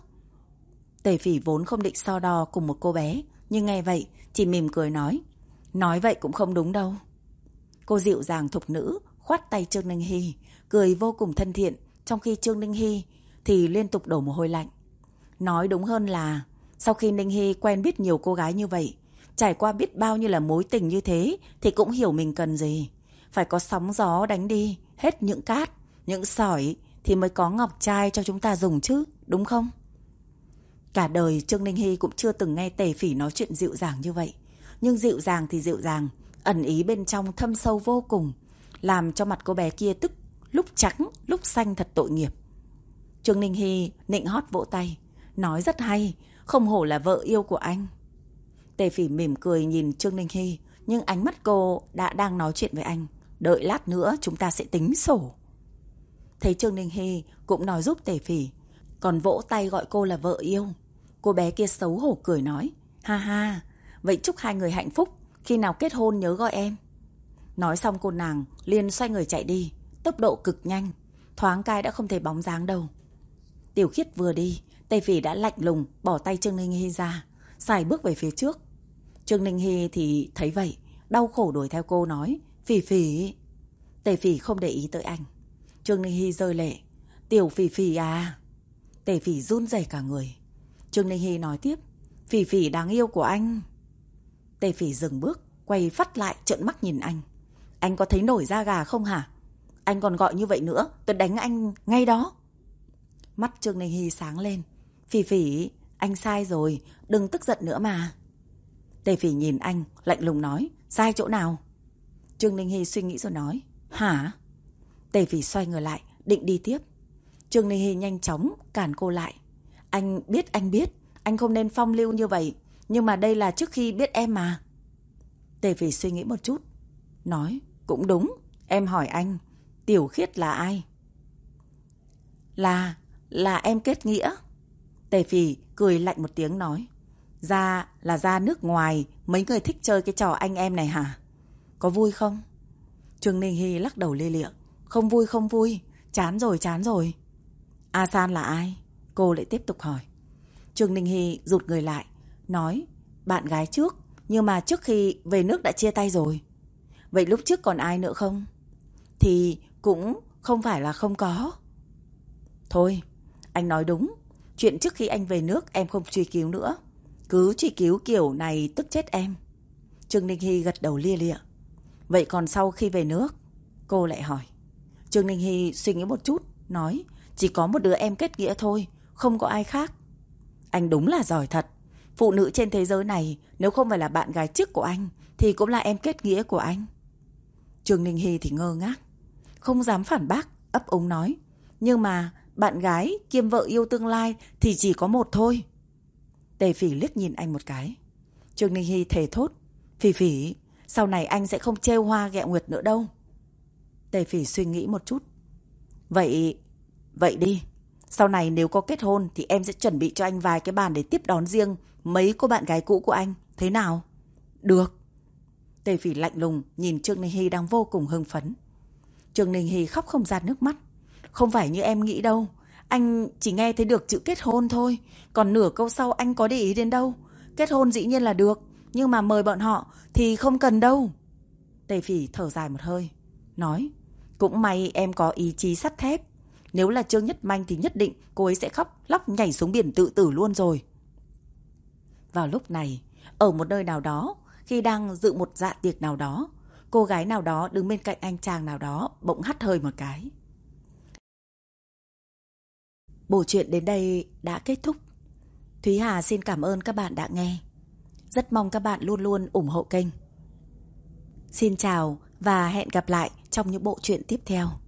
Tề Phỉ vốn không định so đo cùng một cô bé, nhưng nghe vậy chỉ mỉm cười nói. Nói vậy cũng không đúng đâu. Cô dịu dàng thục nữ khoát tay Trương Ninh Hy, cười vô cùng thân thiện, trong khi Trương Ninh Hy thì liên tục đổ mồ hôi lạnh. Nói đúng hơn là sau khi Ninh Hy quen biết nhiều cô gái như vậy, trải qua biết bao nhiêu là mối tình như thế, thì cũng hiểu mình cần gì. Phải có sóng gió đánh đi hết những cát, những sỏi thì mới có ngọc trai cho chúng ta dùng chứ, đúng không? Cả đời Trương Ninh Hy cũng chưa từng nghe Tề Phỉ nói chuyện dịu dàng như vậy. Nhưng dịu dàng thì dịu dàng, ẩn ý bên trong thâm sâu vô cùng, làm cho mặt cô bé kia tức lúc trắng lúc xanh thật tội nghiệp. Trương Ninh Hy nịnh hót vỗ tay, nói rất hay, không hổ là vợ yêu của anh. Tề Phỉ mỉm cười nhìn Trương Ninh Hy, nhưng ánh mắt cô đã đang nói chuyện với anh. Đợi lát nữa chúng ta sẽ tính sổ. Thấy Trương Ninh Hy cũng nói giúp Tề Phỉ, còn vỗ tay gọi cô là vợ yêu. Cô bé kia xấu hổ cười nói. Ha ha, vậy chúc hai người hạnh phúc, khi nào kết hôn nhớ gọi em. Nói xong cô nàng liền xoay người chạy đi, tốc độ cực nhanh, thoáng cái đã không thấy bóng dáng đâu. Tiểu Khiết vừa đi, Tề Phỉ đã lạnh lùng bỏ tay Trương Ninh Hy ra, sải bước về phía trước. Trương Ninh Hy thì thấy vậy, đau khổ đuổi theo cô nói. Phỉ Phỉ. Tề Phỉ không để ý tới anh. Trương Ninh Hy rơi lệ. Tiểu Phỉ Phỉ à. Tề Phỉ run rẩy cả người. Trương Ninh Hy nói tiếp. Phỉ Phỉ đáng yêu của anh. Tề Phỉ dừng bước, quay phắt lại trợn mắt nhìn anh. Anh có thấy nổi da gà không hả? Anh còn gọi như vậy nữa, tôi đánh anh ngay đó. Mắt Trương Ninh Hy sáng lên. Phỉ Phỉ, anh sai rồi, đừng tức giận nữa mà. Tề Phỉ nhìn anh, lạnh lùng nói. Sai chỗ nào? Trương Ninh Hy suy nghĩ rồi nói. Hả? Tề Phỉ xoay người lại, định đi tiếp. Trương Ninh Hy nhanh chóng cản cô lại. Anh biết, anh không nên phong lưu như vậy, nhưng mà đây là trước khi biết em mà. Tề Phỉ suy nghĩ một chút, nói. Cũng đúng, em hỏi anh, Tiểu Khiết là ai? Là em kết nghĩa. Tề Phỉ cười lạnh một tiếng nói. Ra là ra nước ngoài, mấy người thích chơi cái trò anh em này hả? Có vui không? Trương Ninh Hy lắc đầu lia lịa. Không vui, không vui. Chán rồi, chán rồi. A San là ai? Cô lại tiếp tục hỏi. Trương Ninh Hy rụt người lại, nói bạn gái trước, nhưng mà trước khi về nước đã chia tay rồi. Vậy lúc trước còn ai nữa không? Thì cũng không phải là không có. Thôi, anh nói đúng. Chuyện trước khi anh về nước em không truy cứu nữa. Cứ truy cứu kiểu này tức chết em. Trương Ninh Hy gật đầu lia lịa. Vậy còn sau khi về nước? Cô lại hỏi. Trương Ninh Hy suy nghĩ một chút, nói chỉ có một đứa em kết nghĩa thôi, không có ai khác. Anh đúng là giỏi thật. Phụ nữ trên thế giới này, nếu không phải là bạn gái trước của anh thì cũng là em kết nghĩa của anh. Trương Ninh Hy thì ngơ ngác, không dám phản bác, ấp úng nói. Nhưng mà bạn gái kiêm vợ yêu tương lai thì chỉ có một thôi. Tề Phỉ liếc nhìn anh một cái. Trương Ninh Hy thề thốt. Phỉ Phỉ, sau này anh sẽ không trêu hoa ghẹo nguyệt nữa đâu. Tề Phỉ suy nghĩ một chút. Vậy đi. Sau này nếu có kết hôn thì em sẽ chuẩn bị cho anh vài cái bàn để tiếp đón riêng mấy cô bạn gái cũ của anh. Thế nào? Được. Tề Phỉ lạnh lùng nhìn Trương Ninh Hy đang vô cùng hưng phấn. Trương Ninh Hy khóc không ra nước mắt. Không phải như em nghĩ đâu. Anh chỉ nghe thấy được chữ kết hôn thôi. Còn nửa câu sau anh có để ý đến đâu. Kết hôn dĩ nhiên là được, nhưng mà mời bọn họ thì không cần đâu. Tề Phỉ thở dài một hơi, nói cũng may em có ý chí sắt thép. Nếu là Trương Nhất Manh thì nhất định cô ấy sẽ khóc lóc nhảy xuống biển tự tử luôn rồi. Vào lúc này, ở một nơi nào đó, khi đang dự một dạ tiệc nào đó, cô gái nào đó đứng bên cạnh anh chàng nào đó bỗng hắt hơi một cái. Bộ truyện đến đây đã kết thúc. Thúy Hà xin cảm ơn các bạn đã nghe. Rất mong các bạn luôn luôn ủng hộ kênh. Xin chào và hẹn gặp lại trong những bộ truyện tiếp theo.